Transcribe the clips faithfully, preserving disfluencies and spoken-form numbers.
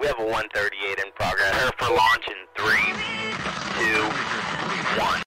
We have a one thirty-eight in progress. Prepare for launch in three, two, one.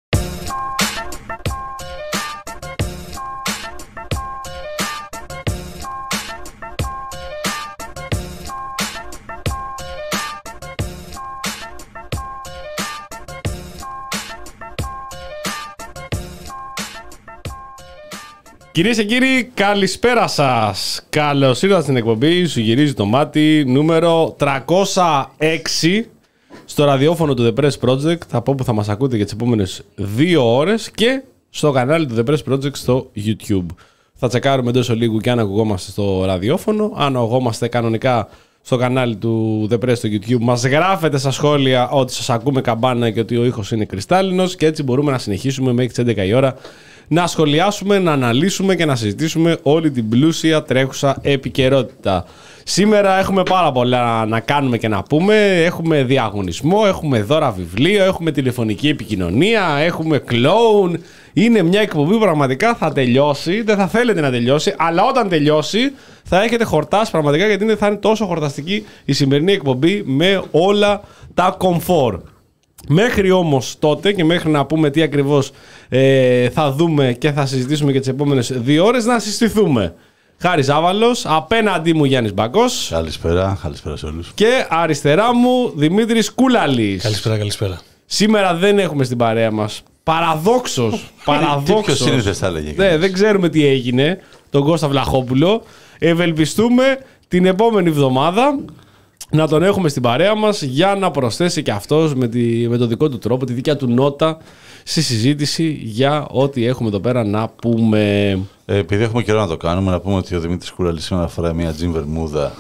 Κυρίες και κύριοι, καλησπέρα σας. Καλώς ήρθατε στην εκπομπή Σου γυρίζει το μάτι νούμερο τριακόσια έξι στο ραδιόφωνο του The Press Project, από όπου θα μας ακούτε για τις επόμενες δύο ώρες, και στο κανάλι του The Press Project στο YouTube. Θα τσεκάρουμε εντός ολίγου και αν ακουγόμαστε στο ραδιόφωνο. Αν ακουγόμαστε κανονικά στο κανάλι του The Press στο YouTube, μας γράφετε στα σχόλια ότι σας ακούμε καμπάνα και ότι ο ήχος είναι κρυστάλλινος, και έτσι μπορούμε να συνεχίσουμε μέχρι τις έντεκα η ώρα να σχολιάσουμε, να αναλύσουμε και να συζητήσουμε όλη την πλούσια τρέχουσα επικαιρότητα. Σήμερα έχουμε πάρα πολλά να κάνουμε και να πούμε. Έχουμε διαγωνισμό, έχουμε δώρα βιβλίο, έχουμε τηλεφωνική επικοινωνία, έχουμε κλόουν. Είναι μια εκπομπή που πραγματικά θα τελειώσει. Δεν θα θέλετε να τελειώσει, αλλά όταν τελειώσει θα έχετε χορτάσει πραγματικά, γιατί θα είναι τόσο χορταστική η σημερινή εκπομπή με όλα τα κομφόρ. Μέχρι όμως τότε, και μέχρι να πούμε τι ακριβώς ε, θα δούμε και θα συζητήσουμε και τις επόμενες δύο ώρες, να συστηθούμε. Χάρης Ζάβαλος, απέναντί μου Γιάννης Μπακός. Καλησπέρα, καλησπέρα σε όλους. Και αριστερά μου Δημήτρης Κούλαλης. Καλησπέρα, καλησπέρα. Σήμερα δεν έχουμε στην παρέα μας, παραδόξως, παραδόξως. Τι πιο σύνηθες θα έλεγε. Ναι, δεν ξέρουμε τι έγινε, τον Κώστα Βλαχόπουλο. Ευελπιστούμε την επόμενη εβδομάδα να τον έχουμε στην παρέα μας για να προσθέσει και αυτός με, τη, με το δικό του τρόπο, τη δικιά του νότα στη συζήτηση για ό,τι έχουμε εδώ πέρα να πούμε. Ε, επειδή έχουμε καιρό να το κάνουμε, να πούμε ότι ο Δημήτρης Κούλαλης σήμερα φοράει μια τζιν βερμούδα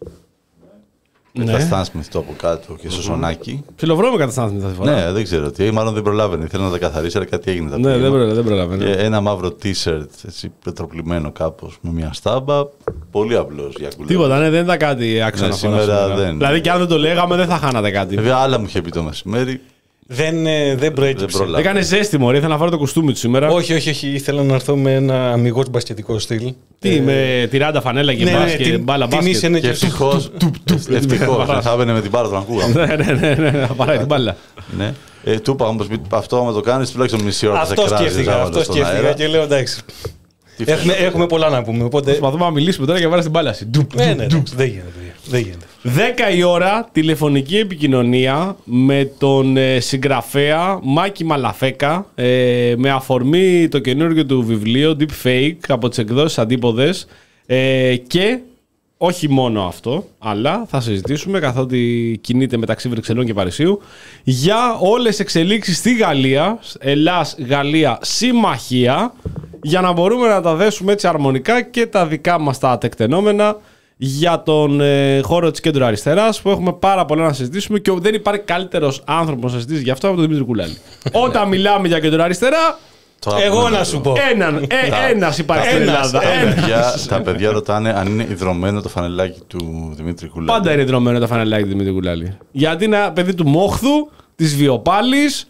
με Ναι. τα στάνσμιθ από κάτω και σωσονάκι. Ψιλοβρώμε κατά στάνσμιθ αυτή τη φορά. Ναι, δεν ξέρω τι, μάλλον δεν προλάβαινε. Ήθελε να τα καθαρίσει, αλλά κάτι έγινε. Ναι, δεν προλάβαινε. Δεν προλάβαινε. Και ένα μαύρο t-shirt, έτσι, πετροπλημμένο κάπως, με μια στάμπα. Πολύ απλός για Κούλαλη. Τίποτα, ναι, δεν ήταν κάτι άξονα. Ναι, σήμερα δεν. Δηλαδή, και αν δεν το λέγαμε, δεν θα χάνατε κάτι. Βέβαια, άλλα μου είχε πει το μεσημέρι. Δεν, ε, δεν προέκυψε. Δεν Έκανε ζέστη, μωρή, ήθελα να φάρω το κουστούμι του σήμερα. όχι, όχι, όχι. Ήθελα να έρθω με ένα αμιγώς μπασκετικό στυλ. Τι, με τυράντα φανέλα και ναι, μπάσκετ, ναι, την- μπάλα την μπάσκετ. ίσαινε Και ευτυχώς, ευτυχώς, δεν θα έμπαινε με την μπάλα, τον ακούγαμε. Ναι, ναι, ναι, ναι, θα παράει την μπάλα. Ναι. Ε, του είπα όμως, αυτό άμα το κάνεις τουλάχιστον μισή ώρα θα σε Αυτό κράζει. σκέφτηκα, αυτό σκέφτηκα και λέω εντάξει. Τι Έχουμε, έχουμε πολλά να πούμε. Οπότε... Προσπαθούμε να μιλήσουμε τώρα και βάλα την μπάλα εσύ. Ντουπ, Ναι, ντουπ, ναι, ντουπ. εντάξει, δεν γίνεται. παιδιά, Δεν γίνεται. δέκα η ώρα τηλεφωνική επικοινωνία με τον ε, συγγραφέα Μάκη Μαλαφέκα, ε, με αφορμή το καινούργιο του βιβλίο Deepfake από τις εκδόσεις Αντίποδες, ε, και όχι μόνο αυτό, αλλά θα συζητήσουμε, καθότι κινείται μεταξύ Βρυξελών και Παρισίου, για όλες τις εξελίξεις στη Γαλλία, Ελλάς-Γαλλία συμμαχία, για να μπορούμε να τα δέσουμε έτσι αρμονικά και τα δικά μας τα τεκτενόμενα για τον ε, χώρο της κέντρου αριστεράς, που έχουμε πάρα πολλά να συζητήσουμε, και δεν υπάρχει καλύτερος άνθρωπος να συζητήσει γι' αυτό από τον Δημήτρη Κούλαλη. Όταν μιλάμε για κέντρο αριστερά, Εγώ να σου πω. έναν, ε, ένας υπάρχει στην Ένας, Ελλάδα. Τα Ένας. παιδιά, τα παιδιά ρωτάνε αν είναι ιδρωμένο το φανελάκι του Δημήτρη Κούλαλη. Πάντα είναι ιδρωμένο το φανελάκι του Δημήτρη Κούλαλη. Γιατί είναι ένα παιδί του μόχθου, της βιοπάλης,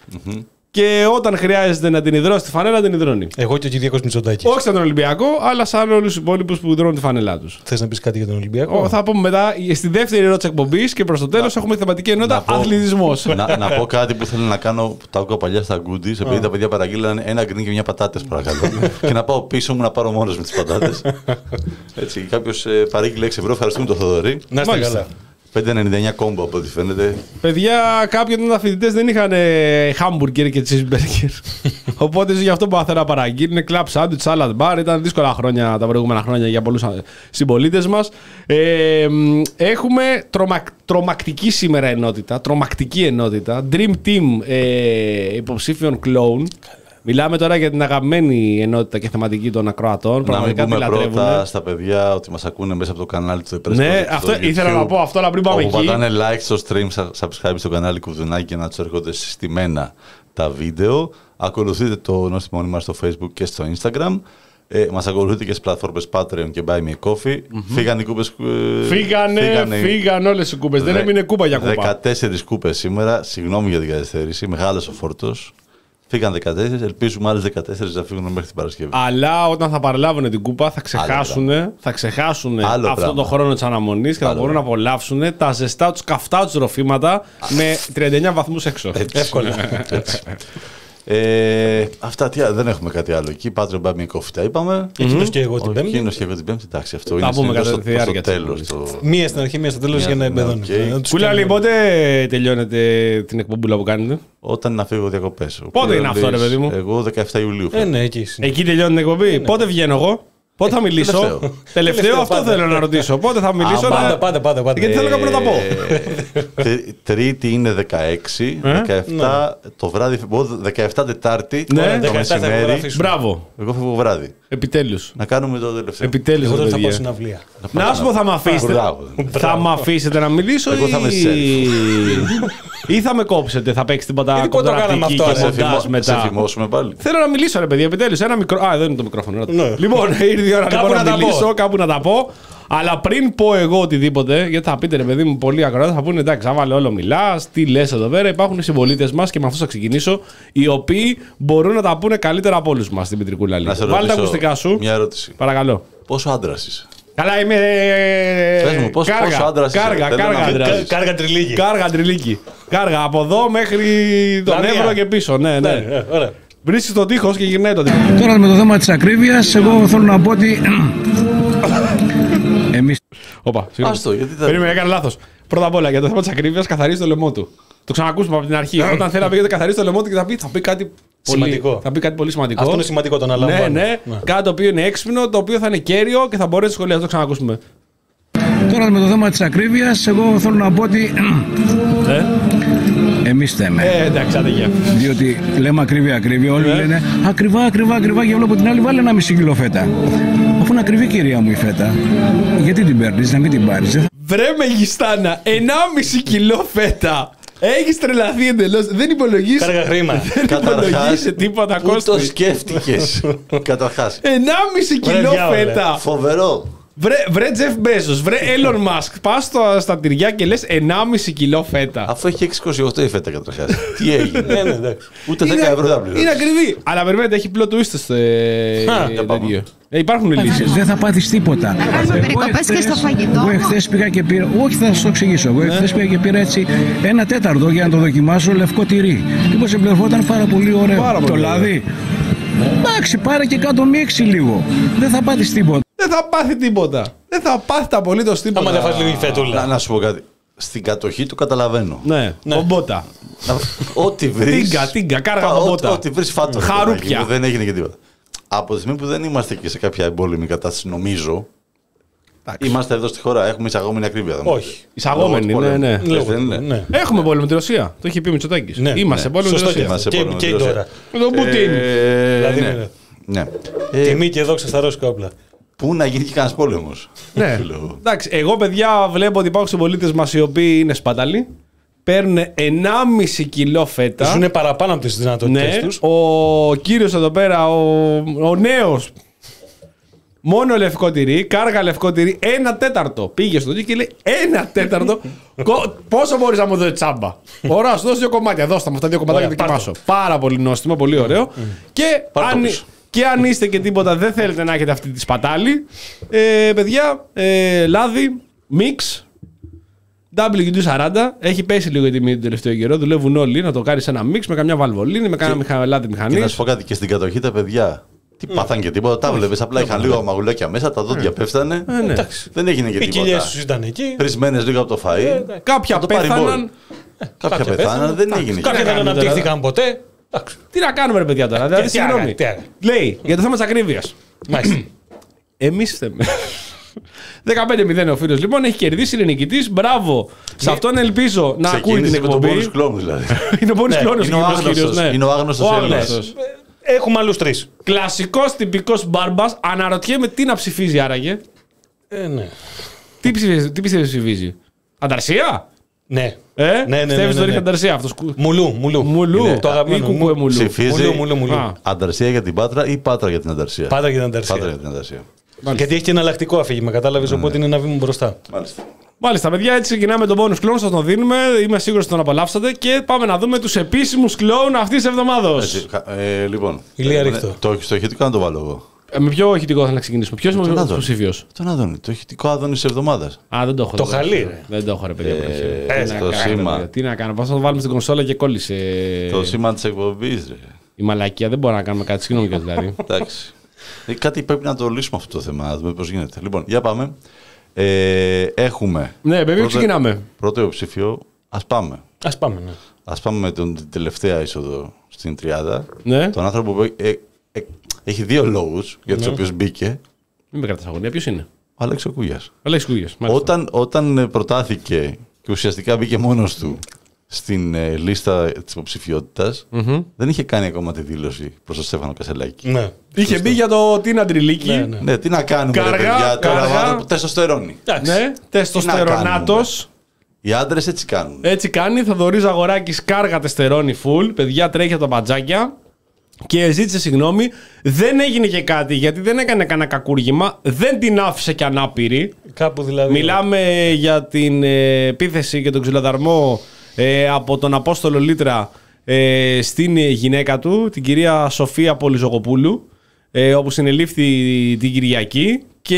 και όταν χρειάζεται να την ιδρώσει τη φανέλα, την ιδρώνει. Εγώ και ο Κυριάκος Μητσοτάκης. Όχι σαν τον Ολυμπιακό, αλλά σαν όλους τους υπόλοιπους που ιδρώνουν τη φανέλα τους. Θες να πεις κάτι για τον Ολυμπιακό? Θα πούμε μετά στη δεύτερη ερώτηση εκπομπής, και προς το τέλος έχουμε θεματική ενότητα να πω- αθλητισμός. να, να πω κάτι που θέλω να κάνω, που τα ακούω παλιά στα Goodies, επειδή τα παιδιά παραγγείλαν ένα γκριν και μια πατάτες, παρακαλώ. Και να πάω πίσω μου να πάρω μόνος με τις πατάτες. Έτσι, κάποιος ε, παρήγγειλε έξι ευρώ, ευχαριστούμε τον Θοδωρή. Να είστε Μάλιστα. καλά. πέντε ενενήντα εννιά κόμπο από ό,τι φαίνεται. Παιδιά, κάποιοι ήταν φοιτητές, δεν είχαν χάμπουργκερ και τσίσμπεργκερ. Οπότε γι' αυτό που ήθελα να παραγγείλουν κλαμπ σάντουιτ, salad bar. Ήταν δύσκολα χρόνια τα προηγούμενα χρόνια για πολλούς συμπολίτες μας. Ε, έχουμε τρομα, τρομακτική σήμερα ενότητα, τρομακτική ενότητα. Dream Team ε, υποψήφιων κλόουν. Μιλάμε τώρα για την αγαπημένη ενότητα και θεματική των ακροατών. Να μην Πραγματικά τη πούμε λατρεύουν. πρώτα στα παιδιά ότι μας ακούνε μέσα από το κανάλι του The Press Ναι, Project αυτό στο ήθελα YouTube, να πω αυτό, αλλά πριν πάμε όπου εκεί. πατάνε like στο stream, subscribe στο κανάλι Κουδουνάκη και να τους έρχονται συστημένα τα βίντεο. Ακολουθείτε το νόστιμο μόνοι μας στο Facebook και στο Instagram. Ε, μας ακολουθείτε και στις πλατφόρμες Patreon και Buy Me a Coffee. Mm-hmm. Φύγανε οι κούπες. Ε, Φύγανε, φύγανε, φύγανε όλες οι κούπες. Δεν δε- έμεινε κούπα για κούπα. δεκατέσσερις κούπες σήμερα. Συγγνώμη για την καθυστέρηση. Μεγάλος ο φόρτος. Φύγαν δεκατέσσερις, ελπίζουμε άλλες δεκατέσσερις να φύγουν μέχρι την Παρασκευή. Αλλά όταν θα παραλάβουν την κούπα θα ξεχάσουν, θα ξεχάσουν αυτόν τον χρόνο της αναμονής και θα μπορούν να απολαύσουν τα ζεστά τους, καυτά τους ροφήματα με τριάντα εννέα βαθμούς έξω. Εύκολα. Ε, αυτά τι, δεν έχουμε κάτι άλλο εκεί. Patreon Buy Me Coffee τα είπαμε. Εκείνος και εγώ την Πέμπτη. Εκείνος και εγώ την Πέμπτη. Εντάξει, αυτό Τα είναι πούμε κατά στο, τη διάρκεια στο της τέλος. Το... Μία στην αρχή, μία στο τέλος για να εμπεδώνει. Κούλαλη, πότε τελειώνετε την εκπομπούλα που κάνετε? Όταν να φύγω διακοπές. Πότε είναι αυτό, ρε παιδί μου? Εγώ δεκαεφτά Ιουλίου. Ε, ναι, εκεί. Εκεί τελειώνει την εκπομπή. Πότε βγαίνω εγώ? Πότε θα μιλήσω? Τελευταίο. Τελευταίο, αυτό πάντα. θέλω να ρωτήσω. Πότε θα μιλήσω? Πάντα, να- πάντα, πάντα, πάντα. Γιατί θέλω κάπου να τα πω. Τρί- Τρίτη είναι δεκαέξι, Ε? δεκαεφτά το βράδυ, εγώ δεκαεφτά Τετάρτη, Ναι. το δεκαεφτά θα μεσημέρι. υπογραφήσουμε. Μπράβο. Εγώ φεύγω βράδυ. Επιτέλους. Να κάνουμε το τελευταίο. Επιτέλους, Εγώ ρε τώρα θα πάω παιδιά. στην αυλία. Να σου πω, θα με αφήσετε. Μπράβο. Θα με αφήσετε να μιλήσω Εγώ θα είμαι ή... ή θα με κόψετε, θα παίξει τίποτα Γιατί πότε το κάναμε κοντρακτική αυτό, και ρε. Σε μοντάζ φημώ- Σε μετά. θυμώσουμε πάλι. Θέλω να μιλήσω, ρε παιδιά, επιτέλους. Ένα μικρό. Α, δεν είναι το μικρόφωνο. ρώτα. Ναι. Λοιπόν, ήρθε η ώρα Κάπου λοιπόν, να να, τα μιλήσω, πω. κάπου να τα πω. Αλλά πριν πω εγώ οτιδήποτε, γιατί θα πείτε ρε παιδί μου, πολύ ακροατές θα πούνε εντάξει, άβαλε όλο μιλά, τι λες εδώ πέρα. Υπάρχουν οι συμπολίτες μας και με αυτούς θα ξεκινήσω, οι οποίοι μπορούν να τα πούνε καλύτερα από όλους μας στην Πιτρικούλα. Να σε Βάλε τα ρωτήσω ακουστικά σου. μια ερώτηση. Παρακαλώ. Πόσο άντρας είσαι? Καλά, είμαι. Πες μου, πόσο- κάργα, πόσο άντρας είσαι, κάργα, θέλω κάργα να- άντρας. Κα- Κάργα τριλίγη. Κάργα τριλίκι. Κάργα από εδώ μέχρι τον Λαμία. Εύρο και πίσω. Ναι, ναι. Ε, Ωραία. Βρίσκει το τείχος και γυρνάει το τείχος. Τώρα με το θέμα της ακρίβειας, εγώ θέλω να πω ότι εμείς Όπα, συγγνώμη. Άστο, γιατί δεν. Περίμενε, έκανε λάθος. Πρώτα απ' όλα για το θέμα της ακρίβειας, καθαρίζει το λαιμό του. Το ξανακούσουμε από την αρχή. Όταν θέλει να πει ότι καθαρίζει το λαιμό του και θα πει, θα πει κάτι πολύ Σημαντικό. Θα πει κάτι πολύ σημαντικό. Αυτό είναι σημαντικό, το Ναι, αναλαμβάνω. ναι. Κάτι το οποίο είναι έξυπνο, το οποίο θα είναι κέριο και θα μπορέσει να σχολιάσει. Το ξανακούσουμε. τώρα με το θέμα της ακρίβειας, εγώ θέλω να πω ότι Ε, εμείς θέμε. ε εντάξει, άντε γεια. Διότι λέμε ακρίβεια, ακρίβεια, όλοι λένε ακριβά, ακριβά, ακριβά και βλέπω την άλλη βάλε ένα μισή κιλό φέτα. Αφού είναι ακριβή κυρία μου η φέτα, γιατί την παίρνεις, να μην την πάρεις? Δεν Βρε Μεγιστάνα, ενάμιση κιλό φέτα. Έχεις τρελαθεί εντελώς. Δεν υπολογίζει. Κάργα χρήμα. Δεν Καταρχάς, υπολογίζει τίποτα πού το κόστη. σκέφτηκες? Καταρχάς. ενάμιση κιλό διάολε. φέτα. Φοβερό. Βρε, βρε Τζεφ Μπέζος, βρε Elon Musk. Πας στο- στα τυριά και λες ενάμιση κιλό φέτα. Αφού έχει έξι είκοσι οκτώ η φέτα καταρχάς. Τι έγινε? Ναι, ναι, εντάξει. Ούτε δέκα ευρώ δεν πληρώνεις. Είναι ακριβή. Αλλά περιμένετε, έχει plot twist στο ε, για πάμε. τέτοιο. Ε, υπάρχουν λύσεις. δεν θα πάθεις τίποτα. κάνουμε περικοπές και στο φαγητό. Εγώ εχθές πήγα και πήρα, όχι θα σας το εξηγήσω, εγώ εχθές πήγα και πήρα έτσι ένα τέταρτο για να το δοκιμάσω λευκό τυρί. Λοιπόν, σε πληροφορώ ήταν πάρα πολύ ωραίο. Πάρα το πολύ λάδι. Εντάξει, πάρε και κάτω μίξη λίγο. Δεν θα πάθεις τίποτα. Δεν θα πάθει τίποτα. Δεν θα πάθει τα απολύτως τίποτα. Άμα δεν φας λίγη Να, φετούλα. να σου πω κάτι. Στην κατοχή το καταλαβαίνω. Ναι, κομπότα. Να- Ό,τι βρεις. Τίγκα, τίγκα, κάργα Πα- κομπότα. ό- Ό,τι βρεις φάτο. Χαρούπια. Που δεν έγινε και τίποτα. Από τη στιγμή που δεν είμαστε και σε κάποια εμπόλεμη κατάσταση, νομίζω. Είμαστε εδώ στη χώρα, έχουμε εισαγόμενη ακρίβεια. δεν Όχι. Εισαγόμενη, Λόγω του ναι, ναι. πολέμου. Λόγω Δεν του- είναι. ναι. Έχουμε πόλεμο με τη Ρωσία. Το είχε πει ο Μητσοτάκης. Ναι, Είμαστε ναι. πόλεμο με τη Σωστό Ρωσία. και Είμαστε Και- πόλεμο με και τη η Ρωσία. τώρα. Με τον Πουτίν. Ε, Δηλαδή, ναι. ναι. Ναι. Ε, Τιμή και δόξα στα ρώσικα όπλα. Πού να γίνει και κανένα πόλεμο. Ναι. Εντάξει, εγώ παιδιά βλέπω ότι υπάρχουν συμπολίτες μας οι οποίοι είναι σπάταλοι. Παίρνουν ενάμιση κιλό φέτα. Ζουνε παραπάνω από τις δυνατότητες Ναι, τους. ο κύριος εδώ πέρα, ο, ο νέος, μόνο λευκό τυρί, κάργα λευκό τυρί, ένα τέταρτο. Πήγε στο τυρί και λέει ένα τέταρτο. Κο- Πόσο μπορείς να μου δώσεις τσάμπα? Ωραία, σου δώσω δύο κομμάτια. Δώσ' τα με αυτά δύο κομμάτια Ωραία, να δοκιμάσω. Πάρα πολύ νόστιμο, πολύ ωραίο. Και Πάρ' το αν, πίσω. και αν είστε και τίποτα, δεν θέλετε να έχετε αυτή τη σπατάλη, ε, παιδιά, ε, λάδι, μίξ, ντάμπλιου ντι σαράντα, έχει πέσει λίγο η τιμή τον τελευταίο καιρό. Δουλεύουν όλοι να το κάνει σε ένα μίξ με καμιά βαλβολίνη, με κάνα μηχα... λάδι Και μηχανή. να σου πω κάτι, και στην κατοχή τα παιδιά. Τι πάθαν και τίποτα, τα βλέπεις. Απλά είχαν λίγο μαγουλάκια μέσα, τα δόντια πέφτανε. Ε, ναι. Εντάξει. Δεν έγινε και Οι κοιλιές τίποτα. τους ήταν εκεί. Πρισμένες λίγο από το φαΐ. Κάποια Να το πάρει πέθαναν. μόλι. Κάποια πεθάναν, δεν έγινε. Κάποια να δεν κάνουμε αναπτύχθηκαν ποτέ. Εντάξει. Τι να κάνουμε, ρε παιδιά τώρα. Δηλαδή, τι άρα, συγγνώμη. τι άρα. Λέει για το θέμα τη ακρίβεια. Μάλιστα. Εμεί θέμε. δεκαπέντε μηδέν ο φίλος λοιπόν έχει κερδίσει, είναι νικητής. Μπράβο. Σε αυτόν ελπίζω να ακούει την Ξεκίνησε με τον εκπομπή. πόνους κλόνους δηλαδή. Είναι ο Μπόνις Ναι, Κλόνος είναι ο κύριος, άγνωστος, κύριος, ναι. είναι ο άγνωστος Ο Έλληνας. άγνωστος. Έχουμε άλλους τρεις. Κλασικός τυπικός μπάρμπας. Αναρωτιέμαι τι να ψηφίζει άραγε. Ε, ναι. Τι ψηφίζει, τι πιστεύεις ψηφίζει? Ανταρσία? Ναι. Ε? Ναι, ναι, ναι, Πιστεύεις ναι, ότι ναι. ρίχνει ανταρσία αυτός? Κου- Μουλού, μουλού. Μουλού. Είναι το Ή αγαπημένο κουκουέ μου. μουλού. Ψηφίζει Μουλού, μουλού, μουλού. Α. Ανταρσία για την Πάτρα ή Πάτρα για την Ανταρσία. Πάντα για την ανταρσία. Πάτρα για την Ανταρσία. Γιατί έχει και εναλλακτικό αφήγημα, κατάλαβες, Ναι. οπότε είναι ένα βήμα μπροστά. Μάλιστα. Μάλιστα, παιδιά, έτσι ξεκινάμε τον bonus clone. Σας τον δίνουμε. Είμαι σίγουρος ότι τον απολαύσατε. Και πάμε να δούμε τους επίσημους clone αυτής της εβδομάδος. Έτσι, ε, λοιπόν. Ηλία ε, ρίχτω. Το, το ηχητικό να το βάλω εγώ. Ε, με ποιο ηχητικό θέλω να ξεκινήσουμε. Ποιος είναι Τον ο Άδωνη. υποψήφιος? Τον Άδωνη. Το ηχητικό Άδωνη τη εβδομάδα. Α, δεν το έχω. Το δεν χαλί, έχω. ρε. Δεν το έχω, ρε παιδιά. Ε, προχειρέ. Τι στο να κάνω, σήμα. παιδιά, Τι να κάνω. Πώς θα το βάλουμε στην κονσόλα και κόλλησε. Το σήμα τη εκπομπή. Η μαλακία δεν μπορεί να κάνουμε κάτι. Συγγνώμη κιόλας δηλαδή. Εντάξει. Ε, κάτι πρέπει να το λύσουμε αυτό το θέμα, να δούμε πώς γίνεται. Λοιπόν, για πάμε. Ε, έχουμε. Ναι, βέβαια, πρώτο- ξεκινάμε. Πρώτο υποψήφιο. Ας πάμε. Ας πάμε, ναι. Ας πάμε με τον την τελευταία είσοδο στην τριάδα. Ναι. Τον άνθρωπο που ε, ε, έχει δύο λόγους για τους Ναι. οποίους μπήκε. Μην με κρατάς αγωνία. Ποιος είναι? Ο Αλέξης ο Κούγιας. Αλέξης Κούγιας. μάλιστα. Όταν, όταν ε, προτάθηκε και ουσιαστικά μπήκε μόνος του στην ε, λίστα της υποψηφιότητας, Μμμ. δεν είχε κάνει ακόμα τη δήλωση προς τον Στέφανο Κασελάκη. Ναι. Είχε μπει για το τι είναι αντριλίκι. Ναι, ναι. Ναι, τι να κάνουμε, ρε Καργά, παιδιά, τώρα καργά. βάρω τεστοστερόνη. Εντάξει. Ναι, τεστοστερονάτος. Οι άντρες έτσι κάνουν. Έτσι κάνει. Θοδωρής Αγοράκης κάργα τεστερώνει full. Παιδιά, τρέχει από τα μπατζάκια. Και ζήτησε συγγνώμη. Δεν έγινε και κάτι γιατί δεν έκανε κανένα κακούργημα. Δεν την άφησε και ανάπηρη. Κάπου δηλαδή. Μιλάμε για την ε, επίθεση και τον ξυλοδαρμό ε, από τον Απόστολο Λίτρα ε, στην γυναίκα του, την κυρία Σοφία Πολυζογοπούλου, ε, όπου συνελήφθη την Κυριακή.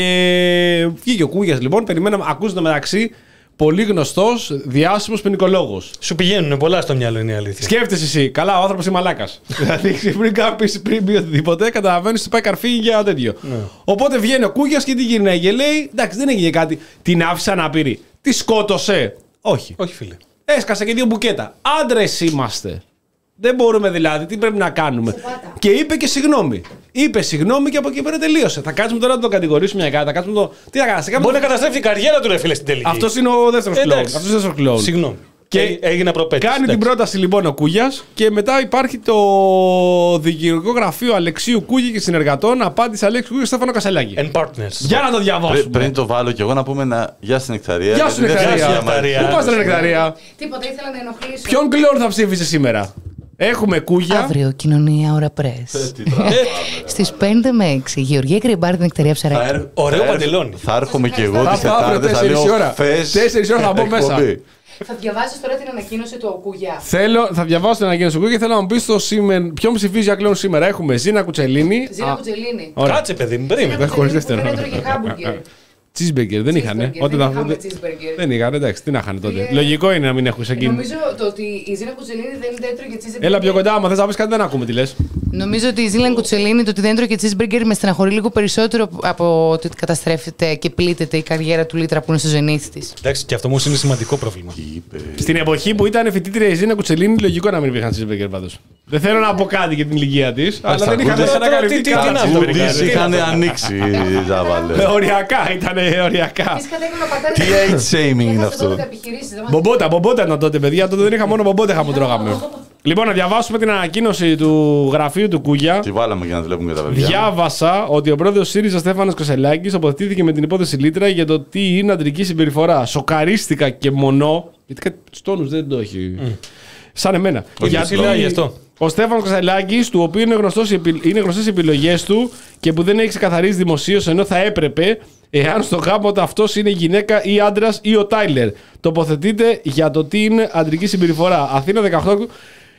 Και βγήκε ο Κούγιας λοιπόν. Περιμέναμε, ακούσατε μεταξύ, πολύ γνωστός, διάσημος ποινικολόγος. Σου πηγαίνουν πολλά στο μυαλό, είναι η αλήθεια. Σκέφτεσαι εσύ, καλά, ο άνθρωπος είναι μαλάκας. Δηλαδή πριν κάποιος πριν πει οτιδήποτε, καταλαβαίνεις ότι πάει καρφί για τέτοιο. Οπότε βγαίνει ο Κούγιας και τι γυρνάει και λέει: εντάξει, δεν έγινε κάτι. Την άφησε αναπηρή. Τη σκότωσε. Όχι. Όχι, φίλε. Έσκασε και δύο μπουκέτα. Άντρες είμαστε. Δεν μπορούμε δηλαδή, τι πρέπει να κάνουμε. Και είπε και συγγνώμη. Είπε συγγνώμη και από εκεί πέρα τελείωσε. Θα κάτσουμε τώρα να τον κατηγορήσουμε για κάτι. Θα κάτσουμε το... Τι θα κάνουμε. Μπορεί να καταστρέφει η καριέρα του, ρε φίλε, στην τελική. Αυτό είναι ο δεύτερος κλόουν. Εντάξει. Αυτός είναι ο δεύτερος κλόουν. Συγγνώμη. Και Και έγινε προπέτηση. κάνει την Εντάξει. πρόταση λοιπόν ο Κούγιας και μετά υπάρχει το δικηγορικό γραφείο Αλεξίου Κούγια και συνεργατών. Απάντησε Αλέξη Κούγια Στέφανο Κασελάκη. And partners. Για να το διαβάσουμε. Πρι- πριν το βάλω και εγώ να πούμε ένα γεια στην Νεκταρία. Γεια σου, γιατί δεν Νεκταρία. φεύγει άμα- Νεκταρία. Πού πας ρε Νεκταρία? Τίποτα, ήθελα να ενοχλήσω. Ποιον κλόουν θα ψήφισε σήμερα? Έχουμε Κούγια. Αύριο, κοινωνία, ώρα πρες. Ε, τι πράγμα. Στις πέντε με έξι, Γεωργία Κρυμπάρη, Νεκταρία Θα Ψαράκη. έρ- Ωραίο θα έρ- παντελόνι. Θα έρχομαι και εγώ Θα τις πάω αύριο Τετάρτες, θα τέσσερις λέω ώρα. φες Τέσσερις ώρα θα μπω μέσα. εκπομπή. Θα διαβάσεις τώρα την ανακοίνωση του Οκούγια. Θέλω, θα διαβάσω την ανακοίνωση του Κούγια και θέλω να μου πει το σήμερα. Ποιον ψηφίζει για κλόουν σήμερα? Έχουμε Ζήνα Κουτσελίνη. Ζήνα Α, Κουτσελίνη. Ωραία. Κάτσε, παιδί μου, περίμενε. Δεν χωρίς δεύτερο. Δεν έτρωγε χάμπουργκερ. Cheeseburger δεν είχαν. Cheeseburger, Όταν δεν τα- είχαμε δεν- cheeseburger. Δεν είχαν, εντάξει, τι να είχαν τότε. Φίλε, Λογικό είναι να μην έχουν σε εκείνη. Νομίζω το ότι η Ζήνα Κουτσελίνη δεν έτρωγε cheeseburger. Έλα πιο κοντά, άμα θες να πεις κάτι δεν ακούμε τι λες. Νομίζω ότι η Ζήλαν Κουτσελίνη το ότι δεν τρώει και cheeseburger με στεναχωρεί λίγο περισσότερο από το ότι καταστρέφεται και πλήττεται η καριέρα του Λίτρα που είναι στο ζενήθι της. Εντάξει, και αυτό όμως είναι σημαντικό πρόβλημα. Στην εποχή που ήταν φοιτήτρια η Ζήνα Κουτσελίνη, λογικό να μην υπήρχαν cheeseburger πάντως. Δεν θέλω να πω κάτι για την ηλικία της, αλλά δεν είχαν ακούτε. σαν να κάνει Τι- τι- τι κάτι. είναι αυτό, Που τις Τι είναι είχαν αυτό? ανοίξει, Ζάβαλε. Ε, Οριακά, ήταν οριακά. Εμείς κατέχουμε να πατάνε. Τι age shaming είναι Έχασε αυτό? δώδεκα επιχειρήσεις, δεν μας- Μπομπότα, μπομπότα ήταν τότε, παιδιά. Τότε δεν είχα μόνο μπομπότεχα που τρώγαμε. Λοιπόν, να διαβάσουμε την ανακοίνωση του γραφείου του Κούγια. Τη βάλαμε για να τη βλέπουμε και τα παιδιά. Διάβασα ότι ο πρόεδρος ΣΥΡΙΖΑ Στέφανος Κασελάκης τοποθετήθηκε με την υπόθεση Λίτρα για το τι είναι αντρική συμπεριφορά. Σοκαρίστηκα και μονό. Γιατί κάτι στόνους δεν το έχει. Σαν εμένα. Όχι, Γιατί ψηλά, γι' αυτό. ο Στέφανος Κασελάκης, του οποίου είναι, γνωστός, οι επι- είναι γνωστές οι επιλογές του και που δεν έχει ξεκαθαρίσει δημοσίως ενώ θα έπρεπε, εάν στο γάμο του αυτός είναι γυναίκα ή άντρας ή ο Τάιλερ. Τοποθετείται για το τι είναι αντρική συμπεριφορά. Αθήνα δεκαοκτώ.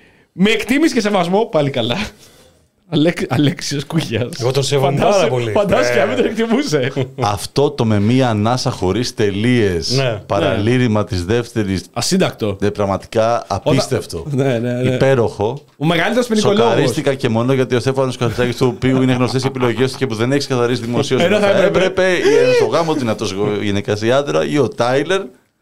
Με εκτίμηση και σεβασμό, πάλι καλά. Αλέξ, Αλέξιος Κούγιας. Εγώ τον σέβομαι Φαντάσου- πάρα πολύ. Φαντάσου και Ε. να μην τον εκτιμούσε. Αυτό το με μία ανάσα χωρίς τελείες, Ναι. παραλήρημα της δεύτερης, Ασύντακτο. είναι πραγματικά απίστευτο. Ναι, ναι, ναι. Υπέροχο. Ο μεγαλύτερος ποινικολόγος. Σοκαρίστηκα και μόνο γιατί ο Στέφανος Κασελάκης, του οποίου είναι γνωστές οι επιλογές του και που δεν έχει καθαρίσει δημοσίως, Ενώ θα θα έπρεπε. έπρεπε ή στο γάμο του είναι αυτός γυναίκα ή άντρα ή ο Τάιλερ.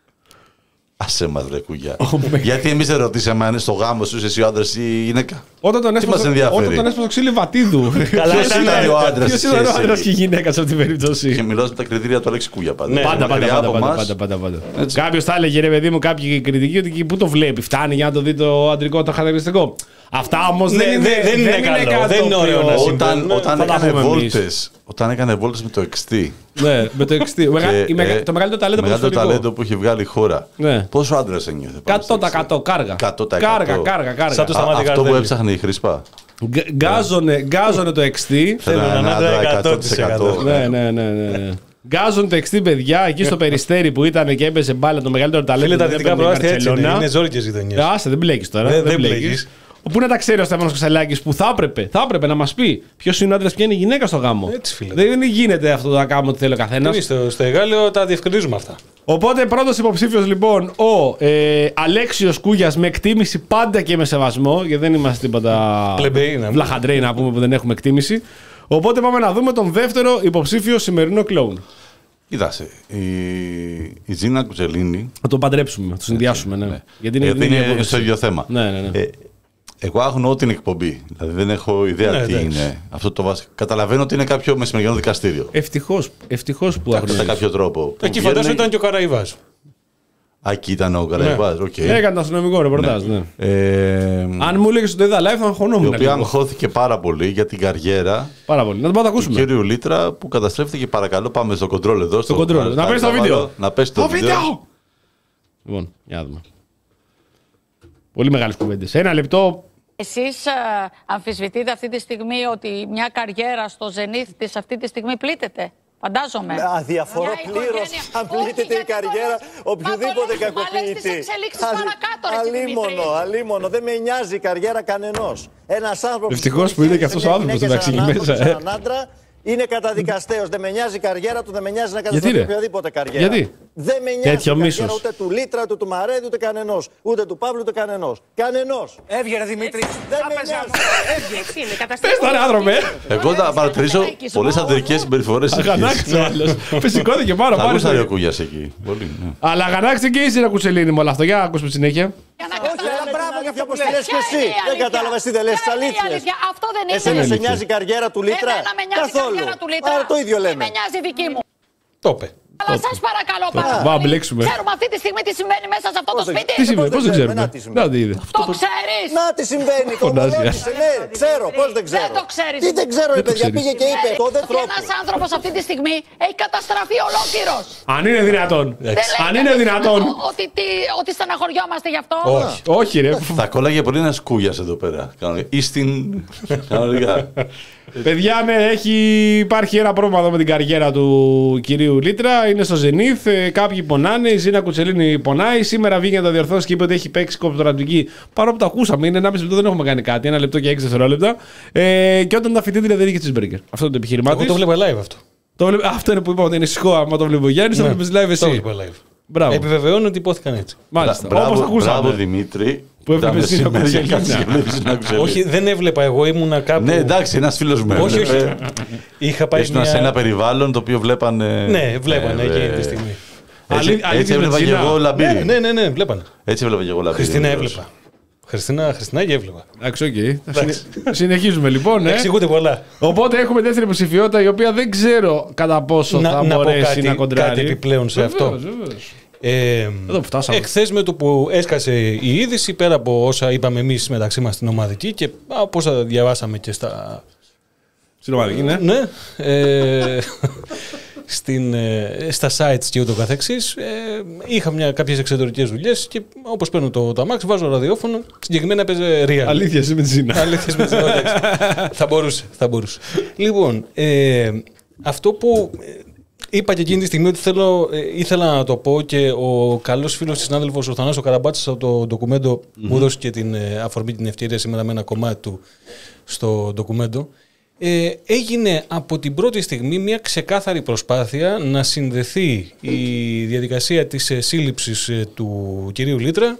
Άσε μας βρε Κούγια. Γιατί εμείς δεν ρωτήσαμε αν είναι στο γάμο σου είσαι εσύ ο άντρας ή η γυναίκα. Όταν τον Τι μας έσπασε ενδιαφέρει? όταν τον έσπασε το ξύλι βατίδου. Καλά, Ποιος ήταν- ήταν ο άντρας Ποιος στη ήταν ο σχέση? άντρας και η γυναίκα σε αυτή την Και περίπτωση. μιλάω με τα κριτήρια του Αλέξη Κούγια πάντα. Ναι. Πάντα, πάντα, Μακριά πάντα, από πάντα, εμάς. πάντα, πάντα, πάντα. Έτσι. Κάποιος θα έλεγε ρε παιδί μου, κάποιοι κριτικοί ότι εκεί πού το βλέπει. Φτάνει για να το δει το αντρικό το χαρακτηριστικό. Αυτά όμως Ναι, δεν είναι, δεν- δεν είναι καλό, κάτι δεν είναι το ωραίο οποίο να Όταν, συμβαίνει. όταν, Θα τα έκανε πούμε εμείς. βόλτες, όταν έκανε βόλτες με το εξτή Ναι, με το εξ τι. Και, Η μεγα- ε, Το μεγαλύτερο ταλέντο μεγαλύτερο ποδοσφαιρικό. ταλέντο που έχει βγάλει η χώρα. Ναι. Πόσο άντρα ένιωθε. πάνω στο εκατό τοις εκατό κάργα. εκατό τοις εκατό. Κάργα, κάργα, κάργα. Σαν το Α, Σταμάτη αυτό που Καρδέλη. έψαχνε η Χρυσπά. Γκ- Γκάζωνε, γκάζωνε το εξ τι. Θέλω έναν έναν άντρα άντρα εκατό τοις εκατό. Ναι, ναι, ναι, ναι. ναι. Γκάζον το εξ τι, παιδιά, εκεί στο Περιστέρι που ήταν και έπαιζε μπάλα το μεγαλύτερο ταλέντο. Φίλε, τα δεν δυτικά έπαιρνε η προάστια έτσι είναι. Μπαρτσελώνα. Είναι ζόρικες γειτονιές. Ε, Άσε, δεν μπλέκει τώρα. Δεν- Δεν, δεν μπλέκει. μπλέκεις. Πού να τα ξέρει ο Στέφανος Κασελάκης που θα έπρεπε, θα έπρεπε να μα πει ποιο είναι ο άντρα, ποια είναι η γυναίκα στο γάμο. Έτσι, φίλε. Δεν γίνεται αυτό το να κάνουμε ό,τι θέλει ο καθένα. Εμείς στο, στο Εγάλεο τα διευκρινίζουμε αυτά. Οπότε πρώτο υποψήφιο λοιπόν ο ε, Αλέξιος Κούγιας με εκτίμηση πάντα και με σεβασμό, γιατί δεν είμαστε τίποτα Πλεμπεοί, να βλαχαντρέοι να πούμε που δεν έχουμε εκτίμηση. Οπότε πάμε να δούμε τον δεύτερο υποψήφιο σημερινό κλόουν. Κοίταξε, η, η Τζίνα Κουτσελίνη. Να τον παντρέψουμε, να το συνδυάσουμε. Ναι. Ναι. Γιατί είναι, Γιατί είναι η είναι υπόθεση. στο ίδιο θέμα. Ναι, ναι, ναι. Ε, εγώ αγνοώ την εκπομπή. Δηλαδή δεν έχω ιδέα Ναι, τι εντάξει. είναι. Αυτό το βασικό. Καταλαβαίνω ότι είναι κάποιο μεσημεριανό δικαστήριο. Ευτυχώς, ευτυχώς που Κατά αγνοείς. κάποιο τρόπο. Που Εκεί βγαίνουν- φαντάζομαι ήταν και ο Καραϊβάζ. Α, εκεί ήταν ο Καραϊβάς. οκ. Έκανε το αστυνομικό ρεπορτάζ. Ναι. Ε, Αν μου έλεγε ότι το είδα live, θα η αγχωνόμουν. οποία λίγο. αγχώθηκε πάρα πολύ για την καριέρα Πάρα πολύ. Να το πάμε να το του ακούσουμε. κύριου Λίτρα που καταστρέφθηκε. Παρακαλώ, πάμε στο control εδώ. Στο control. Να πέσει το βίντεο. Να πέσει το βίντεο. Λοιπόν, για να δούμε. Πολύ μεγάλες κουβέντες. Ένα λεπτό. Εσείς ε, αμφισβητείτε αυτή τη στιγμή ότι μια καριέρα στο ζενήθ της αυτή τη στιγμή πλήττεται. Φαντάζομαι. Αδιαφορώ Μια πλήρως οικογένεια. αν Όχι, πλήττεται η γιατί καριέρα το- οποιοδήποτε Μα το λέξ- μα λέξ τις κακοποιητή. εξελίξεις Αλ- παρακάτω, ρε, εσύ, Αλίμονο, Δημήτρη. αλίμονο. Δεν με νοιάζει η καριέρα κανενός. Ένας άνθρωπος Ευτυχώς που είναι και αυτός ο άνθρωπος, εντάξει, εκεί μέσα, ε. Έναν άντρα είναι καταδικαστέος. Δεν με νοιάζει η καριέρα του, δεν με νοιάζει να Γιατί, καταστρέφει ρε? οποιαδήποτε καριέρα. Γιατί? Δεν με νοιάζει Τέτοιο η καριέρα μίσος. ούτε του Λίτρα, ούτε του Μαρέδη, ούτε κανενός. Ούτε του Παύλου, ούτε κανενός. Κανενός. Έβγαινε Δημήτρη. Δεν με νοιάζει. Πες τώρα, άνθρωπε. Εγώ θα παρατηρήσω πολλέ αντρικές συμπεριφορές. Αγανάκτησε ο άλλος. Φυσικώθηκε πάρα Θα πάρα ακούσατε ο πολύ. Κούγιας εκεί. Πολύ, ναι. Αλλά αγανάκτησε και η Ζήνα Κουτσελίνη με όλο αυτό. Για να ακούσουμε τη συνέχεια. Για να Όχι, καταλάβω. αλλά μπράβο για αυτό που Ποια λες και είναι εσύ. η Δεν αλήθεια? κατάλαβες τι δεν λες τις Ποια είναι η αλήθειες. αλήθεια? Αυτό δεν είναι. Εσένα σε αλήθεια. νοιάζει η καριέρα του Λίτρα? Εμένα με νοιάζει η Καθόλου. καριέρα του Λίτρα. Άρα το ίδιο Δεν λέμε. με νοιάζει η δική μου. Το είπε. Αλλά σας παρακαλώ πάρα Πάμε πολύ. μπλέξουμε. Ξέρουμε αυτή τη στιγμή τι συμβαίνει μέσα σε αυτό το Πώς δεν- σπίτι. Τι σημαίνει, Πώς πώς δεν δεν ξέρουμε, ξέρουμε. να τι συμβαίνει. Να τι είδε. Το ξέρεις. Να τι συμβαίνει, το Φωνάζει. ομολόγησε, ναι, ξέρω, πώς δεν ξέρω. Δεν το ξέρεις. Τι δεν ξέρω, ρε Δεν το παιδιά, ξέρεις. πήγε και είπε, το δεν Ότι τρόπο. ένας άνθρωπος αυτή τη στιγμή έχει καταστραφεί ολόκληρος. Αν είναι δυνατόν. Δεν Αν λέει είναι κανείς δυνατόν. Ότι, τι- ότι στεναχωριόμαστε γι' αυτό. Όχι. Όχι, ρε. Θα κόλλαγε πολύ ένας Κούγιας εδώ πέρα. Κανονικά. Ή στην. Κανονικά. Παιδιά, ναι, έχει, υπάρχει ένα πρόβλημα εδώ με την καριέρα του κυρίου Λίτρα. Είναι στο Ζενήθ. ε, Κάποιοι πονάνε. Η Ζήνα Κουτσελίνη πονάει. Σήμερα βγήκε να το διορθώσει και είπε ότι έχει παίξει κοπτορατική. Παρόλο που το ακούσαμε, είναι ενάμιση λεπτό, δεν έχουμε κάνει κάτι. Ένα λεπτό και έξι δευτερόλεπτα. Ε, και όταν τα φοιτήτρια δεν είχε cheeseburger. Αυτό είναι το επιχείρημά Εγώ της. το βλέπω live αυτό. Το βλέ- Αυτό είναι που είπα ότι είναι ησυχό. Άμα το βλέπει ο Γιάννη, θα Ναι, βλέπει live Το εσύ. βλέπω live. Μπράβο. Επιβεβαιώνω ότι υπόθηκαν έτσι. Μάλιστα. Μπράβο, Όπως ακούσαμε. μπράβο, Δημήτρη. Που έβλεπε Τα Ζήνα μεσημέρια Κουτσελίνη. κάτσε και βλέπεις Ζήνα Κουτσελίνη. Όχι, δεν έβλεπα εγώ, ήμουνα κάπου. Ναι, εντάξει, ένας φίλος μου Όχι, όχι. έβλεπε. Είχα πάει Ήσουν σε ένα περιβάλλον το οποίο βλέπανε. Ναι, βλέπανε ε, εκείνη ε, τη στιγμή. Έτσι, Αλή- αλήθεια έτσι με έβλεπα τη και Ζήνα. εγώ Ναι, λαμπύρι. ναι, ναι, ναι, βλέπανε. Έτσι έβλεπα και εγώ λαμπύρι. Χριστίνα βεβαίως. έβλεπα. Χριστίνα, Χριστίνα και έβλεπα. Εντάξει, οκ. Θα συνε- Συνεχίζουμε λοιπόν. ε. Εξηγούνται πολλά. Οπότε έχουμε δεύτερη υποψηφιότητα η οποία δεν ξέρω κατά πόσο Να- θα να πω μπορέσει κάτι- να κοντράρει. κάτι επιπλέον σε αυτό. Βεβαίως, βεβαίως. Ε, Εδώ που φτάσαμε. Εχθές με το που έσκασε η είδηση, πέρα από όσα είπαμε εμείς μεταξύ μας στην ομαδική και από όσα διαβάσαμε και στα. Στην ομαδική, ναι. Ναι. Ε, στην, ε, στα sites και ούτω καθεξής. Ε, είχα μια, κάποιες εξωτερικές δουλειές και όπως παίρνω το, το αμάξι, βάζω ραδιόφωνο. Συγκεκριμένα έπαιζε real. Αλήθεια, εσύ με τη Ζήνα. Αλήθειες με τις εντάξει. Θα μπορούσε, θα μπορούσε. Λοιπόν, ε, αυτό που ε, είπα και εκείνη τη στιγμή ότι θέλω, ε, ήθελα να το πω και ο καλός φίλος της συνάδελφος ο Θανάσης ο Καραμπάτσης από το ντοκουμέντο μου έδωσε και την ε, αφορμή, την ευκαιρία σήμερα με ένα κομμάτι του στο ντοκουμέντο. Ε, έγινε από την πρώτη στιγμή μια ξεκάθαρη προσπάθεια να συνδεθεί η διαδικασία της ε, σύλληψης ε, του κυρίου Λίτρα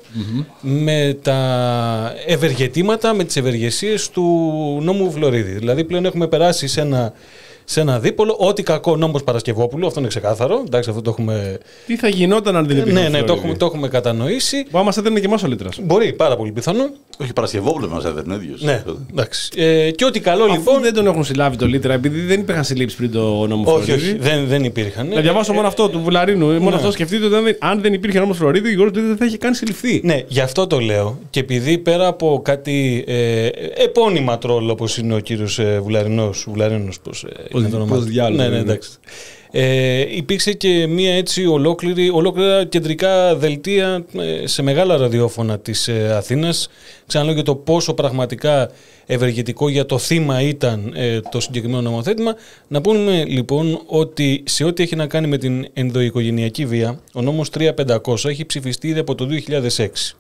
με τα ευεργετήματα, με τις ευεργεσίες του νόμου Φλωρίδη. Δηλαδή πλέον έχουμε περάσει σε ένα, σε ένα δίπολο, ό,τι κακό νόμος Παρασκευόπουλου, αυτό είναι ξεκάθαρο, εντάξει, αυτό το έχουμε... Τι θα γινόταν αν δεν υπήρχε. Ναι, ναι, το έχουμε, το έχουμε κατανοήσει. Που άμα σε έδερνε και εμάς ο Λίτρας. Μπορεί, πάρα πολύ πιθανό. Όχι, Παρασκευόπουλο μας έδερνε ο ίδιος. Ναι, εντάξει. Ε, και ό,τι καλό Αφού λοιπόν... δεν τον έχουν συλλάβει το Λίτρα, επειδή δεν υπήρχαν συλλήψεις πριν το νόμο Όχι, Φλωρίδη. όχι, δεν, δεν υπήρχαν. Να διαβάσω μόνο αυτό του Βουλαρίνου. Μόνο Ναι. αυτό σκεφτείτε ότι αν δεν- αν δεν υπήρχε νόμος Φλωρίδη, ο Γιώργος Λίτρας δεν θα είχε καν συλληφθεί. Ναι, γι' αυτό το λέω. Και επειδή πέρα από κάτι ε, επώνυμα τρόλ όπως είναι ο κύριος ε, Βουλαρινός, Βουλαρίνος, πώς, ε, Πώς- είναι το όνομά πώς του. διάλογο Ναι, ναι, είναι. εντάξει. Ε, υπήρξε και μία έτσι ολόκληρη, ολόκληρα κεντρικά δελτία ε, σε μεγάλα ραδιόφωνα της ε, Αθήνας. Ξαναλέω για το πόσο πραγματικά ευεργετικό για το θύμα ήταν ε, το συγκεκριμένο νομοθέτημα. Να πούμε λοιπόν ότι σε ό,τι έχει να κάνει με την ενδοοικογενειακή βία, ο νόμος τρία χιλιάδες πεντακόσια έχει ψηφιστεί ήδη από το δύο χιλιάδες έξι.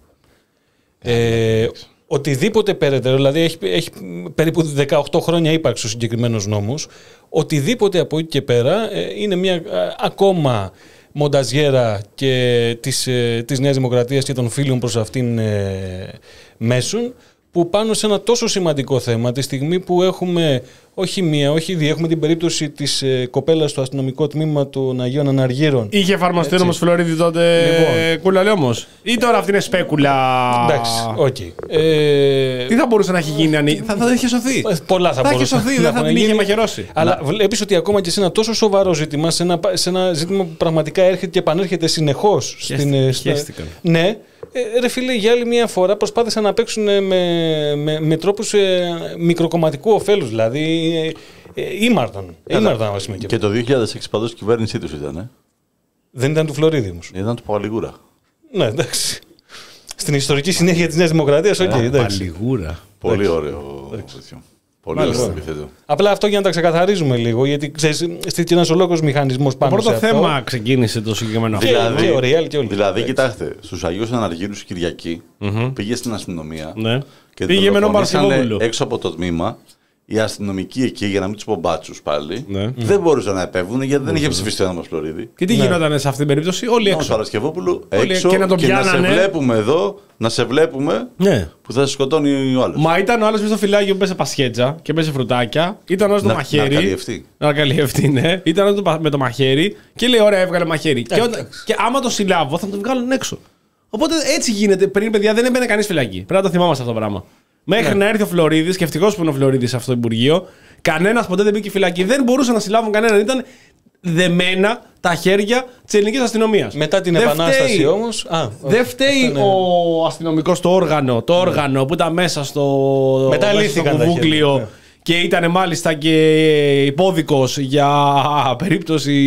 Ε, οτιδήποτε περαιτέρω, δηλαδή έχει, έχει περίπου δεκαοκτώ χρόνια ύπαρξη ο συγκεκριμένος νόμος, οτιδήποτε από εκεί και πέρα ε, είναι μια α, ακόμα μονταζιέρα και της, ε, της Νέας Δημοκρατίας και των φίλων προς αυτήν ε, μέσων, που πάνω σε ένα τόσο σημαντικό θέμα, τη στιγμή που έχουμε όχι μία, όχι δύο, έχουμε την περίπτωση της ε, κοπέλας στο αστυνομικό τμήμα των Αγίων Αναργύρων. Είχε εφαρμοστεί όμως Φλωρίδη τότε, λοιπόν, κούλαλε όμως. Ή τώρα αυτή είναι σπέκουλα. Εντάξει, οκ. Okay. Ε... Τι θα μπορούσε να έχει γίνει αν θα, θα είχε σωθεί. Πολλά θα, θα μπορούσε. Θα είχε σωθεί, δεν θα την είχε μαχαιρώσει. Αλλά βλέπεις ότι ακόμα και σε ένα τόσο σοβαρό ζήτημα, σε ένα, σε ένα ζήτημα που πραγματικά έρχεται και επανέρχεται συνεχώς. Στην, χέστηκαν. Ναι. Ε, ρε φίλε, για άλλη μια φορά προσπάθησαν να παίξουν με, με, με τρόπους ε, μικροκομματικού ωφέλους, δηλαδή ε, ε, ήμαρτον. ήμαρτον και, και το δύο χιλιάδες έξι παντός η κυβέρνησή τους ήταν. Ε? Δεν ήταν του Φλωρίδη όμως. Ήταν του Παπαλιγούρα. Ναι, εντάξει. Στην ιστορική συνέχεια της Νέας Δημοκρατίας, οκ. Okay, Παπαλιγούρα. Πολύ ωραίο. Πολύ ωραίο επιθέτω. Απλά αυτό για να τα ξεκαθαρίζουμε λίγο, γιατί ξέρεις, στήθηκε ένας ολόκληρος μηχανισμός πάνω το σε αυτό. Το πρώτο θέμα ξεκίνησε το συγκεκριμένο αυτό. Δηλαδή, και ο Real και όλοι. Δηλαδή, κοιτάξτε, στους Αγίους Αναργύρους Κυριακή mm-hmm. πήγε στην αστυνομία ναι. και πήγε με τον έξω από το τμήμα. Οι αστυνομικοί εκεί, για να μην τους πω μπάτσους πάλι, ναι. δεν μπορούσαν να επέβουν γιατί δεν είχε ψηφιστεί ο νόμος Φλωρίδη. Και τι ναι. γινόταν σε αυτή την περίπτωση, όλοι έξω. Νόμος Παρασκευόπουλου έξω και να, τον και να σε βλέπουμε εδώ, να σε βλέπουμε ναι. που θα σε σκοτώνει ο άλλος. Μα ήταν ο άλλος μέσα στο φυλάκι που πέσε πασχέτζα και πέσε φρουτάκια. Ήταν ο άλλος το μαχαίρι. Να καλυευτεί. Να καλυευτεί, ναι. Ήταν με το μαχαίρι και λέει: ωραία, έβγαλε μαχαίρι. και, όταν, και άμα το συλλάβω, θα τον βγάλουν έξω. Οπότε έτσι γίνεται. Πριν, παιδιά, δεν έμπαινε κανείς φυλακή. Πρέπει να το θυμάμαστε αυτό το πράγμα. Μέχρι ναι. να έρθει ο Φλωρίδης, και ευτυχώς που είναι ο Φλωρίδης σε αυτό το Υπουργείο, κανένας ποτέ δεν μπήκε φυλακή. Δεν μπορούσαν να συλλάβουν κανέναν. Ήταν δεμένα τα χέρια της ελληνικής αστυνομίας. Μετά την δεν Επανάσταση φταίει, όμως. Α, δεν φταίει είναι... ο αστυνομικός το όργανο, το όργανο ναι. που ήταν μέσα στο, Μετά μέσα στο κουβούκλιο. Ναι. Και ήταν μάλιστα και υπόδικος για περίπτωση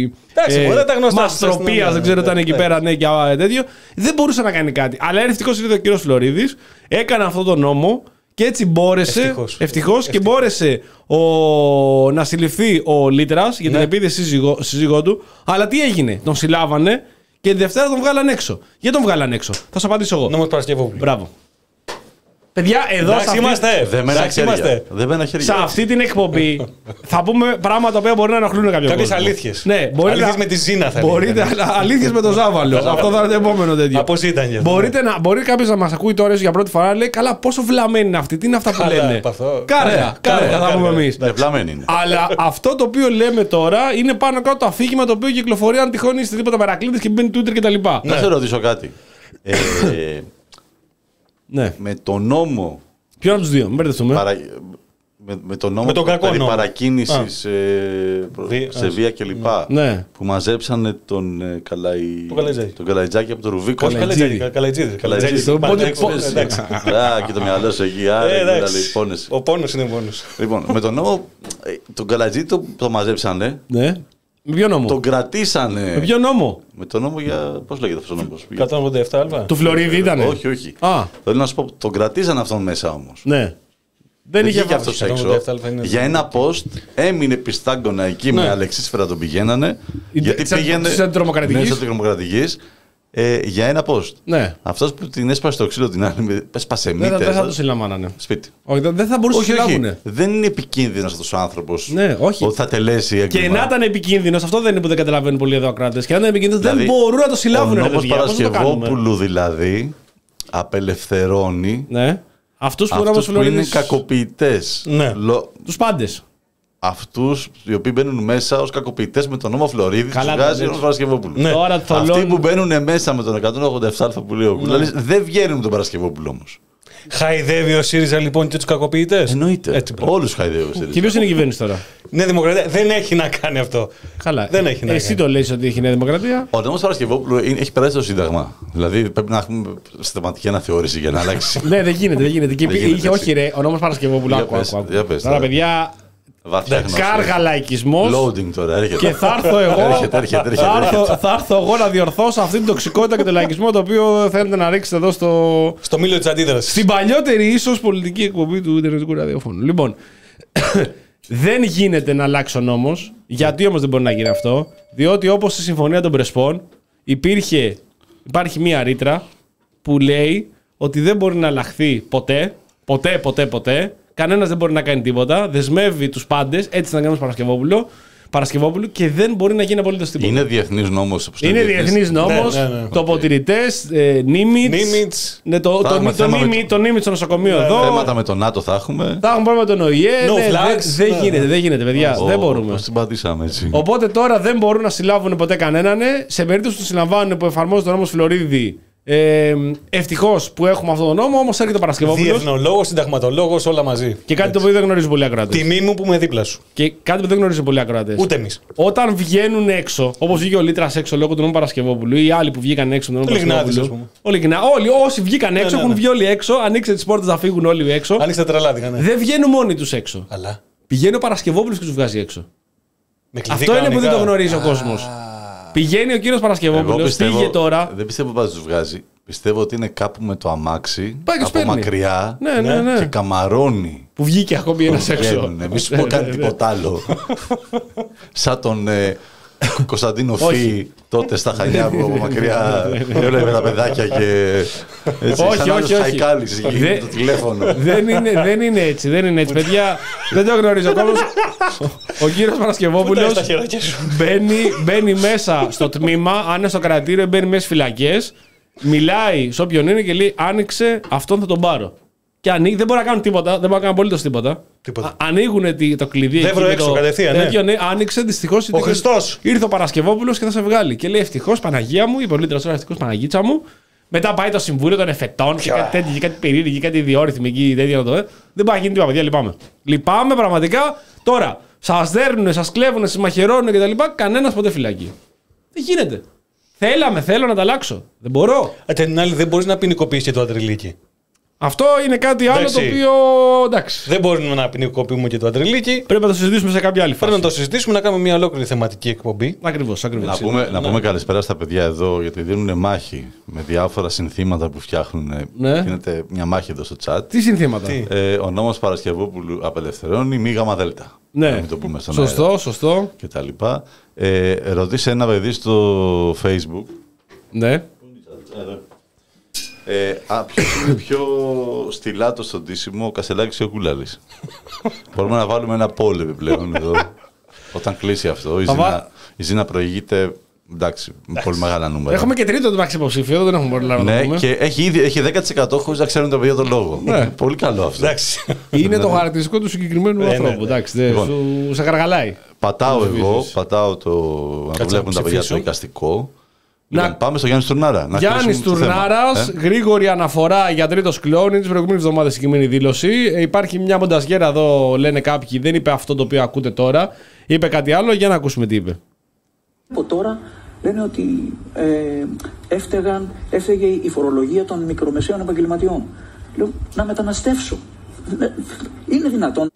ε, μαστροπίας, δεν ξέρω, ήταν εκεί πέρα, ναι, και τέτοιο. Δεν μπορούσε να κάνει κάτι. Αλλά ευτυχώς ήρθε ο κύριος Φλωρίδης, έκανε αυτό το νόμο και έτσι μπόρεσε, ευτυχώς, ευτυχώς και μπόρεσε ο, να συλληφθεί ο Λίτρας για την ναι. επίθεση σύζυγό, σύζυγό του. Αλλά τι έγινε, τον συλλάβανε και τη Δευτέρα τον βγάλαν έξω. Γιατί τον βγάλαν έξω, θα σου απαντήσω εγώ. Νόμος Παρασκευόπουλου. Μπράβο. Παιδιά, εδώ σε αυτή... είμαστε. Δεν μένει χέρια. Σε αυτή την εκπομπή θα πούμε πράγματα που μπορεί να ενοχλούν κάποιον. Κάποιες αλήθειες. Ναι, αλήθειες να... με τη Ζήνα θα μπορείτε, αλήθειες με το Ζάβαλο. Αυτό θα είναι το επόμενο τέτοιο. Από ήταν για μπορείτε να, μπορεί κάποιος να μας ακούει τώρα για πρώτη φορά να λέει: καλά, πόσο βλαμμένοι είναι αυτοί, τι είναι αυτά που λένε. Κάρτα, κάρτα θα πούμε εμείς. Αλλά αυτό το οποίο λέμε τώρα είναι πάνω κάτω το αφήγημα το οποίο κυκλοφορεί αν τυχόν είστε τίποτα μερακλείδες και μπαίνει Twitter κτλ. Να σε ρωτήσω κάτι. Ναι. Με το νόμο. Ποιο από τους δύο, μην μπερδευτούμε. Παρα... Με, με το νόμο με τον περί νόμο. παρακίνησης ε, Βία, σε βία κλπ. Ναι. Που μαζέψανε τον ε, Καλαϊ... το Καλαϊτζάκη από το Ρουβίκο. Όχι Καλαϊτζίδη. Καλαϊτζίδη. Α, και το μυαλό σου εκεί. Ο πόνος είναι πόνος. Λοιπόν, με τον νόμο. Τον Καλαϊτζίδη το μαζέψανε. Ναι. Με ποιο νόμο? Τον κρατήσανε. Με ποιο νόμο? Με το νόμο για. Πώς λέγεται αυτό ο νόμος? εκατόν ογδόντα επτά α. Του Φλωρίδη ήτανε? Όχι, όχι. Α. Θέλω να σου πω, τον κρατήσανε αυτόν μέσα όμως. Ναι. Δεν είχε αυτό έξω. Για ένα post έμεινε πιστάγκωνα εκεί ναι. με αλεξίσφαιρα τον πηγαίνανε. Η, γιατί σαν, πήγαινε. Σαν τρομοκρατικής. Ε, για ένα post. Ναι. Αυτός που την έσπασε το ξύλο την άλλη, έσπασε μύτες. Δεν θα το συλλαμβάνανε. Σπίτι. Όχι, δεν θα μπορούσε να το συλλάβουνε. Δεν είναι επικίνδυνος αυτός ο άνθρωπος. Ναι, όχι. Ότι θα τελέσει έγκλημα. Και να ήταν επικίνδυνος, αυτό δεν είναι που δεν καταλαβαίνουν πολλοί εδώ ακράτες. Και να ήταν επικίνδυνος, δηλαδή, δεν μπορούν να το συλλάβουν. Ο νόμος Παρασκευόπουλου δηλαδή απελευθερώνει ναι. αυτούς που, αυτούς που είναι κακοποιητές. Ναι. Λο... Τους πάντες. Αυτούς οι οποίοι μπαίνουν μέσα ως κακοποιητές με τον νόμο Φλωρίδη, τους βγάζει ο νόμος Παρασκευόπουλου. Ναι. Αυτοί που μπαίνουν μέσα με τον εκατόν ογδόντα επτά α που λέει ο Κούλαλης δεν βγαίνουν με τον Παρασκευόπουλο όμως. Χαϊδεύει ο ΣΥΡΙΖΑ λοιπόν και τους κακοποιητές. Εννοείται. Όλους χαϊδεύει ο ΣΥΡΙΖΑ. Και ποιος είναι η κυβέρνηση τώρα? Νέα Δημοκρατία. Δεν έχει να κάνει αυτό. Καλά. Δεν έχει να Εσύ κάνει. το λες ότι έχει Νέα Δημοκρατία. Ο νόμος Παρασκευόπουλου έχει περάσει το Σύνταγμα. Δηλαδή πρέπει να έχουμε συστηματική αναθεώρηση για να αλλάξει. Ναι, δεν γίνεται. Δεν γίνεται. Και είχε όχι ρε, ο νόμος Παρασκευόπουλου. Άκου, άκου. Τώρα παιδιά. Βαθιά γνώση. Κάργα λαϊκισμός. Loading τώρα, έρχεται. Και θα έρθω εγώ, Έρχεται, έρχεται, έρχεται, θα, έρθω, έρχεται. θα έρθω εγώ να διορθώσω αυτή την τοξικότητα και τον λαϊκισμό το οποίο θέλετε να ρίξετε εδώ στο, Στο μήλο της αντίδρασης. στην παλιότερη ίσως πολιτική εκπομπή του Ιντερνετικού ραδιοφώνου. Λοιπόν, δεν γίνεται να αλλάξει ο νόμος. Γιατί όμως δεν μπορεί να γίνει αυτό? Διότι όπως στη Συμφωνία των Πρεσπών υπήρχε, υπάρχει μία ρήτρα που λέει ότι δεν μπορεί να αλλάχθει ποτέ, ποτέ, ποτέ, ποτέ. Κανένας δεν μπορεί να κάνει τίποτα. Δεσμεύει τους πάντες, έτσι να κάνουμε Παρασκευόπουλο, Παρασκευόπουλου και δεν μπορεί να γίνει απολύτως τίποτα. Είναι διεθνής νόμος. Είναι διεθνής νόμος, Ναι, ναι, ναι. τοποτηρητές, ε, νίμιτς. Νίμιτς. Ναι, το, Θα το, έχουμε το, θέμα με νίμι- το νίμιτς στο νοσοκομείο εδώ. Θέματα με τον ΝΑΤΟ θα έχουμε. Θα έχουμε πρόβλημα με τον ΟΗΕ. No ναι, flags. δεν δεν Ναι. γίνεται, δεν γίνεται, παιδιά. Ω, δεν μπορούμε. Πώς την πατήσαμε έτσι. Οπότε τώρα δεν μπορούν να συλλάβουν ποτέ κανέναν. Σε περίπτωση που συλλαμβάνουν που εφαρμόζει τον νόμο Φλωρίδη, ε, ευτυχώς που έχουμε αυτόν τον νόμο, όμως έρχεται ο Παρασκευόπουλος. Διεθνολόγος, συνταγματολόγος, όλα μαζί. Και κάτι το οποίο δεν γνωρίζουν πολλοί ακροατές. Τιμή μου που είμαι δίπλα σου. Και κάτι που δεν γνωρίζουν πολλοί ακροατές. Ούτε εμείς. Όταν βγαίνουν έξω, όπως βγήκε ο Λίτρας έξω λόγω του νόμου Παρασκευόπουλου ή άλλοι που βγήκαν έξω τον νόμο Ο Λιγνάδης, Παρασκευόπουλου. ας πούμε. Ο Λιγνά, όλοι όσοι βγήκαν έξω ναι, έχουν ναι. βγει όλοι έξω. Ανοίξτε τις πόρτες να φύγουν όλοι έξω. Άνοιξε τα τρελάδικα, ναι. Δεν βγαίνουν μόνοι τους έξω. Αλλά. Πηγαίνει ο Παρασκευόπουλος και τους βγάζει έξω. Με κλειδί Αυτό είναι που δεν κανονικά. το γνωρίζει ο κόσμος. Πηγαίνει ο κύριος Εγώ Παρασκευόπουλος, πιστεύω, πήγε τώρα. δεν πιστεύω ότι τους βγάζει. Πιστεύω ότι είναι κάπου με το αμάξι, Πάει και τους από παίρνει. μακριά Ναι, ναι, ναι. και καμαρώνει. Που βγήκε ακόμη ένας έξω. Βγαίνουν. Εμείς που κάνει τίποτα άλλο. Σαν τον ε, Κωνσταντίνο Φι τότε στα Χανιά που από μακριά έβλεπε τα παιδάκια και έτσι, Όχι, σαν όχι, άλλος όχι. Χαϊκάλης Δεν- γίνεται το τηλέφωνο. δεν, είναι, δεν είναι έτσι, δεν είναι έτσι, παιδιά. Δεν το γνωρίζω ο κόσμος. Ο κύριος Πού τα Παρασκευόπουλος έχεις τα χεράκια σου. μπαίνει, μπαίνει μέσα στο τμήμα, αν είναι στο κρατήριο, μπαίνει μέσα στις φυλακές, μιλάει σε όποιον είναι και λέει: Άνοιξε, αυτόν θα τον πάρω. Και ανοίγει, δεν μπορεί να κάνουν τίποτα, δεν μπορεί να κάνουν απολύτως τίποτα. Τίποτα. Α- ανοίγουν το κλειδί. Δεν εκεί βρω με έξω, το- κατευθείαν, ναι. τέτοιο, ναι. Άνοιξε, δυστυχώς. Ο Χριστός. Ήρθε ο Παρασκευόπουλος και θα σε βγάλει. Και λέει: Ευτυχώς, Παναγία μου, είπε ο Λίτρας τώρα, ευτυχώς, Παναγίτσα μου. Μετά πάει το συμβούλιο των εφετών και κάτι τέτοιο, και κάτι περίεργη, κάτι ιδιόρυθμη εκεί, τέτοια να το δει. Δεν πάει να γίνει τίποτα, παιδιά, λυπάμαι. Λυπάμαι πραγματικά. Τώρα, σας δέρνουν, σας κλέβουν, σας μαχαιρώνουν κτλ. Κανένας ποτέ φυλακή. Δεν γίνεται. Θέλαμε, θέλω να τα αλλάξω. Δεν μπορώ. Ε, την άλλη, δεν μπορεί να ποινικοποιήσει και το αντριλίκι. Αυτό είναι κάτι άλλο Εντάξει. το οποίο. Εντάξει. Δεν μπορούμε να ποινικοποιούμε και το αντριλίκι. Πρέπει να το συζητήσουμε σε κάποια άλλη φάση. Πρέπει να το συζητήσουμε, να κάνουμε μια ολόκληρη θεματική εκπομπή. Ακριβώς, ακριβώς. Να πούμε, να πούμε καλησπέρα στα παιδιά εδώ, γιατί δίνουν μάχη με διάφορα συνθήματα που φτιάχνουν. Ναι. Γίνεται μια μάχη εδώ στο chat. Τι συνθήματα. Τι? Ε, ο νόμος Παρασκευόπουλου απελευθερώνει μη γάμα δέλτα. Ναι. Να μην το πούμε στον Σωστό, αέρα σωστό. και τα λοιπά. Ε, ρωτήσε ένα παιδί στο Facebook. Ναι. Ε, α, ποιος είναι πιο στυλάτος στον τίσιμο, ο Κασελάκης ή ο Κούλαλης. Μπορούμε να βάλουμε ένα poll επιπλέον εδώ. Όταν κλείσει αυτό, η Θα βα- Ζήνα, η Ζήνα προηγείται, εντάξει, με πολύ μεγάλα νούμερα. Έχουμε και τρίτο το υποψήφιο, δεν έχουμε πολύ να το Ναι, πούμε. και έχει ήδη έχει δέκα τοις εκατό χωρίς να ξέρουν το παιδί τον λόγο. Ναι. Πολύ καλό αυτό. Εντάξει. Είναι το χαρακτηριστικό του συγκεκριμένου ναι, ανθρώπου. ναι. Εντάξει, δεν- Λοιπόν. σου, σε καργαλάει. Πατάω Ψηφίσεις. εγώ, πατάω το. Να το να βλέπουν τα παιδιά ψηφίσω. στο εικαστικό. Να- Λοιπόν, πάμε στο Γιάννη Τουρνάρα. να Γιάννη κλείσουμε το θέμα. Τουρνάρα, Ε, γρήγορη αναφορά για τρίτο κλόνι τη προηγούμενη εβδομάδα συγκεκριμένη δήλωση. Ε, υπάρχει μια μονταζιέρα εδώ, λένε κάποιοι, δεν είπε αυτό το οποίο ακούτε τώρα. Είπε κάτι άλλο, για να ακούσουμε τι είπε. Από τώρα λένε ότι ε, έφταιγαν, έφταιγε η φορολογία των μικρομεσαίων επαγγελματιών. Λέω, να μεταναστεύσω. Είναι δυνατόν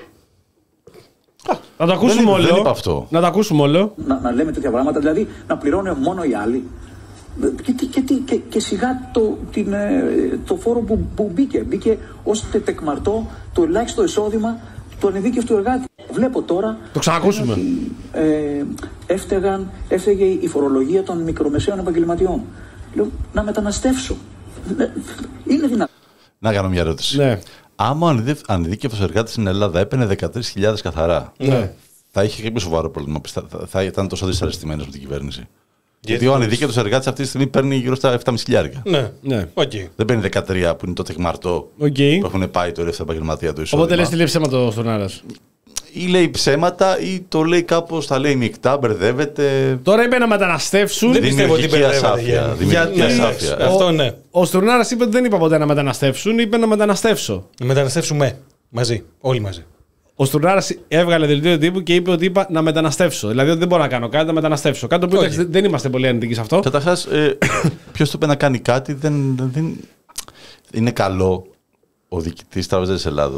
Να το ακούσουμε Δεν- όλο. δεν είπα αυτό. Να το ακούσουμε όλο. να, να λέμε τέτοια πράγματα, δηλαδή να πληρώνουν μόνο οι άλλοι. Και, τι- και, τι- και, και σιγά το, την, ε, το φόρο που, που μπήκε. Μπήκε ως τεκμαρτό το ελάχιστο εισόδημα του ανειδίκευτου εργάτη. Βλέπω τώρα. Το ξανακούσουμε. ότι, ε, έφταιγαν, έφταιγε η φορολογία των μικρομεσαίων επαγγελματιών. Λέω, να μεταναστεύσω. Είναι δυνατόν. Να κάνω μια ερώτηση. Ναι. Άμα ο ανειδίκευτος εργάτης στην Ελλάδα έπαιρνε δεκατρείς χιλιάδες καθαρά, Ναι. θα είχε κάποιο σοβαρό πρόβλημα. Θα, θα, θα ήταν τόσο δυσαρεστημένος με την κυβέρνηση. Γιατί ο ανειδίκευτος εργάτης αυτή τη στιγμή παίρνει γύρω στα επτά κόμμα πέντε χιλιάρικα. Ναι. Ναι. Οκ. Δεν παίρνει δεκατρία που είναι το τεκμαρτό Οκ. που έχουν πάει το ελεύθερο επαγγελματία του εισόδημα. Οπότε λες τι λέει ψέμα το Τουρνάρα. Ή λέει ψέματα ή το λέει κάπως, τα λέει μεικτά, μπερδεύεται. Τώρα είπε να μεταναστεύσουν. Δεν πιστεύω ότι Δημιουργική μπερδεύεται, ασάφεια. Γιάννη. Δημιουργική Γιατί- ασάφεια. Ε, Αυτό ναι. Ο Στουρνάρα είπε ότι δεν είπα ποτέ να μεταναστεύσουν, είπε να μεταναστεύσω. Να μεταναστεύσουμε μαζί. Όλοι μαζί. Ο Στουρνάρα έβγαλε δελτίο τύπου και είπε ότι είπα να μεταναστεύσω. Δηλαδή ότι δεν μπορώ να κάνω κάτι, να μεταναστεύσω. Κάτι το οποίο Όχι. εντάξει, δεν είμαστε πολύ αρνητικοί σε αυτό. Καταρχάς, ε, ποιος του είπε να κάνει κάτι, δεν, δεν είναι καλό ο διοικητής Τράπεζας της Ελλάδος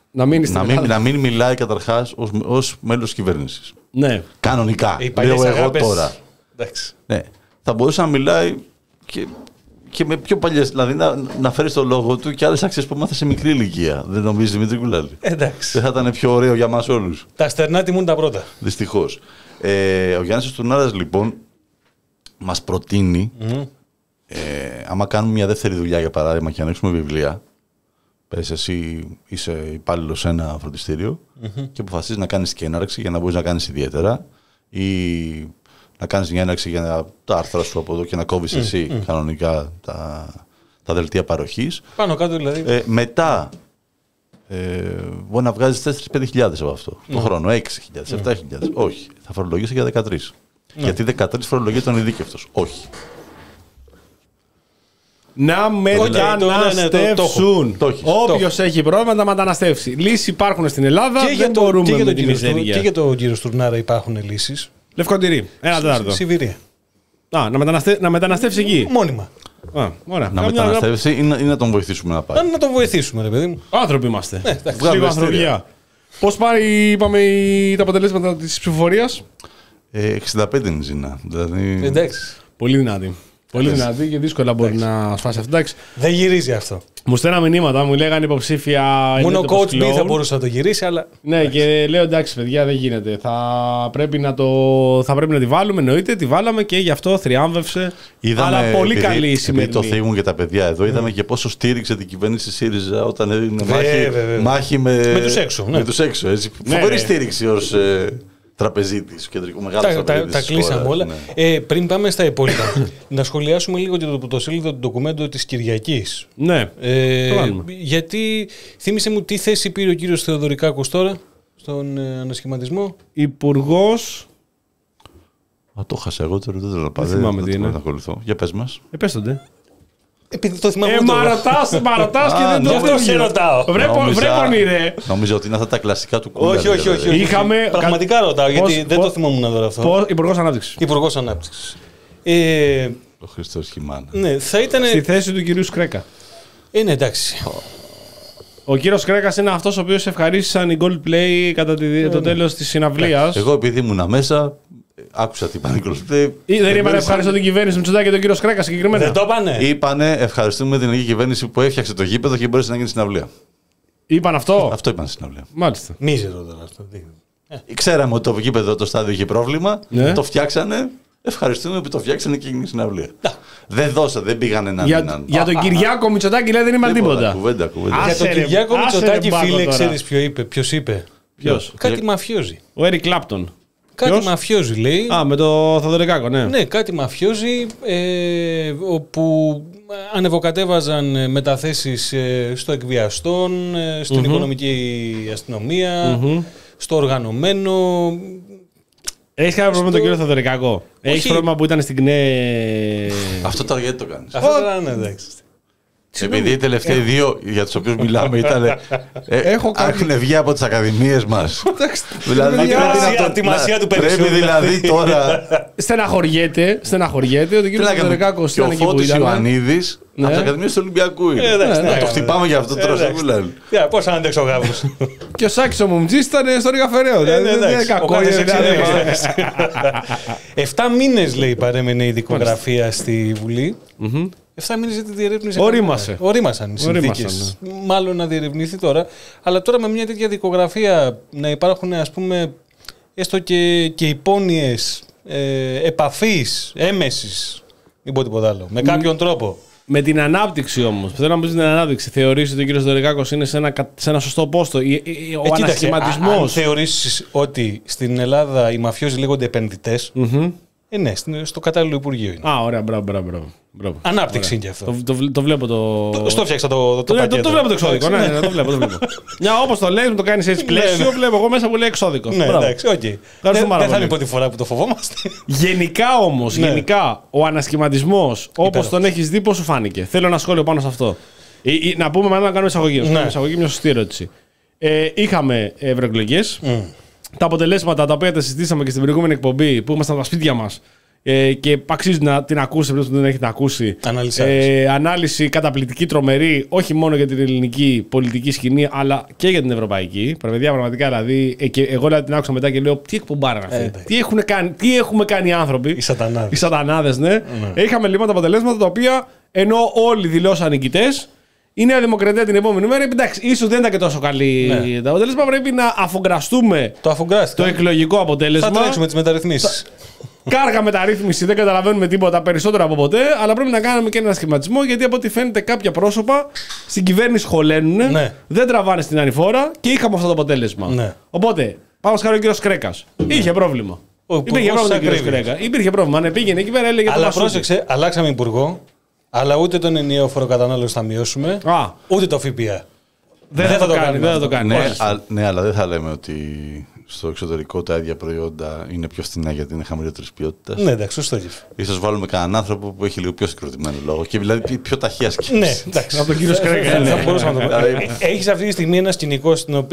Να, να, μην, να μην μιλάει καταρχάς ως, ως μέλος της κυβέρνησης. Ναι. Κανονικά. Λέω εγώ τώρα. Ναι. Θα μπορούσε να μιλάει και, και με πιο παλιές. Δηλαδή να, να φέρει το λόγο του και άλλες άξιες που μάθε σε μικρή ηλικία. Δεν νομίζεις, Δημήτρη Κουλάλη? Εντάξει. Δεν θα ήταν πιο ωραίο για μας όλους? Τα στερνά τιμούν τα πρώτα. Δυστυχώς. Ε, ο Γιάννης Τουρνάρας λοιπόν μας προτείνει, mm. ε, άμα κάνουμε μια δεύτερη δουλειά για παράδειγμα και ανοίξουμε βιβλία, πες εσύ είσαι υπάλληλος σε ένα φροντιστήριο mm-hmm. και αποφασίζεις να κάνεις και έναρξη για να μπορείς να κάνεις ιδιαίτερα ή να κάνεις μια έναρξη για να, τα άρθρα σου από εδώ και να κόβεις mm, εσύ mm. κανονικά τα, τα δελτία παροχής. Πάνω κάτω δηλαδή. Ε, μετά ε, μπορεί να βγάζεις τέσσερις με πέντε χιλιάδες από αυτό mm. το χρόνο, έξι χιλιάδες, επτά χιλιάδες. Mm. Όχι, θα φορολογήσει για δεκατρείς. Mm. Γιατί δεκατρείς φορολογεί τον ειδίκευτος. Όχι. Να μεταναστεύσουν. Όποιος έχει πρόβλημα να μεταναστεύσει. Λύσεις υπάρχουν στην Ελλάδα. Και δεν το, μπορούμε και με το τη μιζέρια. Και για τον κύριο Στουρνάρα υπάρχουν λύσεις. Λευκοντηρή. Ένα τέταρτο. Σιβηρία. Α, να, μεταναστε... να μεταναστεύσει εκεί. Μόνιμα. Α, ωραία. Να μεταναστεύσει ή να, ή να τον βοηθήσουμε να πάει. Να τον βοηθήσουμε, ρε παιδί μου. Άνθρωποι είμαστε. Ναι, Λίγο ανθρωπιά. Πώς πάει, είπαμε, τα αποτελέσματα της ψηφοφορίας? Ε, εξήντα πέντε είναι η Ζήνα. Δηλαδή... Εντάξει. Πολύ δυνατή. Πολύ δυνατή και δύσκολα μπορεί να σφάσει αυτό. Εντάξει. Δεν γυρίζει αυτό. Μου στέλναν μηνύματα, μου λέγανε υποψήφια. Μόνο ο coach B θα μπορούσε να το γυρίσει, αλλά. Ναι, εντάξει. Και λέω εντάξει, παιδιά, δεν γίνεται. Θα πρέπει να, το... θα πρέπει να τη βάλουμε. Εννοείται, τη βάλαμε και γι' αυτό θριάμβευσε. Είδαμε, αλλά πολύ επειδή, καλή η σημερινή. Επειδή το θίγουν και τα παιδιά εδώ, είδαμε mm. και πόσο στήριξε την κυβέρνηση ΣΥΡΙΖΑ όταν έδινε μάχη, μάχη με, με τους έξω. Ναι. Με τους έξω έτσι. Ναι, φοβερή ναι. στήριξη ως ε, τραπεζίτης, κεντρικό μεγάλο τραπεζίτης. Τα, τα κλείσαμε όλα. Ναι. Ε, πριν πάμε στα υπόλοιπα, να σχολιάσουμε λίγο το πρωτοσέλιδο του ντοκουμέντου της Κυριακής. Ναι. Ε, γιατί θύμισε μου τι θέση πήρε ο κύριος Θεοδωρικάκος τώρα στον ε, ανασχηματισμό. Υπουργός. Α, το χάσα εγώ τώρα, δεν θέλω να πάω. Δεν θυμάμαι τι είναι. Να ακολουθώ. Για πες μας. Ε, πες τότε. Επειδή το θυμάμαι. Ε, μα ρωτάς, μα ρωτάς και δεν το αυτό σε ρωτάω. Βρε πονηρέ. Νομίζω ότι είναι αυτά τα κλασικά του κούλα. Όχι, όχι, όχι. Είχαμε... Πραγματικά ρωτάω, γιατί δεν το θυμόμουν να δω αυτό. Υπουργός Ανάπτυξης. Υπουργός Ανάπτυξης. Ο Χριστός Χιμάνα. Ναι, θα ήταν... Στη θέση του κυρίου Σκρέκα. Είναι εντάξει. Ο κύριος Κρέκας είναι αυτός ο οποίος ευχαρίστησαν οι Goldplay κατά το τέλος της συναυλίας. Εγώ επειδή ήμουν μέσα, άκουσα τι είπαν οι Goldplay. Δεν είπανε ευχαριστώ την κυβέρνηση Μητσοτάκη και τον κύριο Κρέκα συγκεκριμένα. Δεν το είπανε. Είπανε ευχαριστούμε την ελληνική κυβέρνηση που έφτιαξε το γήπεδο και μπόρεσε να γίνει συναυλία. Είπαν αυτό. Αυτό είπαν στην συναυλία. Μάλιστα. Μίζερο τώρα αυτό. Ξέραμε ότι το γήπεδο, το στάδιο είχε πρόβλημα. Το φτιάξανε. Ευχαριστούμε που το φτιάξανε και έγινε συναυλία. Δεν δώσανε, δεν πήγανε να για, μείναν. Για τον Κυριάκο Μητσοτάκη λέει δεν είπαν τίποτα. Κουβέντα, κουβέντα. Για τον Κυριάκο Μητσοτάκη, φίλε, ξέρεις ποιο είπε, ποιος είπε. Ποιος? Κάτι μαφιόζι. Ο Έρικ Κλάπτον. Κάτι Ποιος? μαφιόζι λέει. Α, με το Θοδωρικάκο, ναι. Ναι, κάτι μαφιόζι ε, όπου ανεβοκατέβαζαν μεταθέσεις ε, στο εκβιαστών, ε, στην mm-hmm. οικονομική αστυνομία, mm-hmm. στο οργανωμένο. Έχεις κανένα πρόβλημα με τον κύριο Θοδωρικάκο? Έχεις πρόβλημα που ήταν στην ΚΝΕ? Αυτό τώρα γιατί το κάνεις? Αυτό τώρα είναι εντάξει. Επειδή οι τελευταίοι δύο για τους οποίους μιλάμε ήταν, ε, έχουν βγει από τις ακαδημίες μας. Δηλαδή ατιμασία του περισσότερου. Πρέπει δηλαδή τώρα... Στεναχωριέται, στεναχωριέται ότι ο κύριος Θοδωρικάκος ήταν εκεί που ήταν. Και ο Φώτης Ιωαννίδης από τις ακαδημίες του Ολυμπιακού είναι. Το χτυπάμε για αυτό τώρα στο Βουλάν. Πώς αν αντέξω ο Γάβρος. Και ο Σάκης ο Μουμτζής ήταν στο Ρίγα Φεραίο. Δεν είναι κακό. Εφτά μήνες λέει παρέμενε η δικογραφία στη Βουλή. Εφτά μήνες για τη διερεύνηση. Ορίμασε. Ορίμασαν οι συνθήκες. Ναι. Μάλλον να διερευνηθεί τώρα. Αλλά τώρα με μια τέτοια δικογραφία να υπάρχουν, ας πούμε, έστω και, και υπόνοιες ε, επαφής, έμεσης, μην πω τίποτα άλλο, με κάποιον mm. τρόπο. Με την ανάπτυξη όμως, θέλω να πω την ανάπτυξη, θεωρείς ότι ο κύριος Θοδωρικάκος είναι σε ένα, σε ένα σωστό πόστο? Ο ε, ανασχηματισμός. Αν θεωρήσεις ότι στην Ελλάδα οι μαφιόζοι λέγονται επενδυτές, mm-hmm. Ε, ναι, στο κατάλληλο Υπουργείο είναι. Α, ωραία, μπράβο, μπράβο. μπράβο. Ανάπτυξη είναι και αυτό. Το, το, το βλέπω το. Το, στο φτιάξα το, το, το, το, πακέτο. Το, το βλέπω το εξώδικο. Ναι, ναι, το βλέπω. Το βλέπω. Μια όπως το λέει, μου το κάνει έτσι πλαίσιο, βλέπω εγώ μέσα που λέει εξώδικο. Ναι, εντάξει, οκ. Okay. Δεν θα είναι η πρώτη φορά που το φοβόμαστε. Γενικά όμως, ναι. γενικά ο ανασχηματισμός, όπως τον έχεις δει, πώς σου φάνηκε? Θέλω ένα σχόλιο πάνω σε αυτό. Ή, ή, να πούμε, μάλλον να κάνουμε εισαγωγή. Ναι. εισαγωγή μια σωστή ερώτηση. Ε, είχαμε ευρωεκλογές. Mm. Τα αποτελέσματα τα οποία τα συζητήσαμε και στην προηγούμενη εκπομπή που ήμασταν στα σπίτια μας. Ε, και αξίζει να την ακούσετε, που δεν έχετε ακούσει. Ανάλυση. Ε, ανάλυση καταπληκτική, τρομερή, όχι μόνο για την ελληνική πολιτική σκηνή, αλλά και για την ευρωπαϊκή. Παιδιά, πραγματικά δηλαδή. Ε, και εγώ δηλαδή, την άκουσα μετά και λέω: τι εκπομπάρα αυτή. Ε, τι, έχουν κάνει, τι έχουμε κάνει οι άνθρωποι. Οι σατανάδες. Οι σατανάδες, ναι. ναι. Είχαμε λοιπόν τα αποτελέσματα τα οποία ενώ όλοι δηλώσαν νικητές. Η Νέα Δημοκρατία την επόμενη μέρα, εντάξει, ίσως δεν ήταν και τόσο καλή ναι. το αποτέλεσμα. Πρέπει να αφογκραστούμε το, το εκλογικό αποτέλεσμα. Θα τρέξουμε τις μεταρρυθμίσεις. Κάργα μεταρρύθμιση, δεν καταλαβαίνουμε τίποτα περισσότερο από ποτέ, αλλά πρέπει να κάνουμε και ένα σχηματισμό γιατί από ό,τι φαίνεται κάποια πρόσωπα στην κυβέρνηση χωλένουν, ναι. δεν τραβάνε στην ανηφόρα και είχαμε αυτό το αποτέλεσμα. Ναι. Οπότε, πάμε να ο κύριος Κρέκας. Ναι. Είχε πρόβλημα. Ο Υπήρχε πρόβλημα, κύριος Κρέκα. Υπήρχε πρόβλημα. Αν πήγαινε εκεί πέρα, έλεγε. Αλλά πρόσεξε, αλλάξαμε υπουργό. Αλλά ούτε τον ενιαίο φοροκατανάλωση θα μειώσουμε, Α. ούτε το ΦΠΑ. Δεν, δεν θα το κάνει. Δεν θα το κάνει. Ναι, α, ναι, αλλά δεν θα λέμε ότι στο εξωτερικό τα ίδια προϊόντα είναι πιο φθηνά γιατί είναι χαμηλότερη ποιότητα. Ναι, εντάξει, σωστό. Ίσως βάλουμε κανέναν άνθρωπο που έχει λίγο πιο συγκροτημένο λόγο και δηλαδή πιο ταχεία σκέψη. Ναι, εντάξει. Από τον κύριο Σκρέκα. Θα μπορούσαμε να το πούμε. Έχει αυτή τη στιγμή ένα σκηνικό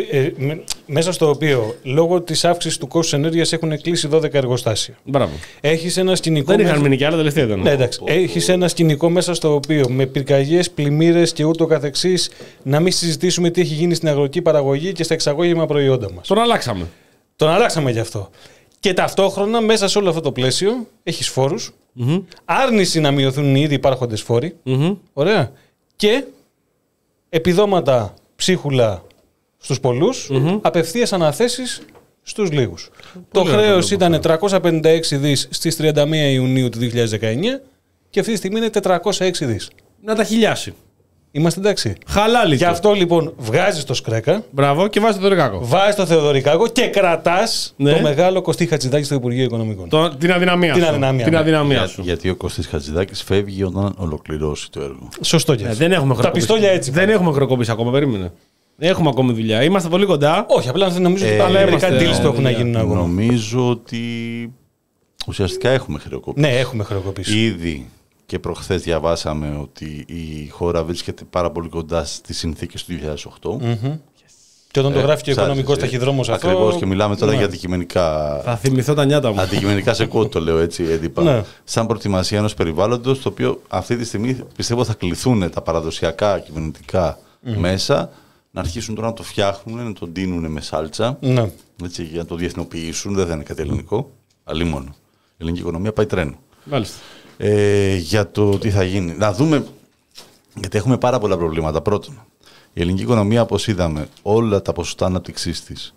μέσα στο οποίο λόγω τη αύξηση του κόστου ενέργεια έχουν κλείσει δώδεκα εργοστάσια. Μπράβο. Έχει ένα σκηνικό. Δεν είχαν μείνει κι άλλα, τελευταία ήταν. Ναι, εντάξει. Έχει ένα σκηνικό μέσα στο οποίο με πυρκαγιές, πλημμύρες και ούτω καθεξής να μην συζητήσουμε τι έχει γίνει στην αγροτική παραγωγή και στα εξαγώγημα προϊόντα μας. Τον αλλάξαμε. Τον αλλάξαμε γι' αυτό. Και ταυτόχρονα μέσα σε όλο αυτό το πλαίσιο έχεις φόρους, mm-hmm. άρνηση να μειωθούν οι ήδη υπάρχοντες φόροι, mm-hmm. ωραία, και επιδόματα ψίχουλα στους πολλούς, mm-hmm. απευθείας αναθέσεις στους λίγους. Πολύ το χρέος ήταν τριακόσια πενήντα έξι δις στις τριάντα μία Ιουνίου του δύο χιλιάδες δεκαεννιά και αυτή τη στιγμή είναι τετρακόσια έξι δις. Να τα χιλιάσει. Είμαστε εντάξει. Χαλάλι. Γι' αυτό λοιπόν βγάζεις το Σκρέκα. Μπράβο, και βάζεις το Θεοδωρικάκο. Βάζεις το Θεοδωρικάκο και κρατάς ναι. το μεγάλο Κωστή Χατζηδάκη στο Υπουργείο Οικονομικών. Το, την αδυναμία την σου. Αδυναμία, την ναι. αδυναμία Για, σου. Γιατί ο Κωστής Χατζηδάκης φεύγει όταν ολοκληρώσει το έργο. Σωστό και ε, δεν έχουμε τα πιστόλια έτσι. Δεν έχουμε χρεοκοπήσει ακόμα, περίμενε. Έχουμε ακόμη δουλειά. Είμαστε πολύ κοντά. Όχι, απλά νομίζω ότι τα μερικά deals που έχουν να γίνουν ακόμα. Νομίζω ότι ουσιαστικά έχουμε χρεοκοπήσει. Ναι, έχουμε χρεοκοπήσει. Ήδη. Και προχθές διαβάσαμε ότι η χώρα βρίσκεται πάρα πολύ κοντά στις συνθήκες του δύο χιλιάδες οκτώ. Mm-hmm. Yes. Και όταν το γράφει και ο οικονομικός ταχυδρόμος αυτό... Ακριβώς, και μιλάμε τώρα ναι. για αντικειμενικά... Θα θυμηθώ τα νιάτα μου. Αντικειμενικά σε κότ το λέω έτσι έντυπα. Ναι. Σαν προετοιμασία ενός περιβάλλοντος, το οποίο αυτή τη στιγμή πιστεύω θα κληθούν τα παραδοσιακά κυβερνητικά mm. μέσα να αρχίσουν τώρα να το φτιάχνουν, να το ντύνουν με σάλτσα, ναι. έτσι, για να το διεθνοποιήσουν. Δεν θα είναι κάτι ελληνικό, αλλήμον. Η ελληνική οικονομία πάει τρένο. Μάλιστα. Ε, για το τι θα γίνει. Να δούμε, γιατί έχουμε πάρα πολλά προβλήματα. Πρώτον, η ελληνική οικονομία, όπως είδαμε, όλα τα ποσοστά ανάπτυξής της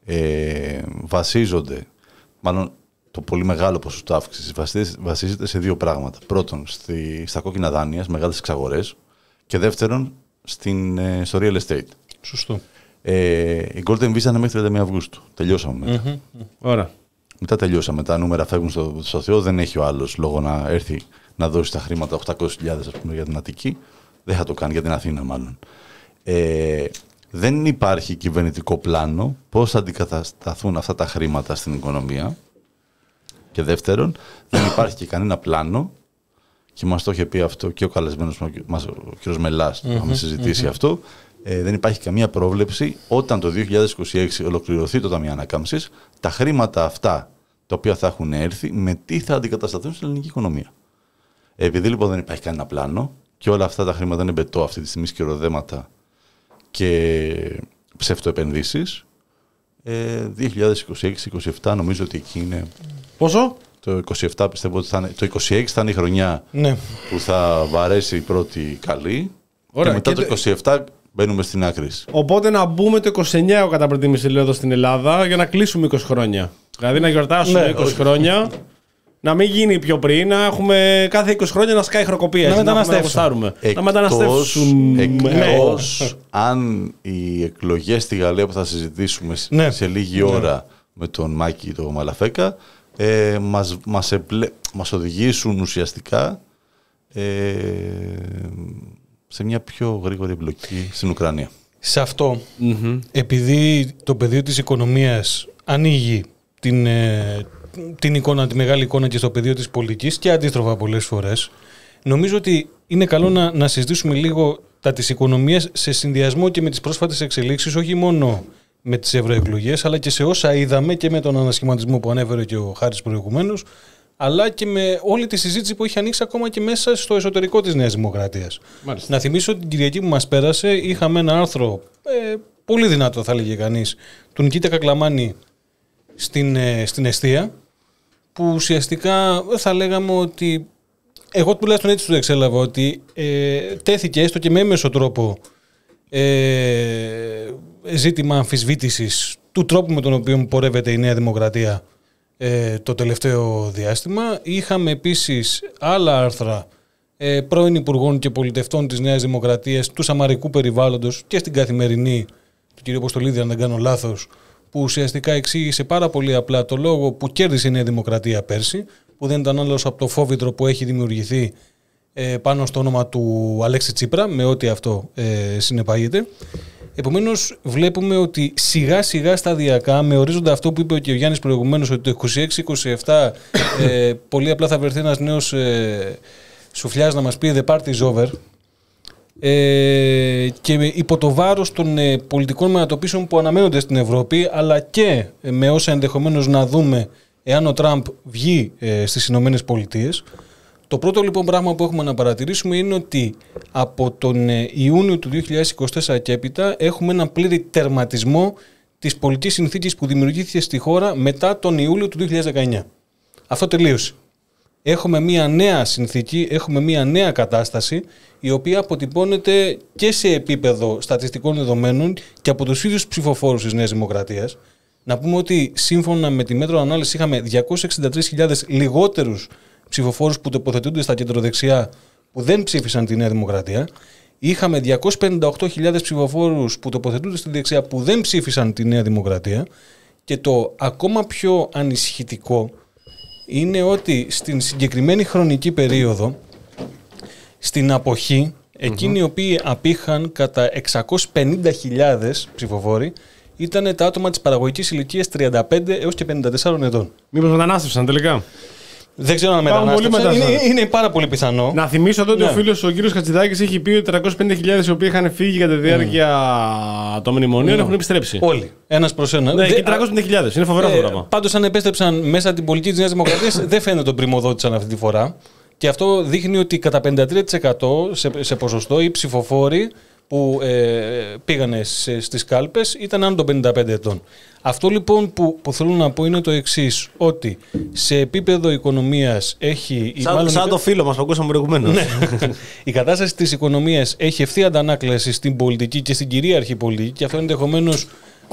ε, βασίζονται, μάλλον το πολύ μεγάλο ποσοστό αύξησης βασίζεται σε δύο πράγματα. Πρώτον, στη, στα κόκκινα δάνεια, στις μεγάλες εξαγορές, και δεύτερον, στην, ε, στο real estate. Σωστό. Ε, η Golden Visa είναι μέχρι τριάντα μία Αυγούστου. Τελειώσαμε μετά. Mm-hmm. Ωραία. Μετά τελειώσαμε. Τα νούμερα φεύγουν στο, στο Θεό. Δεν έχει ο άλλος λόγο να έρθει να δώσει τα χρήματα οκτακόσιες χιλιάδες, ας πούμε, για την Αττική. Δεν θα το κάνει για την Αθήνα, μάλλον. Ε, δεν υπάρχει κυβερνητικό πλάνο πώς θα αντικατασταθούν αυτά τα χρήματα στην οικονομία. Και δεύτερον, δεν υπάρχει και κανένα πλάνο, και μας το είχε πει αυτό και ο καλεσμένος μας, ο κ. Μελάς, το είχαμε συζητήσει mm-hmm. αυτό. Ε, δεν υπάρχει καμία πρόβλεψη όταν το δύο χιλιάδες είκοσι έξι ολοκληρωθεί το Ταμείο Ανάκαμψης, τα χρήματα αυτά τα οποία θα έχουν έρθει, με τι θα αντικατασταθούν στην ελληνική οικονομία. Επειδή λοιπόν δεν υπάρχει κανένα πλάνο και όλα αυτά τα χρήματα είναι μπετό αυτή τη στιγμή, σκυροδέματα και ψευτοεπενδύσεις, ε, δύο χιλιάδες είκοσι έξι είκοσι επτά νομίζω ότι εκεί είναι. Πόσο? Το είκοσι επτά πιστεύω ότι θα είναι. Το είκοσι έξι θα είναι η χρονιά ναι. που θα βαρέσει η πρώτη καλή. Ωραία, και μετά και το είκοσι επτά μπαίνουμε στην άκρη. Οπότε να μπούμε το είκοσι εννιά, κατά προτίμηση, λέω, εδώ στην Ελλάδα, για να κλείσουμε είκοσι χρόνια. Δηλαδή να γιορτάσουμε ναι, είκοσι χρόνια, να μην γίνει πιο πριν, να έχουμε κάθε είκοσι χρόνια να σκάει χροκοπία. Να μεταναστεύσουμε. Να μεταναστεύσουμε. Εκτός αν οι εκλογές στη Γαλλία που θα συζητήσουμε ναι. σε λίγη ώρα ναι. με τον Μάκη το Μαλαφέκα, ε, μας, μας, επλε... μας οδηγήσουν ουσιαστικά ε, σε μια πιο γρήγορη εμπλοκή στην Ουκρανία. Σε αυτό, mm-hmm. επειδή το πεδίο της οικονομίας ανοίγει την, ε, την εικόνα, τη μεγάλη εικόνα και στο πεδίο της πολιτικής και αντίστροφα πολλές φορές, νομίζω ότι είναι καλό να, να συζητήσουμε λίγο τα της οικονομίας σε συνδυασμό και με τις πρόσφατες εξελίξεις, όχι μόνο με τις ευρωεκλογές, αλλά και σε όσα είδαμε και με τον ανασχηματισμό που ανέφερε και ο Χάρης προηγουμένως, αλλά και με όλη τη συζήτηση που έχει ανοίξει ακόμα και μέσα στο εσωτερικό της Νέας Δημοκρατίας. Μάλιστα. Να θυμίσω ότι την Κυριακή που μας πέρασε είχαμε ένα άρθρο ε, πολύ δυνατό, θα έλεγε κανείς, του Νικήτα Κακλαμάνη στην, ε, στην Εστία, που ουσιαστικά θα λέγαμε ότι, εγώ τουλάχιστον έτσι το εξέλαβα, ότι ε, τέθηκε έστω και με έμεσο τρόπο ε, ζήτημα αμφισβήτησης του τρόπου με τον οποίο πορεύεται η Νέα Δημοκρατία ε, το τελευταίο διάστημα. Είχαμε επίσης άλλα άρθρα ε, πρώην υπουργών και πολιτευτών της Νέας Δημοκρατίας, του σαμαρικού περιβάλλοντος και στην Καθημερινή, του κ. Αποστολίδη, αν δεν κάνω λάθος, που ουσιαστικά εξήγησε πάρα πολύ απλά το λόγο που κέρδισε η Νέα Δημοκρατία πέρσι, που δεν ήταν άλλος από το φόβητρο που έχει δημιουργηθεί ε, πάνω στο όνομα του Αλέξη Τσίπρα, με ό,τι αυτό ε, συνεπάγεται. Επομένως, βλέπουμε ότι σιγά σιγά σταδιακά, με ορίζοντα αυτό που είπε και ο Γιάννης προηγουμένως, ότι το είκοσι έξι είκοσι επτά ε, πολύ απλά θα βρεθεί ένας νέος ε, σουφλιάς να μας πει The party is over. Ε, και υπό το βάρος των ε, πολιτικών μετατοπίσεων που αναμένονται στην Ευρώπη, αλλά και ε, με όσα ενδεχομένως να δούμε εάν ο Τραμπ βγει ε, στις Ηνωμένες Πολιτείες, το πρώτο λοιπόν πράγμα που έχουμε να παρατηρήσουμε είναι ότι από τον ε, Ιούνιο του δύο χιλιάδες είκοσι τέσσερα και έπειτα έχουμε έναν πλήρη τερματισμό της πολιτικής συνθήκης που δημιουργήθηκε στη χώρα μετά τον Ιούλιο του δύο χιλιάδες δεκαεννιά. Αυτό τελείωσε. Έχουμε μια νέα συνθήκη, έχουμε μια νέα κατάσταση, η οποία αποτυπώνεται και σε επίπεδο στατιστικών δεδομένων και από τους ίδιους ψηφοφόρους της Νέας Δημοκρατίας. Να πούμε ότι σύμφωνα με τη μέτρο ανάλυση είχαμε διακόσιες εξήντα τρεις χιλιάδες λιγότερους ψηφοφόρους που τοποθετούνται στα κεντροδεξιά που δεν ψήφισαν τη Νέα Δημοκρατία. Είχαμε διακόσιες πενήντα οκτώ χιλιάδες ψηφοφόρους που τοποθετούνται στη δεξιά που δεν ψήφισαν τη Νέα Δημοκρατία. Και το ακόμα πιο ανησυχητικό είναι ότι στην συγκεκριμένη χρονική περίοδο, στην αποχή, εκείνοι mm-hmm. οι οποίοι απήχαν κατά εξακόσιες πενήντα χιλιάδες ψηφοφόροι ήταν τα άτομα της παραγωγικής ηλικίας τριάντα πέντε έως και πενήντα τέσσερα ετών. Μήπως μετανάστευσαν τελικά? Δεν ξέρω αν μετανάστευσαν. Είναι, είναι πάρα πολύ πιθανό. Να θυμίσω εδώ ότι ναι. ο φίλος ο κύριος Χατζηδάκης έχει πει ότι τριακόσιες πενήντα χιλιάδες οι οποίοι είχαν φύγει κατά τη διάρκεια mm. των μνημονίων mm. έχουν επιστρέψει. Όλοι. Ένας προς ένα. Ναι, και τριακόσιες πενήντα χιλιάδες. Είναι φοβερό αυτό το πράγμα. Πάντως, αν επέστρεψαν μέσα την πολιτική της Νέας Δημοκρατίας, δεν φαίνεται τον πρημοδότησαν αυτή τη φορά. Και αυτό δείχνει ότι κατά πενήντα τρία τοις εκατό σε, σε ποσοστό οι ψηφοφόροι που ε, πήγανε σε, στις κάλπες ήταν άνω των πενήντα πέντε ετών. Αυτό λοιπόν που, που θέλω να πω είναι το εξής, ότι σε επίπεδο οικονομίας έχει... Σαν, μάλλον, σαν το φίλο μας που ακούσαμε προηγουμένως. Ναι. Η κατάσταση της οικονομίας έχει ευθεία αντανάκλαση στην πολιτική και στην κυρίαρχη πολιτική και αυτό ενδεχομένως,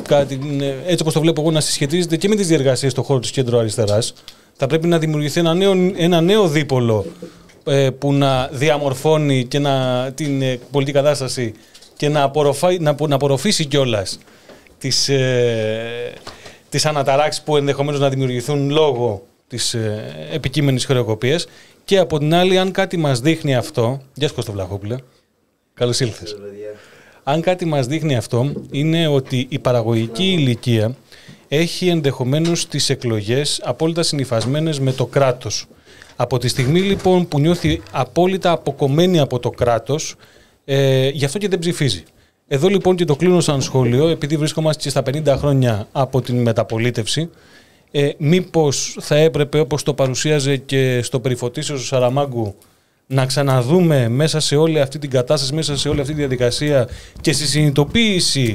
έτσι όπως το βλέπω εγώ, να συσχετίζεται και με τις διεργασίες στον χώρο της κέντρο-αριστεράς. Θα πρέπει να δημιουργηθεί ένα νέο, ένα νέο δίπολο ε, που να διαμορφώνει και να, την ε, πολιτική κατάσταση και να, απορροφά, να, να απορροφήσει κιόλας τις, ε, τις αναταράξεις που ενδεχομένως να δημιουργηθούν λόγω της ε, επικείμενης χρεοκοπίας. Και από την άλλη, αν κάτι μας δείχνει αυτό... Γεια σου Κώστα Βλαχόπουλε. Καλώς ήλθες. Αν κάτι μας δείχνει αυτό, είναι ότι η παραγωγική ηλικία έχει ενδεχομένως τις εκλογές απόλυτα συνυφασμένες με το κράτος. Από τη στιγμή λοιπόν που νιώθει απόλυτα αποκομμένη από το κράτος, ε, γι' αυτό και δεν ψηφίζει. Εδώ λοιπόν και το κλείνω σαν σχόλιο, επειδή βρισκόμαστε και στα πενήντα χρόνια από την μεταπολίτευση, ε, μήπως θα έπρεπε, όπως το παρουσίαζε και στο περιφωτίσιο του Σαραμάγκου, να ξαναδούμε μέσα σε όλη αυτή την κατάσταση, μέσα σε όλη αυτή τη διαδικασία και στη συνειδητοποίηση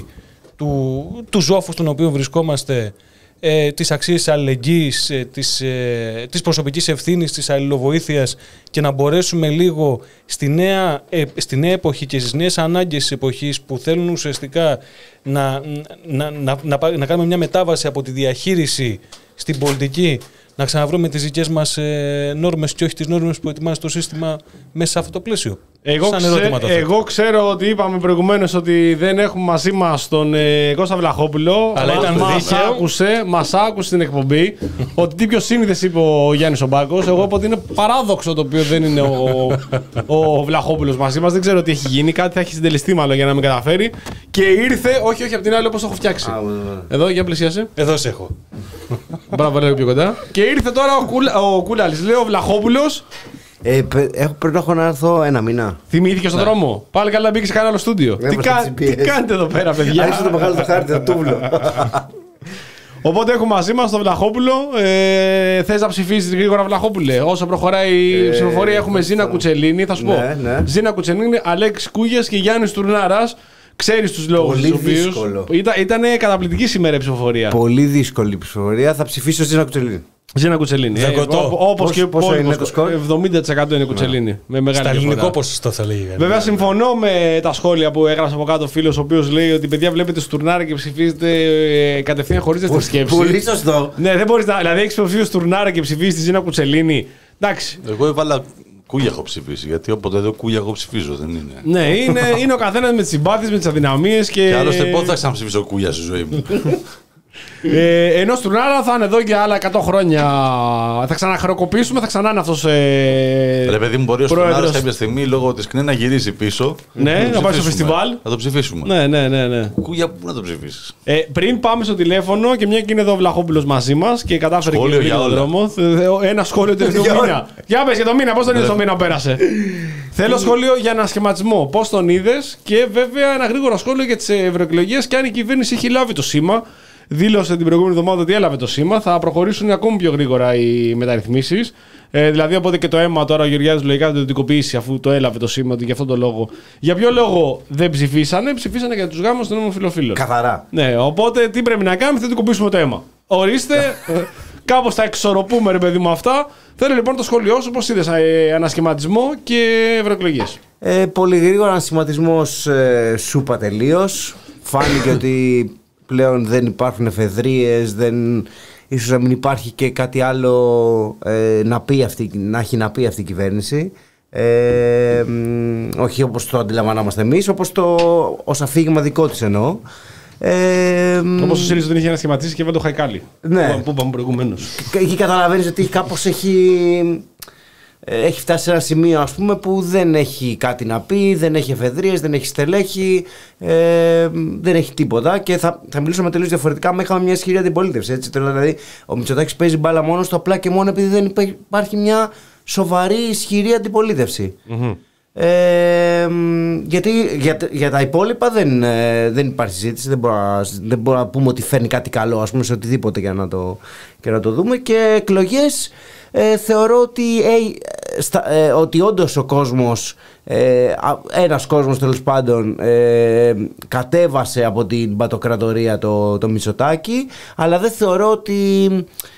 του, του ζώφου στον οποίο βρισκόμαστε, ε, τις αξίες της αλληλεγγύης, ε, της, ε, της προσωπικής ευθύνης, της αλληλοβοήθειας και να μπορέσουμε λίγο στη νέα, ε, στη νέα εποχή και στις νέες ανάγκες της εποχής που θέλουν ουσιαστικά να, να, να, να, να κάνουμε μια μετάβαση από τη διαχείριση στην πολιτική, να ξαναβρούμε τις δικές μας ε, νόρμες και όχι τις νόρμες που ετοιμάζει το σύστημα μέσα σε αυτό το πλαίσιο. Εγώ, ξέ, εγώ ξέρω ότι είπαμε προηγουμένως ότι δεν έχουμε μαζί μας τον ε, Κώστα Βλαχόπουλο. Αλλά μας, ήταν μας άκουσε, μας άκουσε στην εκπομπή ότι τι πιο σύνηθες είπε ο Γιάννης ο Μπάκος. Εγώ είπα ότι είναι παράδοξο το οποίο δεν είναι ο, ο, ο Βλαχόπουλος μαζί μας. Δεν ξέρω τι έχει γίνει. Κάτι θα έχει συντελεστεί μάλλον για να με καταφέρει. Και ήρθε, όχι, όχι από την άλλη όπως το έχω φτιάξει. Εδώ, για πλησίασε. Εδώ σε έχω. Μπράβο, λίγο πιο κοντά. Και ήρθε τώρα ο, Κούλα, ο Κούλαλης. Λέω ο Βλαχόπουλος. Ε, πρέπει να έχω να έρθω ένα μήνα. Θυμήθηκε στον δρόμο. Πάλι καλά μπήκε σε κανένα άλλο στούντιο. Τι, κα... τι κάνετε εδώ πέρα, παιδιά. Άρχισε το μεγάλο το χάρτη, το τούβλο. Οπότε έχουμε μαζί μας τον Βλαχόπουλο. Ε, θες να ψηφίσεις γρήγορα, Βλαχόπουλε? Όσο προχωράει η ψηφοφορία, έχουμε Ζήνα Κουτσελίνη. Θα σου πω. Ναι, ναι. Ζήνα Κουτσελίνη, Αλέξη Κούγιας και Γιάννης Τουρνάρας. Ξέρεις τους λόγους τους οποίους. Ήταν, ήταν καταπληκτική σήμερα η ψηφοφορία. Πολύ δύσκολη η ψηφοφορία. Θα ψηφίσω Ζήνα Κουτσελίνη. Ζήνα Κουτσελίνη. Ε, όπως και πόσο είναι το σκορ? εβδομήντα τοις εκατό είναι Κουτσελίνη. Yeah. Με μεγάλη Στα διαφορά. ελληνικό ποσοστό θα λέγει. Βέβαια, συμφωνώ με τα σχόλια που έγραψε από κάτω ο φίλος, ο οποίος λέει ότι παιδιά βλέπετε στουρνάρα και ψηφίζετε ε, κατευθείαν χωρίς δεύτερη σκέψη. Πολύ σωστό. Ναι, δεν μπορείς να. Δηλαδή, έχεις υποψήφιο στουρνάρα και ψηφίζεις τη Ζήνα Κουτσελίνη. Εντάξει. Εγώ έβαλα Κούγια έχω ψηφίσει. Γιατί όποτε εδώ Κούγια εγώ ψηφίζω, δεν είναι. Ναι, είναι, είναι ο καθένας με τις συμπάθειες, με τις αδυναμίες και. Και άλλωστε πότε θα ξαναψηφίσω Κούγια στη ζωή μου. Ε, ενώ Στουρνάρα θα είναι εδώ για άλλα εκατό χρόνια. Θα ξαναχρεοκοπήσουμε, θα ξανά είναι αυτός. Ε, Ρε παιδί μου, μπορεί ο Στουρνάρας κάποια στιγμή λόγω της ΚΝΕ να γυρίσει πίσω. Ναι, να πάει στο φεστιβάλ. Θα το ψηφίσουμε. Ναι, ναι, ναι. ναι. Κούγια, πού να το ψηφίσεις. Ε, πριν πάμε στο τηλέφωνο και μια και είναι εδώ ο Βλαχόπουλος μαζί μας και κατάφερε σχόλιο και τον δρόμο. Ένα σχόλιο τελευταίο μήνα. Για πες για το μήνα, πώς τον είδες το μήνα πέρασε. Θέλω σχόλιο για ένα σχηματισμό. Πώς τον είδες και βέβαια ένα γρήγορο σχόλιο για τις ευρωεκλογές και αν η κυβέρνηση έχει λάβει το σήμα. Δήλωσε την προηγούμενη εβδομάδα ότι έλαβε το σήμα. Θα προχωρήσουν ακόμη πιο γρήγορα οι μεταρρυθμίσεις. Ε, δηλαδή, οπότε και το αίμα τώρα ο Γεωργιάδης λογικά θα το δυτικοποιήσει αφού το έλαβε το σήμα του για αυτόν τον λόγο. Για ποιο λόγο δεν ψηφίσανε, ψηφίσανε για τους γάμους των ομοφυλοφίλων. Καθαρά. Ναι, οπότε τι πρέπει να κάνουμε, θα δυτικοποιήσουμε το αίμα. Ορίστε, κάπως θα εξορροπούμε ρε παιδί μου αυτά. Θέλω λοιπόν το σχόλιο σου, πώς είδες ε, ανασχηματισμό και ευρωεκλογές. Ε, πολύ γρήγορα ανασχηματισμός ε, σούπα τελείως. Φάνηκε ότι πλέον δεν υπάρχουν εφεδρείες, δεν, ίσως να μην υπάρχει και κάτι άλλο ε, να, πει αυτή, να έχει να πει αυτή η κυβέρνηση. Ε, όχι όπως το αντιλαμβανόμαστε εμείς, όπως το ως αφήγημα δικό της εννοώ. Ε, όπως ο ΣΥΡΙΖΑ τον είχε ανασχηματίσει και δεν το Χαϊκάλη. Ναι. Που είπαμε προηγουμένως. Εκεί καταλαβαίνεις ότι κάπως έχει... Έχει φτάσει σε ένα σημείο ας πούμε που δεν έχει κάτι να πει, δεν έχει εφεδρείες, δεν έχει στελέχη, ε, δεν έχει τίποτα και θα, θα μιλήσουμε τελείως διαφορετικά με είχαμε μια ισχυρή αντιπολίτευση. Έτσι, δηλαδή ο Μητσοτάκης παίζει μπάλα μόνος του απλά και μόνο επειδή δεν υπάρχει μια σοβαρή ισχυρή αντιπολίτευση. Mm-hmm. Ε, γιατί για, για τα υπόλοιπα δεν, δεν υπάρχει συζήτηση, δεν μπορούμε δεν μπορώ να πούμε ότι φέρνει κάτι καλό ας πούμε, σε οτιδήποτε για να το, και να το δούμε και εκλογές. Ε, θεωρώ ότι, ε, στα, ε, ότι όντως ο κόσμος, ε, ένας κόσμος τέλος πάντων ε, κατέβασε από την πατοκρατορία το, το Μητσοτάκη, αλλά δεν θεωρώ ότι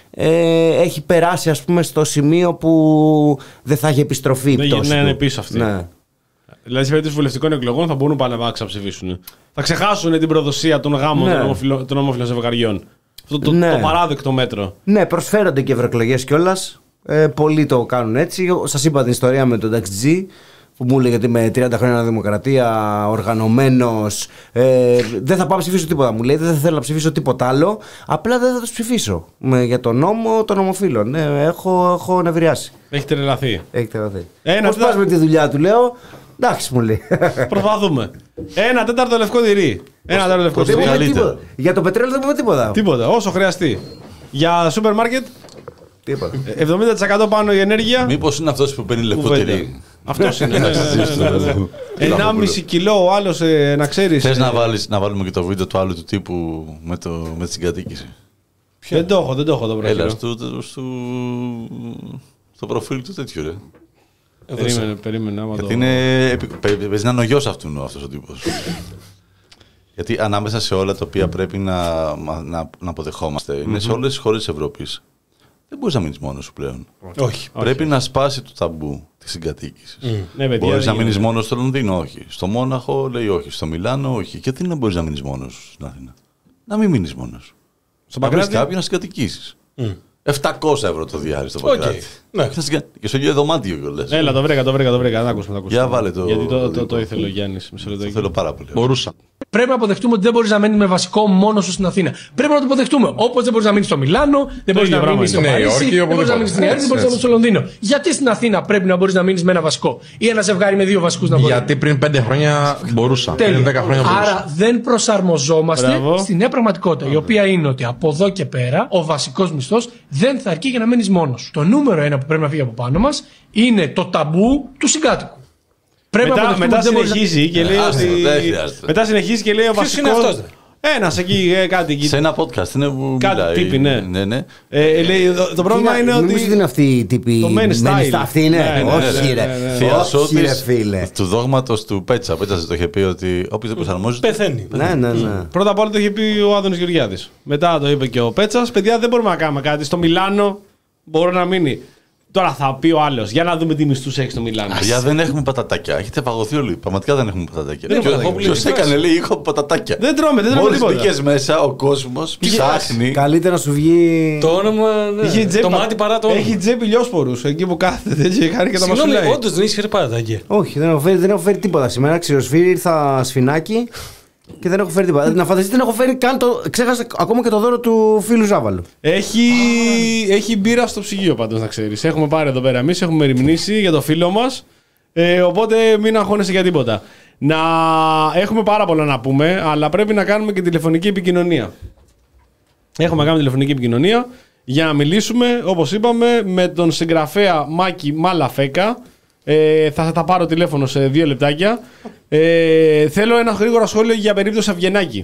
ε, έχει περάσει ας πούμε στο σημείο που δεν θα έχει επιστροφή η πτώση. Ναι, ναι, πίσω αυτή. Ναι. Δηλαδή σε περίπτωση βουλευτικών εκλογών θα μπορούν πάλι να ξαψηφίσουν. Θα ξεχάσουν την προδοσία των γάμων ναι. των ομόφυλων ζευγαριών. Αυτό το, ναι. το παράδεκτο μέτρο. Ναι, προσφέρονται και ευρωεκλογές κιόλας. Ε, πολλοί το κάνουν έτσι. Σας είπα την ιστορία με τον Ταξιτζή που μου έλεγε ότι με τριάντα χρόνια δημοκρατία, οργανωμένος, ε, δεν θα πάω να ψηφίσω τίποτα. Μου λέει δεν θα θέλω να ψηφίσω τίποτα άλλο. Απλά δεν θα τους ψηφίσω. Με, για τον νόμο των ομοφύλων. Ε, έχω, έχω νευριάσει. Έχει τρελαθεί. Έχει τρελαθεί. Πώς πας με τη δουλειά του, λέω. Εντάξει, μου λέει. Προσπαθούμε. Ένα τέταρτο λευκό τυρί. Ένα τέταρτο λευκό τυρί. Για το πετρέλαιο δεν πούμε τίποτα. Τίποτα, όσο χρειαστεί. Για σούπερ μάρκετ. Τίποτα. εβδομήντα τοις εκατό πάνω η ενέργεια. Μήπως είναι αυτός που παίρνει λευκό τυρί. Αυτός είναι. ενάμιση κιλό ο άλλος, να ξέρεις. Θες να, βάλεις, να βάλουμε και το βίντεο του άλλου του τύπου με, το, με τη συγκατοίκηση. Δεν το έχω, δεν το έχω το πρόχειρο. Έλα, στο, στο, στο προφίλ του τέτοιο ρε. Περίμενε, περίμενε. Γιατί το... είναι, παίζει να είναι ο γιος αυτού αυτός ο τύπος. Γιατί ανάμεσα σε όλα τα οποία πρέπει να, να, να αποδεχόμαστε, mm-hmm. είναι σε όλες τις χώρες της Ευρώπης. Δεν μπορείς να μείνεις μόνος σου πλέον. Όχι. Πρέπει όχι. να σπάσει το ταμπού της συγκατοίκησης. Mm. Ναι, μπορείς να μείνεις μόνος στο Λονδίνο, όχι. Στο Μόναχο λέει όχι. Στο Μιλάνο, όχι. Και τι να μπορείς να μείνεις μόνος στην Αθήνα. Να μην μείνεις μόνος. Στο να βρεις κάποιον να συγκατοικήσεις. Mm. επτακόσια ευρώ το διάρρη στο Παγκράτη. Ναι. Και στο ίδιο δωμάτιο κιόλας. Έλα, το βρήκα, το βρήκα, το βρήκα. Να ακούσουμε, Για βάλε το. Γιατί το, το, το ήθελε ο Γιάννης. Το θέλω πάρα πολύ. Μπορούσα. Πρέπει να αποδεχτούμε ότι δεν μπορείς να μένεις με βασικό μόνο σου στην Αθήνα. Πρέπει να το αποδεχτούμε. Όπως δεν μπορείς να μείνεις στο Μιλάνο, δεν μπορείς να μείνεις στο Παρίσι, δεν μπορείς να μείνεις στην Ιαρή, δεν μπορείς να μείνεις στο Λονδίνο. Γιατί στην Αθήνα πρέπει να μπορείς να μείνεις με ένα βασικό ή ένα ζευγάρι με δύο βασικούς να μπορεί. Γιατί πριν πέντε χρόνια μπορούσα. Πριν δέκα χρόνια μπορούσα. Άρα δεν προσαρμοζόμαστε στη νέα πραγματικότητα, η οποία είναι ότι από εδώ και πέρα ο βασικός μισθός δεν θα αρκεί για να μένεις μόνος. Το νούμερο ένα που πρέπει να φύγει από πάνω μας είναι το ταμπού του συγκάτοικου. Μετά, μετά, συνεχίζει και λέει ότι... μετά συνεχίζει και λέει ο βασικός, Ένας εκεί, ε, κάτι εκεί. Σε ένα podcast είναι που κάτι μιλάει. τύπη, ναι. ναι, ναι. Ε, λέει, το, το πρόβλημα είναι ότι. Νομίζω ότι είναι αυτή η τύπη. Το men style. Αυτή είναι. Ναι, ναι, Όχι, ρε. Όχι, ρε, φίλε. Του δόγματος του Πέτσα. Πέτσα το είχε πει ότι όποιος δεν προσαρμόζεται. Πεθαίνει. Ναι, ναι, ναι. Πρώτα απ' όλα το είχε πει ο Άδωνης Γεωργιάδης. Μετά το είπε και ο Πέτσας. Παιδιά, δεν μπορούμε να κάνουμε κάτι. Στο Μιλάνο μπορεί να μείνει. Τώρα θα πει ο άλλος, για να δούμε τι μισθούς έχει στο Μιλάνο. Παιδιά, δεν έχουμε πατατάκια. Έχετε παγωθεί όλοι. Πραγματικά δεν έχουμε πατατάκια. Δεν έχουμε πατατάκια. Ποιος έκανε, λέει, έχω πατατάκια. Δεν τρώμε, δεν τρώμε τίποτα. Μόλις μπήκες μέσα, ο κόσμος ψάχνει. Καλύτερα να σου βγει. Το όνομα. Ναι. Το μάτι παρά το όνομα. Έχει τσέπη λιόσπορους εκεί που κάθεται και κάνει και τα μασουλάει. Συγγνώμη, όντως δεν έχει πατατάκια. Όχι, δεν έχω φέρει, δεν έχω φέρει τίποτα σήμερα. Ξηροσφύρι, ήρθα σφινάκι. Και δεν έχω φέρει τίποτα. Να φανταστείτε, δεν έχω φέρει καν το. Ξέχασα ακόμα και το δώρο του φίλου Ζάβαλου. Έχει, έχει μπύρα στο ψυγείο πάντως, να ξέρεις. Έχουμε πάρει εδώ πέρα εμείς, έχουμε ερημνήσει για το φίλο μας. Ε, οπότε μην αγχώνεσαι για τίποτα. Να έχουμε πάρα πολλά να πούμε, αλλά πρέπει να κάνουμε και τηλεφωνική επικοινωνία. Έχουμε να κάνουμε τηλεφωνική επικοινωνία για να μιλήσουμε, όπως είπαμε, με τον συγγραφέα Μάκη Μαλαφέκα. Ε, θα τα πάρω τηλέφωνο σε δύο λεπτάκια. Ε, θέλω ένα γρήγορο σχόλιο για περίπτωση Αυγενάκη.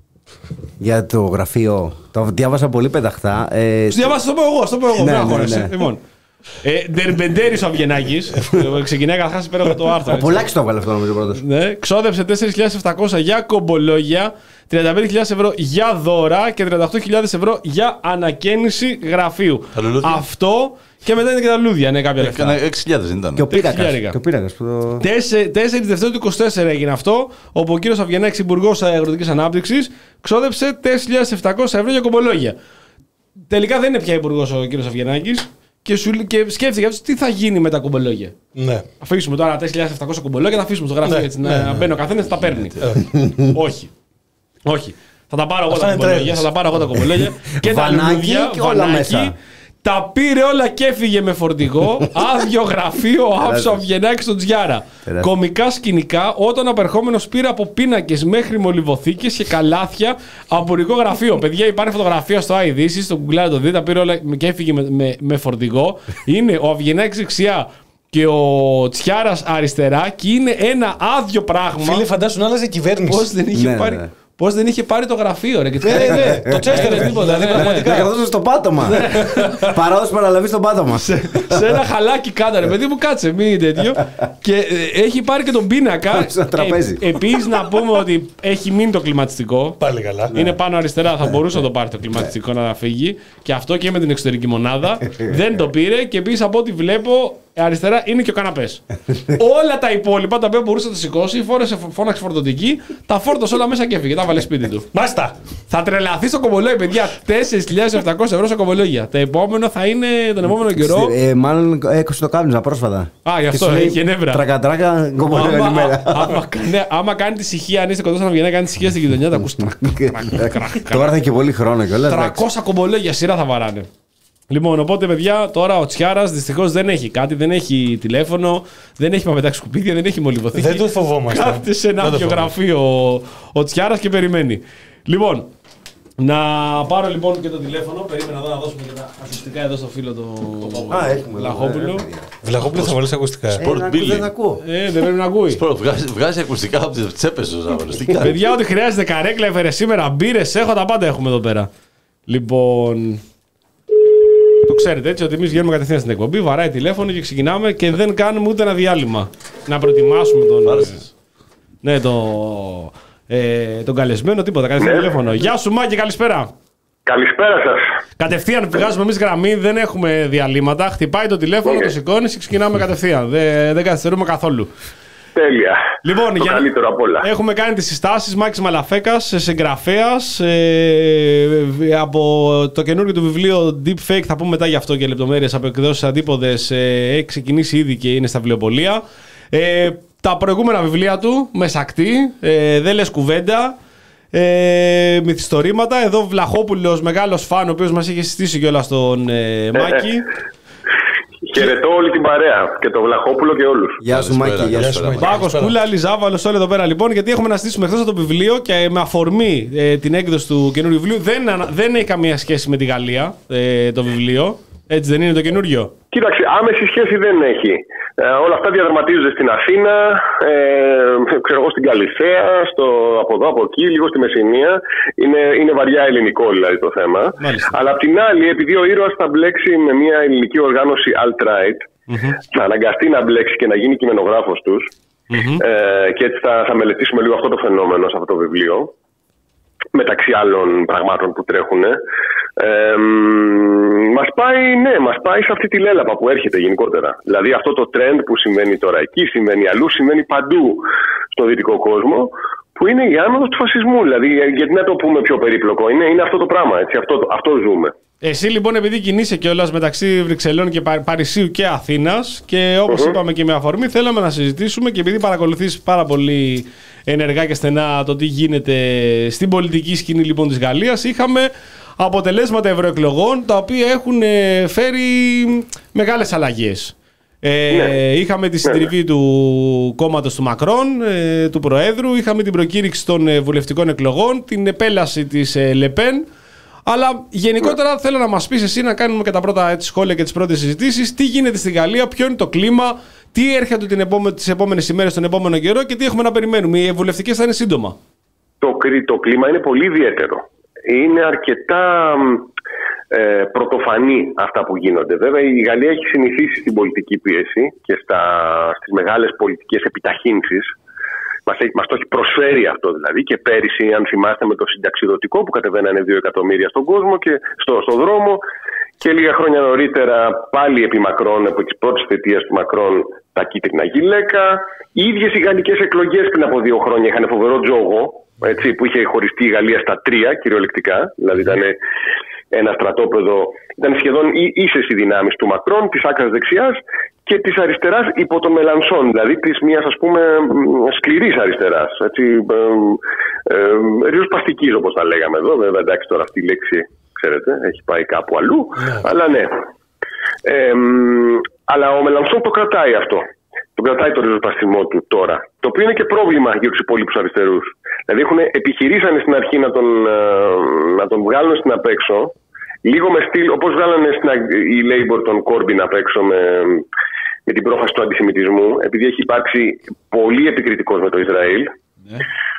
Για το γραφείο. Το διάβασα πολύ πεταχτά. Ε, Σου διάβασα, το πω εγώ. Το πω εγώ. Ναι, ναι, ναι, ναι. ναι. Λοιπόν, ε, Ντερμπεντέρης ο Αυγενάκης. Ξεκινάει καταρχάς πέρα από το άρθρο. Ο Πολάκης το έβγαλε αυτό νομίζω πρώτος. Ναι, ξόδεψε τέσσερις χιλιάδες επτακόσια για κομπολόγια, τριάντα πέντε χιλιάδες ευρώ για δώρα και τριάντα οκτώ χιλιάδες ευρώ για ανακαίνιση γραφείου. Αυτό και μετά είναι και τα λούδια, ναι, κάποια λεφτά. Έκανε έξι χιλιάδες δεν ήταν. Και ο πύρακας. Και ο πύρακας που το... τέσσερις Δευτέρου του είκοσι τέσσερα έγινε αυτό, όπου ο κύριος Αυγενάκης, υπουργός Αγροτικής Ανάπτυξης, ξόδεψε τέσσερις χιλιάδες επτακόσια ευρώ για κομπολόγια. Τελικά δεν είναι πια υπουργός ο κύριος Αυγενάκης και, σου, και σκέφτηκε αυτό τι θα γίνει με τα κομπολόγια. Ναι. Αφήσουμε τώρα τέσσερις χιλιάδες επτακόσια κομπολόγια, θα αφήσουμε στο γραφείο Ναι, έτσι ναι, να ναι. μπαίνει ο καθένας, θα τα παίρνει. Όχι. Όχι. Θα τα πάρω εγώ Αυτά τα είναι κομπολόγια, τρέλες. θα τα πάρω εγώ τα κομπολόγια και τα Βανάκι λουλούδια, και όλα βανάκι. μέσα. Τα πήρε όλα και έφυγε με φορτηγό. Άδειο γραφείο, άψο Αυγενάκη στον Τζιάρα. Τεράστιο. Κομικά σκηνικά όταν ο απερχόμενος πήρε από πίνακες μέχρι μολυβοθήκες και καλάθια απορικό γραφείο. Παιδιά, υπάρχει φωτογραφία στο iDC, στο Google το δείτε, τα πήρε όλα και έφυγε με, με, με φορτηγό. Είναι ο Αυγενάκης δεξιά και ο Τσιάρας αριστερά και είναι ένα άδειο πράγμα. Φίλε, φαντάσου να άλλαζε κυβέρνηση. Πώς δεν είχε Ναι, πάρει. ναι. Πώς δεν είχε πάρει το γραφείο, ρε. Και Ναι, ναι, ναι. Το τσέστερε τίποτα. Δηλαδή, Να πραγματικά. καθόσουν στο πάτωμα. Παράδοση παραλαβή στο πάτωμα. σε ένα χαλάκι κάτω, ρε παιδί μου, κάτσε, μην τέτοιο. Και ε, έχει πάρει και τον πίνακα. Σε ένα τραπέζι. Ε, Επίσης να πούμε ότι έχει μείνει το κλιματιστικό. Πάλι καλά. Είναι πάνω αριστερά, θα μπορούσε να το πάρει το κλιματιστικό να φύγει. Και αυτό και με την εξωτερική μονάδα. Δεν το πήρε και επίσης από ό,τι βλέπω αριστερά είναι και ο καναπές. Όλα τα υπόλοιπα τα οποία μπορούσε να τα σηκώσει, φόρεσε, φώναξε φορτωτική, τα φόρτωσε όλα μέσα και έφυγε. Τα βάλε σπίτι του. Μάστα! Θα τρελαθεί στο κομπολόγιο, παιδιά. τέσσερις χιλιάδες επτακόσια ευρώ στο κομπολόγια. Το επόμενο θα είναι τον επόμενο καιρό. Ε, μάλλον έκοψε το κάπνισμα πρόσφατα. Α, γι' αυτό Και σου λέει, έχει νεύρα. Τρακατράκα, κομπολόγιο Άμα- όλη μέρα. άμα κάνει- Άμα κάνει τη ησυχία, αν είστε κοντά σαν να βγαίνει, κάνει τη ησυχία στην γειτονιά, θα ακούς Τώρα θα έχει και πολύ χρόνο κιόλας. εντάξει. τριακόσια κομπολόγια σειρά θα βαράνε. Λοιπόν, οπότε παιδιά, τώρα ο Τσιάρας δυστυχώς δεν έχει κάτι, δεν έχει τηλέφωνο, δεν έχει παπετάξει σκουπίδια, δεν έχει μολυβοθήκη. Δεν το φοβόμαστε. Κάθεται σε ένα Δεν το άδειο φοβόμαστε. γραφείο ο, ο Τσιάρας και περιμένει. Λοιπόν, να πάρω λοιπόν και το τηλέφωνο. Περίμενα εδώ να δώσουμε και τα ακουστικά εδώ στο φίλο του Α, έχουμε. Λαχόπουλου. Βλαχόπουλο θα βάλει ακουστικά. Sport Ε, Billy. Δεν θα ακούω. Ε, δεν πρέπει να ακούει. Σπορ, βγάζει, βγάζει ακουστικά από τις τσέπες του Ζάβαλος. Τι κάνει. Παιδιά, ό,τι χρειάζεται, καρέκλα έφερε σήμερα, μπύρες, έχω τα πάντα έχουμε εδώ πέρα. Λοιπόν. Το ξέρετε έτσι ότι εμείς βγαίνουμε κατευθείαν στην εκπομπή, βαράει τηλέφωνο και ξεκινάμε και δεν κάνουμε ούτε ένα διάλειμμα. Να προετοιμάσουμε τον. Άρεσες. Ναι, το, ε, τον καλεσμένο, τίποτα. Κατευθείαν τηλέφωνο. Γεια σου, Μάκη, καλησπέρα. Καλησπέρα σας. Κατευθείαν βγάζουμε εμείς γραμμή, δεν έχουμε διαλύματα. Χτυπάει το τηλέφωνο, το σηκώνει και ξεκινάμε κατευθείαν. Δεν, δεν καθυστερούμε καθόλου. Τέλεια. Λοιπόν, το για... καλύτερο απ' όλα. έχουμε κάνει τις συστάσεις. Μάκης Μαλαφέκας, συγγραφέας, ε, από το καινούργιο του βιβλίο Deepfake, θα πούμε μετά γι' αυτό και λεπτομέρειες από εκδόσεις αντίποδες, ε, έχει ξεκινήσει ήδη και είναι στα βιβλιοπωλεία. Ε, τα προηγούμενα βιβλία του, Μεσακτή, ε, Δεν λες κουβέντα, ε, Μυθιστορήματα. Εδώ Βλαχόπουλος, μεγάλος φαν, ο οποίος μας είχε συστήσει κιόλας τον ε, Μάκη. Χαιρετώ όλη την παρέα και τον Βλαχόπουλο και όλους. Γεια σου Μάκη, γεια σου. Πάκος, Κούλα, Λιζάβαλος, όλοι εδώ πέρα λοιπόν. Γιατί έχουμε να στήσουμε εκτός από το βιβλίο και με αφορμή ε, την έκδοση του καινούριου βιβλίου. Δεν, ανα- δεν έχει καμία σχέση με τη Γαλλία ε, το βιβλίο. Έτσι δεν είναι το καινούριο? Κοίταξε, άμεση σχέση δεν έχει. Ε, όλα αυτά διαδραματίζονται στην Αθήνα, ε, ξέρω εγώ, στην Καλυθέα, στο, από εδώ, από εκεί, λίγο στη Μεσσηνία. Είναι, είναι βαριά ελληνικό δηλαδή το θέμα. Μάλιστα. Αλλά απ' την άλλη, επειδή ο ήρωας θα μπλέξει με μια ελληνική οργάνωση alt-right, mm-hmm. θα αναγκαστεί να μπλέξει και να γίνει κειμενογράφος τους. Mm-hmm. Ε, και έτσι θα, θα μελετήσουμε λίγο αυτό το φαινόμενο σε αυτό το βιβλίο, μεταξύ άλλων πραγμάτων που τρέχουν. Ε, μας πάει, ναι, μας πάει σε αυτή τη λέλαπα που έρχεται γενικότερα. Δηλαδή αυτό το trend που συμβαίνει τώρα εκεί, συμβαίνει αλλού, συμβαίνει παντού στο δυτικό κόσμο, που είναι η άνοδος του φασισμού. Δηλαδή, γιατί να το πούμε πιο περίπλοκο, είναι, είναι αυτό το πράγμα, έτσι, αυτό, αυτό ζούμε. Εσύ λοιπόν, επειδή κινείσαι κιόλας μεταξύ Βρυξελών και Παρισίου και Αθήνας, και όπως mm-hmm. είπαμε και με αφορμή, θέλαμε να συζητήσουμε, και επειδή παρακολουθείς πάρα πολύ ενεργά και στενά το τι γίνεται στην πολιτική σκηνή λοιπόν της Γαλλίας, είχαμε αποτελέσματα ευρωεκλογών τα οποία έχουν φέρει μεγάλες αλλαγές. Ε, ναι. Είχαμε τη συντριβή ναι. του κόμματος του Μακρόν, ε, του Προέδρου, είχαμε την προκήρυξη των ε, βουλευτικών εκλογών, την επέλαση της ε, Λεπέν. Αλλά γενικότερα ναι. θέλω να μας πεις εσύ, να κάνουμε και τα πρώτα έτσι, σχόλια και τις πρώτες συζητήσεις, τι γίνεται στη Γαλλία, ποιο είναι το κλίμα, τι έρχεται την επόμε- τις επόμενες ημέρες, τον επόμενο καιρό και τι έχουμε να περιμένουμε. Οι βουλευτικές θα είναι σύντομα. Το, το κλίμα είναι πολύ ιδιαίτερο. Είναι αρκετά ε, πρωτοφανή αυτά που γίνονται. Βέβαια η Γαλλία έχει συνηθίσει στην πολιτική πίεση και στα, στις μεγάλες πολιτικές επιταχύνσεις. Μας, έχει, μας το έχει προσφέρει αυτό δηλαδή, και πέρυσι, αν θυμάστε, με το συνταξιδοτικό που κατεβαίνανε δύο εκατομμύρια στον κόσμο και στο, στο δρόμο, και λίγα χρόνια νωρίτερα πάλι επί Μακρόν, από τις πρώτες θητείες του Μακρόν, τα κίτρινα γυλαίκα. Οι ίδιες οι γαλλικές εκλογές πριν από δύο χρόνια είχαν φοβερό τζόγο, έτσι, που είχε χωριστεί η Γαλλία στα τρία κυριολεκτικά. Δηλαδή ήταν ένα στρατόπεδο, ήταν σχεδόν ίσες οι δυνάμεις του Μακρόν, της άκρας δεξιάς και της αριστεράς υπό τον Μελανσόν, δηλαδή της μιας, ας πούμε, σκληρής αριστεράς, έτσι, ε, ε, ριζοσπαστικής όπως τα λέγαμε εδώ. Βέβαια, εντάξει, τώρα αυτή η λέξη, ξέρετε, έχει πάει κάπου αλλού, yeah. αλλά ναι. Ε, αλλά ο Μελανσόν το κρατάει αυτό. Το κρατάει το ριζοσπαστισμό του τώρα. Το οποίο είναι και πρόβλημα για τους υπόλοιπους αριστερούς. Δηλαδή έχουν επιχειρήσανε στην αρχή να τον, να τον βγάλουν στην απέξω, λίγο με στυλ, όπως βγάλανε στην, η Labour τον Κόρμπιν απ' έξω με, με την πρόφαση του αντισημιτισμού, επειδή έχει υπάρξει πολύ επικριτικός με το Ισραήλ. Ναι.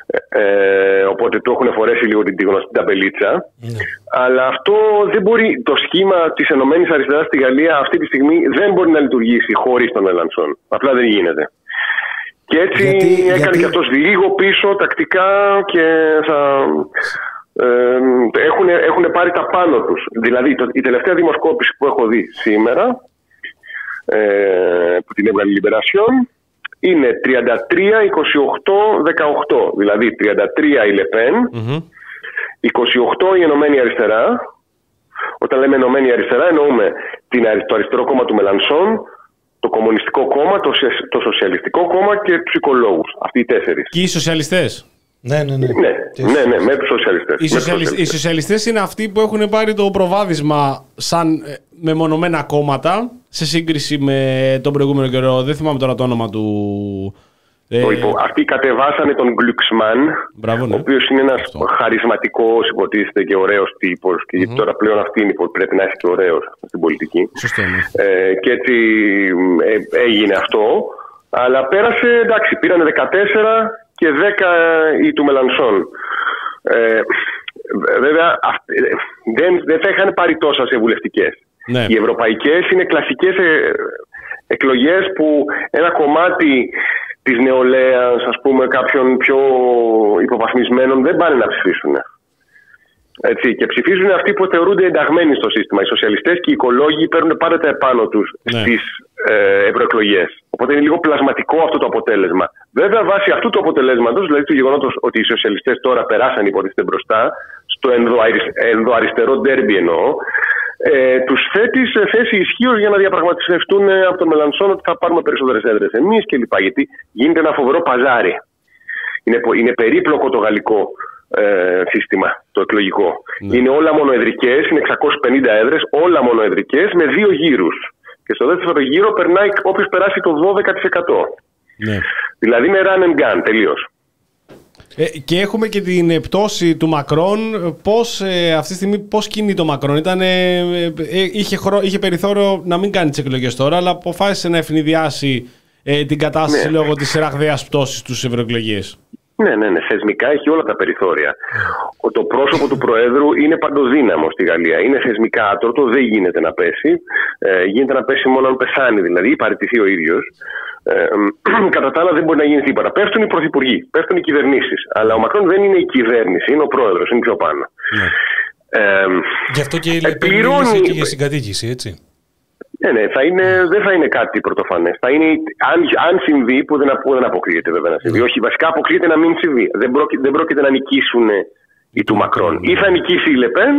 Ε, οπότε το έχουν φορέσει λίγο την γνωστή ταμπελίτσα. Ναι. Αλλά αυτό δεν μπορεί, το σχήμα της Ενωμένης Αριστεράς στη Γαλλία αυτή τη στιγμή δεν μπορεί να λειτουργήσει χωρίς τον Μελανσόν. Απλά δεν γίνεται. Και έτσι γιατί, έκανε γιατί... και αυτός λίγο πίσω τακτικά και θα... Ε, έχουν, έχουν πάρει τα πάνω τους. Δηλαδή το, η τελευταία δημοσκόπηση που έχω δει σήμερα, ε, που την έβγαλε η Libération, είναι τριάντα τρία είκοσι οκτώ δεκαοκτώ. Δηλαδή τριάντα τρία η Λεπέν, mm-hmm. είκοσι οκτώ η Ενωμένη Αριστερά. Όταν λέμε Ενωμένη Αριστερά εννοούμε την, το αριστερό κόμμα του Μελανσόν, το Κομμουνιστικό Κόμμα, το, το Σοσιαλιστικό Κόμμα και τους οικολόγους. Αυτοί οι τέσσερις. Και οι σοσιαλιστές. Ναι, ναι, ναι. Ναι, ναι, ναι, με τους σοσιαλιστές. Οι, σοσιαλισ... οι σοσιαλιστές είναι αυτοί που έχουν πάρει το προβάδισμα σαν μεμονωμένα κόμματα σε σύγκριση με τον προηγούμενο καιρό. Δεν θυμάμαι τώρα το όνομα του. Το υπο... Αυτοί κατεβάσανε τον Γκλουξμάν, ναι. ο οποίος είναι ένας Αυτό. χαρισματικός, υποτίθεται, και ωραίος τύπος. Και mm-hmm. τώρα πλέον αυτή είναι, πρέπει να είσαι και ωραίος στην πολιτική. Σωστό, ναι. ε, και έτσι ε, έγινε αυτό. Αλλά πέρασε, εντάξει, πήρανε δεκατέσσερα και δέκα οι του Μελανσόν. Ε, βέβαια, δεν, δεν θα είχαν πάρει τόσα σε βουλευτικές. Ναι. Οι ευρωπαϊκές είναι κλασικές ε, εκλογές που ένα κομμάτι της νεολαίας, ας πούμε, κάποιων πιο υποβαθμισμένων δεν πάνε να ψηφίσουν. Έτσι, και ψηφίζουν αυτοί που θεωρούνται ενταγμένοι στο σύστημα. Οι σοσιαλιστές και οι οικολόγοι παίρνουν πάντα τα επάνω τους ναι. στις ε, ευρωεκλογές. Οπότε είναι λίγο πλασματικό αυτό το αποτέλεσμα. Βέβαια, βάσει αυτού του αποτελέσματος, δηλαδή του γεγονότος ότι οι σοσιαλιστές τώρα περάσαν, υποτίθεται, μπροστά, στο ενδοαριστερό ντέρμπι εννοώ, ε, τους θέτει σε θέση ισχύως για να διαπραγματευτούν από τον Μελανσόν ότι θα πάρουμε περισσότερες έδρες εμείς κλπ. Γιατί γίνεται ένα φοβερό παζάρι. Είναι, είναι περίπλοκο το γαλλικό ε, σύστημα, το εκλογικό. Ναι. Είναι όλα μονοεδρικές, είναι εξακόσιες πενήντα έδρες, όλα μονοεδρικές με δύο γύρους. Και στο δεύτερο γύρο περνάει όποιος περάσει το δώδεκα τοις εκατό. Ναι. Δηλαδή είναι run and gun, τελείως. Ε, και έχουμε και την πτώση του Μακρόν. Πώς ε, αυτή τη στιγμή πώς κινεί το Μακρόν? Ήτανε, ε, ε, είχε, χρο, είχε περιθώριο να μην κάνει τις εκλογές τώρα, αλλά αποφάσισε να ευνηδιάσει ε, την κατάσταση, ναι, λόγω της ραγδαίας πτώσης στους ευρωεκλογές. Ναι, ναι, ναι. Θεσμικά έχει όλα τα περιθώρια. Το πρόσωπο του Προέδρου είναι παντοδύναμο στη Γαλλία. Είναι θεσμικά άτρωτο, δεν γίνεται να πέσει. Ε, γίνεται να πέσει μόνο αν πεθάνει, δηλαδή, ή παραιτηθεί ο ίδιος. Ε, κατά τα άλλα δεν μπορεί να γίνει τίποτα. Πέφτουν οι πρωθυπουργοί, πέφτουν οι κυβερνήσεις. Αλλά ο Μακρόν δεν είναι η κυβέρνηση, είναι ο πρόεδρος, είναι πιο πάνω. Ναι. Ε, Γι' αυτό και η Λεπέν και για συγκατοίκηση, έτσι. Ναι, ναι, θα είναι, δεν θα είναι κάτι πρωτοφανές. Θα είναι, αν, αν συμβεί, που δεν, που δεν αποκλείεται βέβαια να συμβεί. Mm. Όχι, βασικά αποκλείεται να μην συμβεί. Δεν, πρόκει, δεν πρόκειται να νικήσουν οι του Μακρόν. Mm. Ή θα νικήσει η Λεπέν,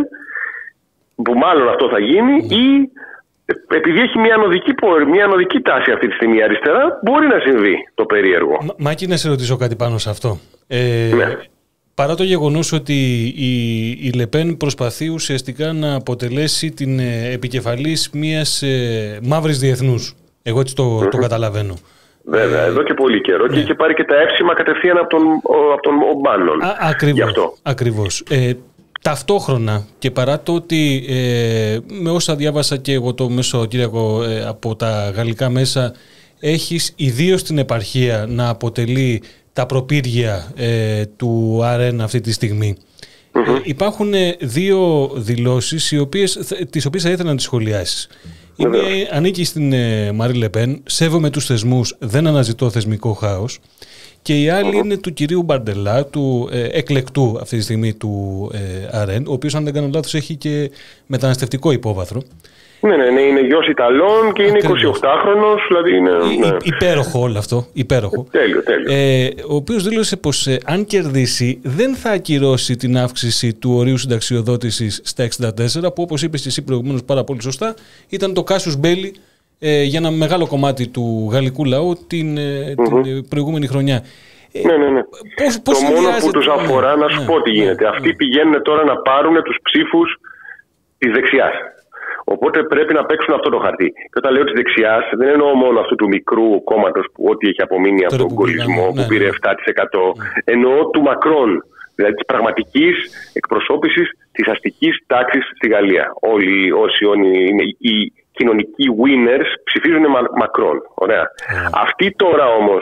που μάλλον αυτό θα γίνει, mm. ή επειδή έχει μια ανωδική, μια ανωδική τάση αυτή τη στιγμή αριστερά, μπορεί να συμβεί το περίεργο. Μα, Μάκη, να σε ρωτήσω κάτι πάνω σε αυτό. Ε, ναι. Παρά το γεγονός ότι η, η Λεπέν προσπαθεί ουσιαστικά να αποτελέσει την ε, επικεφαλής μιας ε, μαύρης διεθνούς. Εγώ έτσι το, mm-hmm. το καταλαβαίνω. Βέβαια, ε, εδώ και πολύ καιρό, ναι, και είχε πάρει και τα εύσημα κατευθείαν από τον, από τον Ομπάνον. Α, ακριβώς, ακριβώς. Ε, ταυτόχρονα και παρά το ότι ε, με όσα διάβασα και εγώ το Μεσοκύριακο ε, από τα γαλλικά μέσα, έχεις ιδίως την επαρχία να αποτελεί τα προπύργια ε, του Αρέν αυτή τη στιγμή. Mm-hmm. Ε, υπάρχουν δύο δηλώσεις οι οποίες, τις οποίες θα ήθελα να τις σχολιάσεις. Mm-hmm. Η μία ανήκει στην ε, Μαρί Λεπέν, σέβομαι τους θεσμούς, δεν αναζητώ θεσμικό χάος. Και η άλλη mm-hmm. είναι του κυρίου Μπαρντελά, του ε, εκλεκτού αυτή τη στιγμή του ε, Αρέν, ο οποίος, αν δεν κάνω λάθος, έχει και μεταναστευτικό υπόβαθρο. Ναι, ναι, ναι, είναι γιος Ιταλών και είναι εικοσιοκτάχρονος, δηλαδή είναι... Ναι. Υπέροχο όλο αυτό, υπέροχο. Τέλειο, τέλειο. Ε, ο οποίος δήλωσε πως ε, αν κερδίσει δεν θα ακυρώσει την αύξηση του ορίου συνταξιοδότησης στα εξήντα τέσσερα, που όπως είπες και εσύ προηγουμένως πάρα πολύ σωστά, ήταν το casus belli ε, για ένα μεγάλο κομμάτι του γαλλικού λαού την, ε, mm-hmm. την προηγούμενη χρονιά. Ναι, ναι, ναι. Πώς, πώς το μόνο που τους αφορά, ναι, να σου ναι, πω τι γίνεται. Ναι, Αυτοί ναι. πηγαίνουν τώρα να πάρουν τους ψήφους της δεξιάς. Οπότε πρέπει να παίξουν αυτό το χαρτί. Και όταν λέω της δεξιάς, δεν εννοώ μόνο αυτού του μικρού κόμματος που ό,τι έχει απομείνει από τον γκολισμό, ναι, που πήρε ναι. επτά τοις εκατό. Ναι. Εννοώ του Μακρόν, δηλαδή της πραγματικής εκπροσώπησης της αστικής τάξης στη Γαλλία. Όλοι όσοι είναι οι κοινωνικοί winners ψηφίζουν Μακρόν. Ωραία. Ναι. Αυτοί τώρα όμως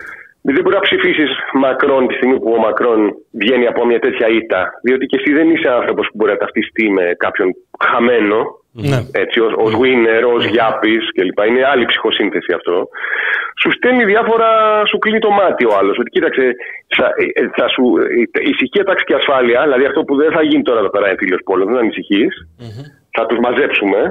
δεν μπορεί να ψηφίσει Μακρόν τη στιγμή που ο Μακρόν βγαίνει από μια τέτοια ήττα, διότι και εσύ δεν είσαι άνθρωπος που μπορεί να ταυτιστεί με κάποιον χαμένο, ναι. έτσι, ως, ως winner, ως γιάπης κλπ. Είναι άλλη ψυχοσύνθεση αυτό. Σου στέλνει διάφορα, σου κλείνει το μάτι ο άλλος. Ότι κοίταξε, θα, θα σου, ησυχία, τάξη και ασφάλεια, δηλαδή αυτό που δεν θα γίνει τώρα εδώ πέρα εμφύλιος πόλεμος, δεν ανησυχείς, mm-hmm. θα τους μαζέψουμε.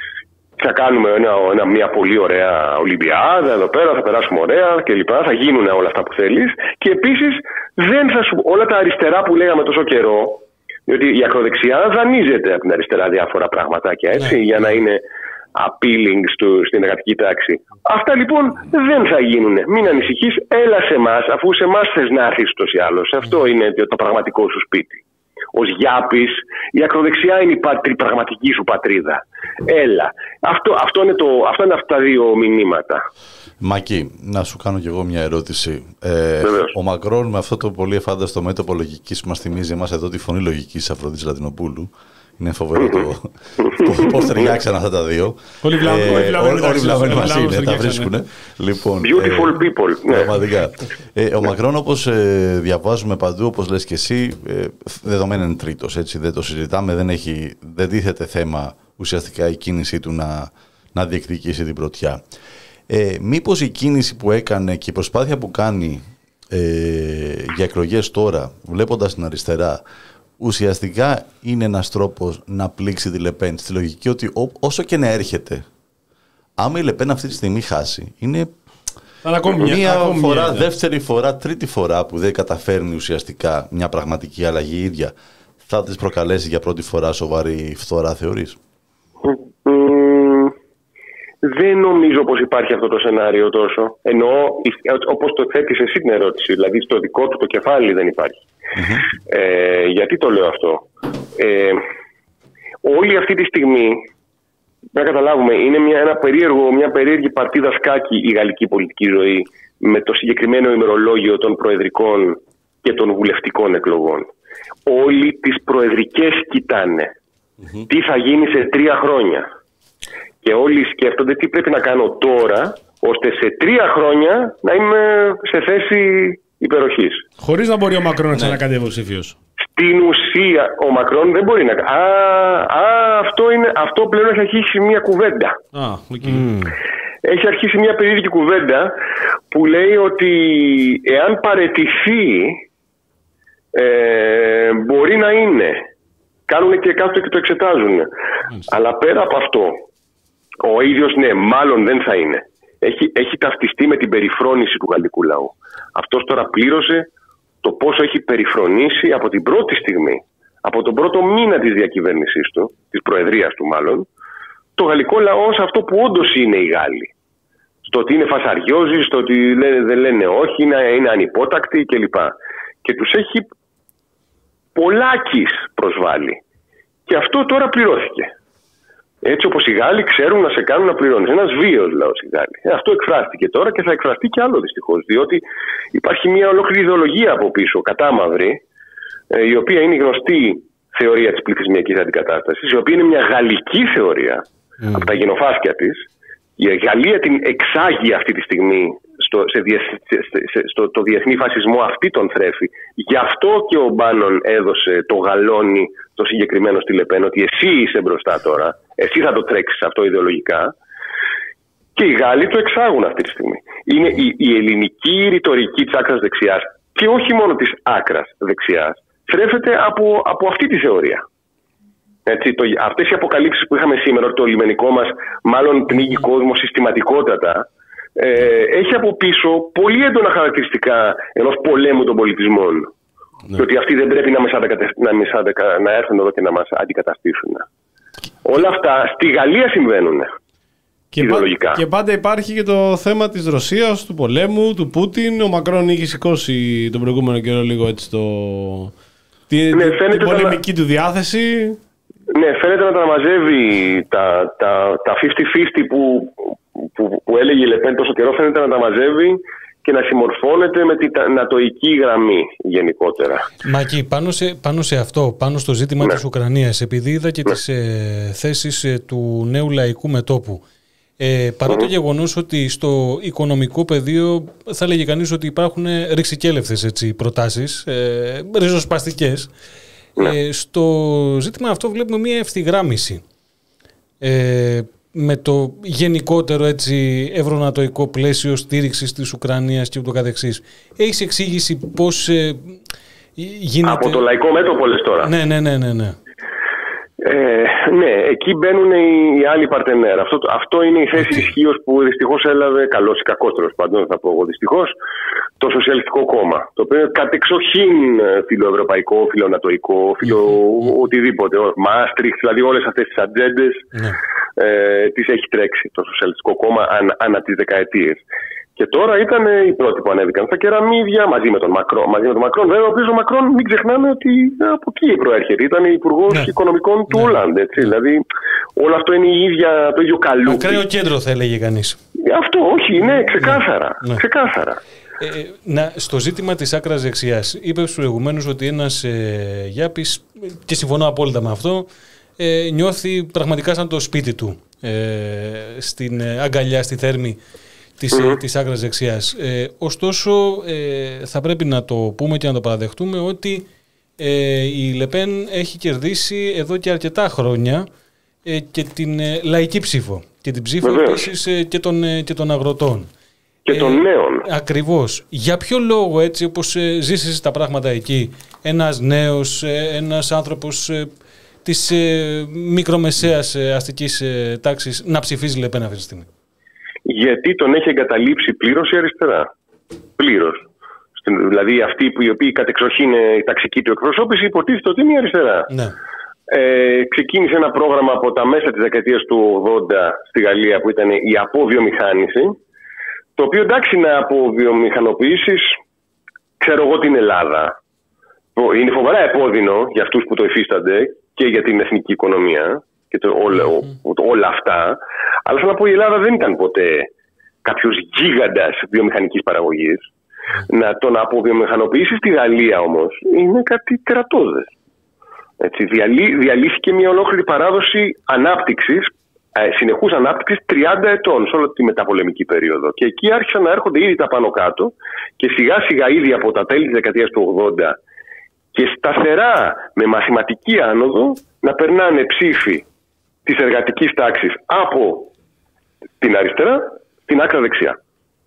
Θα κάνουμε ένα, ένα, μια πολύ ωραία Ολυμπιάδα εδώ πέρα, θα περάσουμε ωραία κλπ. Θα γίνουν όλα αυτά που θέλεις. Και επίσης δεν θα σου, όλα τα αριστερά που λέγαμε τόσο καιρό, διότι η ακροδεξιά δανείζεται από την αριστερά διάφορα πραγματάκια, έτσι, ναι, για να είναι appealing στο, στην εργατική τάξη. Αυτά λοιπόν δεν θα γίνουν. Μην ανησυχείς, έλα σε εμάς, αφού σε εμάς θες να έρθεις ούτως ή άλλως. Αυτό είναι το πραγματικό σου σπίτι. Ως γιάπης, η ακροδεξιά είναι η, πατρι, η πραγματική σου πατρίδα. Έλα. Αυτό, αυτό, είναι το, αυτό είναι αυτά τα δύο μηνύματα. Μάκη, να σου κάνω κι εγώ μια ερώτηση. Ε, ο Μακρόν με αυτό το πολύ εφάνταστο μέτωπο λογικής που μας θυμίζει εμάς εδώ τη φωνή λογικής Αφροδίτης Λατινοπούλου. Είναι φοβερό το πώς ταιριάξαν αυτά τα δύο. Όλοι βλάβαινοι μαζί είναι, τα βρίσκουνε. Beautiful people. Πραγματικά. Ο Μακρόν, όπως διαβάζουμε παντού, όπως λες και εσύ, δεδομένου είναι τρίτος, έτσι, δεν το συζητάμε, δεν, έχει, δεν τίθεται θέμα ουσιαστικά η κίνησή του να, να διεκδικήσει την πρωτιά. Ε, μήπως η κίνηση που έκανε και η προσπάθεια που κάνει ε, για εκλογές τώρα, βλέποντας την αριστερά, ουσιαστικά είναι ένας τρόπος να πλήξει τη Λεπέν, στη λογική ότι ό, όσο και να έρχεται, άμα η Λεπέν αυτή τη στιγμή χάσει, είναι ακόμη μία ακόμη φορά, μια, δεύτερη φορά, τρίτη φορά που δεν καταφέρνει ουσιαστικά μια πραγματική αλλαγή η ίδια, θα της προκαλέσει για πρώτη φορά σοβαρή φθορά, θεωρείς? Δεν νομίζω πως υπάρχει αυτό το σενάριο τόσο. Εννοώ όπως το θέτεις εσύ την ερώτηση, δηλαδή στο δικό του το κεφάλι δεν υπάρχει. Mm-hmm. Ε, γιατί το λέω αυτό? Ε, όλη αυτή τη στιγμή, να καταλάβουμε, είναι μια, ένα περίεργο, μια περίεργη παρτίδα σκάκι η γαλλική πολιτική ζωή, με το συγκεκριμένο ημερολόγιο των προεδρικών και των βουλευτικών εκλογών. Όλοι τις προεδρικές κοιτάνε. Mm-hmm. Τι θα γίνει σε τρία χρόνια. Και όλοι σκέφτονται τι πρέπει να κάνω τώρα, ώστε σε τρία χρόνια να είμαι σε θέση υπεροχής. Χωρίς να μπορεί ο Μακρόν να κάνει υποψήφιος. Στην ουσία ο Μακρόν δεν μπορεί να κάνει. Α, α αυτό, είναι, αυτό πλέον έχει αρχίσει μια κουβέντα. Α, okay. mm. Έχει αρχίσει μια περίεργη κουβέντα που λέει ότι εάν παραιτηθεί ε, μπορεί να είναι. Κάνουν και κάθονται και το εξετάζουν. Mm. Αλλά πέρα από αυτό, ο ίδιος ναι, μάλλον δεν θα είναι. Έχει, έχει ταυτιστεί με την περιφρόνηση του γαλλικού λαού. Αυτός τώρα πλήρωσε το πόσο έχει περιφρονήσει από την πρώτη στιγμή, από τον πρώτο μήνα της διακυβέρνησής του, της προεδρίας του μάλλον, το γαλλικό λαό σε αυτό που όντως είναι οι Γάλλοι. Στο ότι είναι φασαριόζοι, στο ότι λένε, δεν λένε όχι, είναι, είναι ανυπότακτοι κλπ. Και τους έχει πολλάκις προσβάλει. Και αυτό τώρα πληρώθηκε. Έτσι όπως οι Γάλλοι ξέρουν να σε κάνουν να πληρώνεις. Ένας βίαιος λαός οι Γάλλοι. Ε, αυτό εκφράστηκε τώρα και θα εκφραστεί και άλλο δυστυχώς. Διότι υπάρχει μια ολόκληρη ιδεολογία από πίσω, κατάμαυρη, ε, η οποία είναι η γνωστή θεωρία της πληθυσμιακής αντικατάστασης, η οποία είναι μια γαλλική θεωρία mm. από τα γενοφάσκια της. Η Γαλλία την εξάγει αυτή τη στιγμή στο, σε διεθ, σε, στο το διεθνή φασισμό, αυτή τον θρέφει. Γι' αυτό και ο Μπάνον έδωσε το γαλόνι το συγκεκριμένο στη Λεπέν, ότι εσύ είσαι μπροστά τώρα, εσύ θα το τρέξεις αυτό ιδεολογικά. Και οι Γάλλοι το εξάγουν αυτή τη στιγμή. Είναι η, η ελληνική ρητορική της άκρας δεξιάς, και όχι μόνο της άκρας δεξιάς, θρέφεται από, από αυτή τη θεωρία. Έτσι, το, αυτές οι αποκαλύψεις που είχαμε σήμερα, ότι το λιμενικό μας μάλλον πνίγει κόσμο συστηματικότατα, ε, έχει από πίσω πολύ έντονα χαρακτηριστικά ενός πολέμου των πολιτισμών. Ναι. Και ότι αυτοί δεν πρέπει να, μας αντακατε... να, μας αντακα... να έρθουν εδώ και να μας αντικαταστήσουν. Όλα αυτά στη Γαλλία συμβαίνουν. Και, πα... και πάντα υπάρχει και το θέμα της Ρωσίας, του πολέμου, του Πούτιν. Ο Μακρόν είχε σηκώσει τον προηγούμενο καιρό λίγο έτσι το... Τη... ναι, την πολεμική να... του διάθεση. Ναι, φαίνεται να τα μαζεύει τα, τα, τα πενήντα πενήντα που, που, που έλεγε η Λεπέν τόσο καιρό, φαίνεται να τα μαζεύει και να συμμορφώνεται με την νατοϊκή γραμμή γενικότερα. Μάκη, πάνω σε, πάνω σε αυτό, πάνω στο ζήτημα ναι. της Ουκρανίας, επειδή είδα και ναι. τις ε, θέσεις ε, του νέου λαϊκού μετώπου, ε, παρά mm-hmm. το γεγονός ότι στο οικονομικό πεδίο θα λέγει κανείς ότι υπάρχουν ρηξικέλευτες έτσι, προτάσεις, ε, ριζοσπαστικές, ναι. ε, στο ζήτημα αυτό βλέπουμε μια ευθυγράμμιση ε, με το γενικότερο έτσι, ευρωνατοϊκό πλαίσιο στήριξης της Ουκρανίας και ούτω καθεξής. Έχεις εξήγηση πώς ε, γίνεται... Από το λαϊκό μέτωπο λες τώρα. Ναι, ναι, ναι, ναι, ναι. Ε, ναι, εκεί μπαίνουν οι, οι άλλοι παρτενέρ. Αυτό, αυτό είναι η θέση okay. ισχύως που δυστυχώς έλαβε, καλός ή κακός τέλος πάντων, θα πω εγώ δυστυχώς, το Σοσιαλιστικό Κόμμα. Το οποίο είναι κατεξοχήν φιλοευρωπαϊκό, φιλονατοϊκό, φιλο mm-hmm. οτιδήποτε. Μάστριχτ, δηλαδή όλες αυτές τις ατζέντες mm-hmm. ε, τις έχει τρέξει το Σοσιαλιστικό Κόμμα ανα, ανα τις δεκαετίες. Και τώρα ήταν οι πρώτοι που ανέβηκαν στα κεραμίδια μαζί με τον Μακρόν. Μαζί με τον Μακρόν, βέβαια, ο οποίος ο Μακρόν, μην ξεχνάμε ότι από εκεί προέρχεται. Ήταν υπουργός ναι. οικονομικών του Όλαντ. Ναι. Δηλαδή, όλο αυτό είναι η ίδια, το ίδιο καλούκι. Ακραίο κέντρο, θα έλεγε κανείς. Αυτό, όχι, ναι, ξεκάθαρα. Ναι. ξεκάθαρα. Ε, να, στο ζήτημα της άκρας δεξιάς, είπες προηγουμένως ότι ένας ε, Γιάπης, και συμφωνώ απόλυτα με αυτό, ε, νιώθει πραγματικά σαν το σπίτι του ε, στην ε, αγκαλιά, στη θέρμη της, mm-hmm. της άκρας δεξιάς. Ε, ωστόσο, ε, θα πρέπει να το πούμε και να το παραδεχτούμε ότι ε, η Λεπέν έχει κερδίσει εδώ και αρκετά χρόνια ε, και την ε, λαϊκή ψήφο και την ψήφο επίσης ε, και, των, ε, και των αγροτών. Και των ε, νέων. Ακριβώς. Για ποιο λόγο έτσι όπως ε, ζήσεις τα πράγματα εκεί ένας νέος, ε, ένας άνθρωπος ε, της ε, μικρομεσαίας ε, αστικής ε, τάξης να ψηφίζει Λεπέν αυτή τη στιγμή? Γιατί τον έχει εγκαταλείψει πλήρως η αριστερά. Πλήρως. Δηλαδή αυτοί που οι οποίοι κατεξοχήν είναι η ταξική του εκπροσώπηση υποτίθεται ότι είναι η αριστερά. Ναι. Ε, ξεκίνησε ένα πρόγραμμα από τα μέσα της δεκαετίας του ογδόντα στη Γαλλία που ήταν η αποβιομηχάνηση, το οποίο εντάξει να αποβιομηχανοποιήσεις, ξέρω εγώ την Ελλάδα. Είναι φοβερά επώδυνο για αυτούς που το υφίστανται και για την εθνική οικονομία και το, όλα, mm-hmm. όλα αυτά. Αλλά θέλω να πω η Ελλάδα δεν ήταν ποτέ κάποιος γίγαντας βιομηχανικής παραγωγής. Να το να αποβιομηχανοποιήσει τη Γαλλία όμως είναι κάτι τερατώδες. Έτσι, διαλύ, διαλύθηκε μια ολόκληρη παράδοση ανάπτυξης, ε, συνεχούς ανάπτυξης τριάντα ετών σε όλη τη μεταπολεμική περίοδο. Και εκεί άρχισαν να έρχονται ήδη τα πάνω κάτω και σιγά σιγά ήδη από τα τέλη της δεκαετίας του ογδόντα και σταθερά με μαθηματική άνοδο να περνάνε ψήφοι της εργατικής τάξης από την αριστερά στην άκρα δεξιά.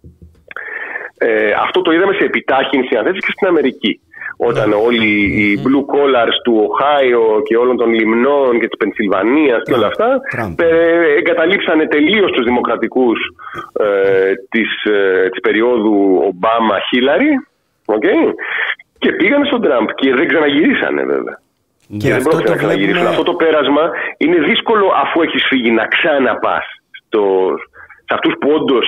Ε, αυτό το είδαμε σε επιτάχυνση αν θέλεις και στην Αμερική. Όταν yeah. όλοι mm-hmm. οι blue collars του Οχάιο και όλων των λιμνών και της Πενσιλβανίας yeah. και όλα αυτά ε, εγκαταλείψανε τελείως τους δημοκρατικούς ε, της, ε, της περίοδου Ομπάμα-Χίλαρη okay, και πήγανε στον Τραμπ και δεν ξαναγυρίσανε βέβαια. Και, και δεν αυτό, το βλέπουμε... αυτό το πέρασμα είναι δύσκολο αφού έχεις φύγει να ξαναπάς στο, σε αυτούς που όντως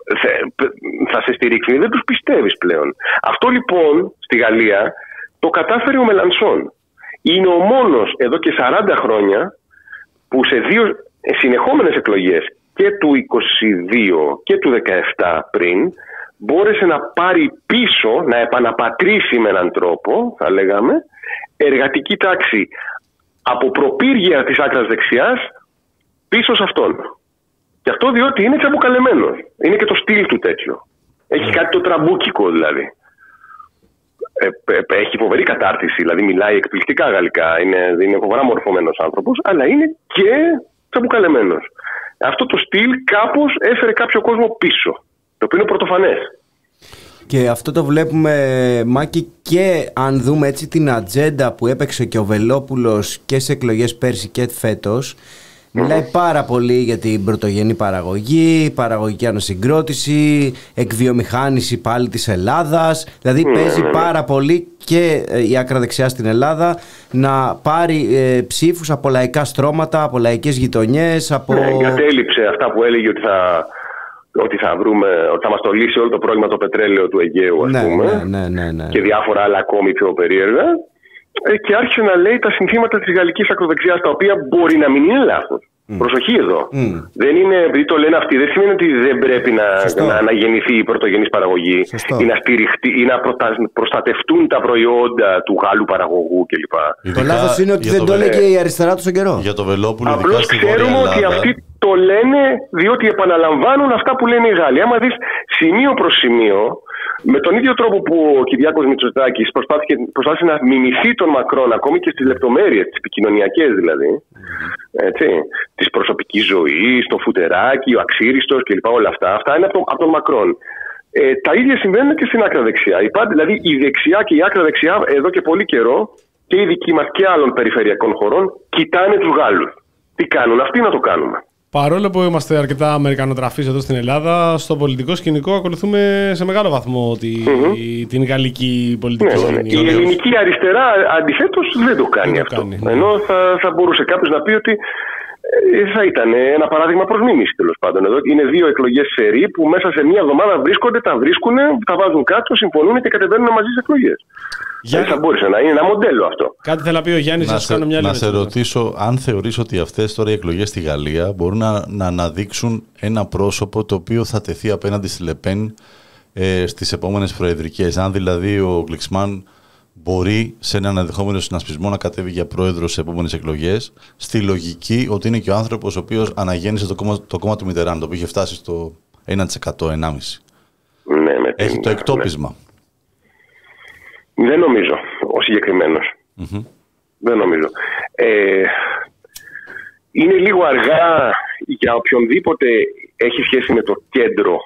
θα σε στηρίξουν. Δεν τους πιστεύεις πλέον. Αυτό λοιπόν στη Γαλλία το κατάφερε ο Μελανσόν. Είναι ο μόνος εδώ και σαράντα χρόνια που σε δύο συνεχόμενες εκλογές και του είκοσι δύο και του δεκαεπτά πριν μπόρεσε να πάρει πίσω, να επαναπατρίσει με έναν τρόπο, θα λέγαμε, εργατική τάξη από προπύργια της άκρας δεξιάς πίσω σε αυτόν. Και αυτό διότι είναι τσαμπουκαλεμένος. Είναι και το στυλ του τέτοιο. Έχει κάτι το τραμπούκικο δηλαδή. Ε, ε, έχει φοβερή κατάρτιση, δηλαδή μιλάει εκπληκτικά γαλλικά. Είναι, είναι φοβερά μορφωμένος άνθρωπος, αλλά είναι και τσαμπουκαλεμένος. Αυτό το στυλ κάπως έφερε κάποιο κόσμο πίσω. Το οποίο είναι πρωτοφανές. Και αυτό το βλέπουμε, Μάκη, και αν δούμε έτσι την ατζέντα που έπαιξε και ο Βελόπουλος και σε εκλογές πέρσι και φέτος. Μιλάει πάρα πολύ για την πρωτογενή παραγωγή, παραγωγική ανασυγκρότηση, εκβιομηχάνηση πάλι της Ελλάδας. Δηλαδή παίζει πάρα πολύ και η άκρα δεξιά στην Ελλάδα να πάρει ε, ψήφους από λαϊκά στρώματα, από λαϊκές γειτονιές. Από... Ναι, εγκατέλειψε αυτά που έλεγε ότι θα, ότι θα βρούμε, ότι θα μας το λύσει όλο το πρόβλημα το πετρέλαιο του Αιγαίου, ας ναι, πούμε, ναι, ναι, ναι, ναι. και διάφορα άλλα ακόμη πιο περίεργα. Και άρχισε να λέει τα συνθήματα της γαλλικής ακροδεξιάς, τα οποία μπορεί να μην είναι λάθος. Mm. Προσοχή εδώ. Mm. Δεν είναι, επειδή το λένε αυτοί, δεν σημαίνει ότι δεν πρέπει να, να, να γεννηθεί η πρωτογενής παραγωγή ή να, στηριχτεί, ή να προτα, προστατευτούν τα προϊόντα του Γάλλου παραγωγού κλπ. Το λάθος είναι ότι δεν το, το έλεγε η αριστερά του καιρό. Για το Βελόπουλο, απλώς ξέρουμε ότι αυτοί το λένε διότι επαναλαμβάνουν αυτά που λένε οι Γάλλοι. Άμα δεις σημείο προς σημείο, με τον ίδιο τρόπο που ο Κυριάκος Μητσοτάκης προσπάθησε, προσπάθησε να μιμηθεί τον Μακρόν, ακόμη και στις λεπτομέρειες, τις επικοινωνιακές δηλαδή, έτσι, της προσωπικής ζωής, το φουτεράκι, ο αξίριστος κλπ. Όλα αυτά, αυτά είναι από τον, από τον Μακρόν. Ε, τα ίδια συμβαίνουν και στην άκρα δεξιά. Υπάρχει, δηλαδή η δεξιά και η άκρα δεξιά εδώ και πολύ καιρό και οι δικοί μας και άλλων περιφερειακών χωρών κοιτάνε τους Γάλλους. Τι κάνουν αυτοί, να το κάνουμε. Παρόλο που είμαστε αρκετά αμερικανοτραφείς εδώ στην Ελλάδα, στο πολιτικό σκηνικό ακολουθούμε σε μεγάλο βαθμό τη, mm-hmm. την γαλλική πολιτική ναι, ναι. Η ελληνική αριστερά αντιθέτως δεν το κάνει δεν αυτό. Το κάνει, ναι. Ενώ θα, θα μπορούσε κάποιος να πει ότι ε, θα ήταν ένα παράδειγμα προς μίμηση τέλος πάντων. Εδώ είναι δύο εκλογές σερί που μέσα σε μία εβδομάδα βρίσκονται, τα βρίσκουν, τα βάζουν κάτω, συμφωνούν και κατεβαίνουν μαζί στις εκλογές. Για... θα μπορούσε να είναι ένα μοντέλο αυτό. Κάτι θέλει να πει ο Γιάννης, να, σε, μια να σε ρωτήσω αν θεωρείς ότι αυτές τώρα οι εκλογές στη Γαλλία μπορούν να, να αναδείξουν ένα πρόσωπο το οποίο θα τεθεί απέναντι στη Λεπέν ε, στις επόμενες προεδρικές. Αν δηλαδή ο Γκλιξμάν μπορεί σε έναν ενδεχόμενο συνασπισμό να κατέβει για πρόεδρο σε επόμενες εκλογές, στη λογική ότι είναι και ο άνθρωπος ο οποίος αναγέννησε το κόμμα, το κόμμα του Μιτεράν, το οποίο είχε φτάσει στο ένα τοις εκατό, ένα κόμμα πέντε τοις εκατό. Ναι, έχει το εκτόπισμα. Ναι. Δεν νομίζω ο συγκεκριμένος. Mm-hmm. Δεν νομίζω. Ε, είναι λίγο αργά για οποιονδήποτε έχει σχέση με το κέντρο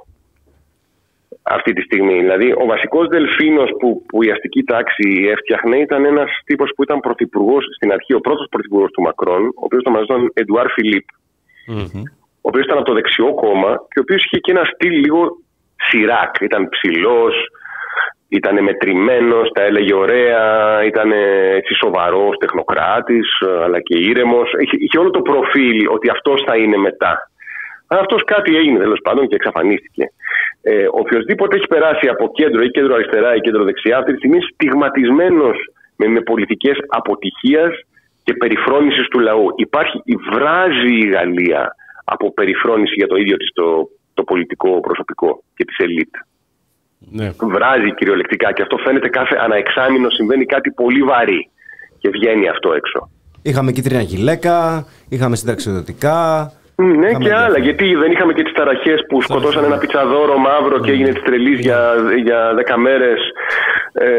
αυτή τη στιγμή. Δηλαδή, ο βασικός δελφίνος που, που η αστική τάξη έφτιαχνε ήταν ένας τύπος που ήταν πρωθυπουργός στην αρχή, ο πρώτος πρωθυπουργός του Μακρόν, ο οποίος το ονομαζόταν Εντουάρ Φιλίπ, mm-hmm. ο οποίος ήταν από το δεξιό κόμμα και ο οποίος είχε και ένα στυλ λίγο Σιράκ. Ήταν ψηλός, ήταν μετρημένος, τα έλεγε ωραία, ήταν έτσι σοβαρός τεχνοκράτης, αλλά και ήρεμος. Είχε, είχε όλο το προφίλ ότι αυτός θα είναι μετά. Αλλά αυτός κάτι έγινε τέλος πάντων και εξαφανίστηκε. Ε, οποιοςδήποτε έχει περάσει από κέντρο ή κέντρο αριστερά ή κέντρο δεξιά, αυτή τη στιγμή στιγματισμένος με, με πολιτικές αποτυχίας και περιφρόνησης του λαού. Υπάρχει, βράζει η Γαλλία από περιφρόνηση για το ίδιο της το, το πολιτικό προσωπικό και της ελίτ. Ναι. Βράζει κυριολεκτικά και αυτό φαίνεται κάθε αναεξάμηνο, συμβαίνει κάτι πολύ βαρύ και βγαίνει αυτό έξω. Είχαμε κίτρινα γυλαίκα, είχαμε συνταξιοδοτικά. Ναι, και άλλα. Γιατί δεν είχαμε και τις ταραχές που σκοτώσαν ένα πιτσαδόρο μαύρο και έγινε της τρελής για, για δέκα μέρες. Ε,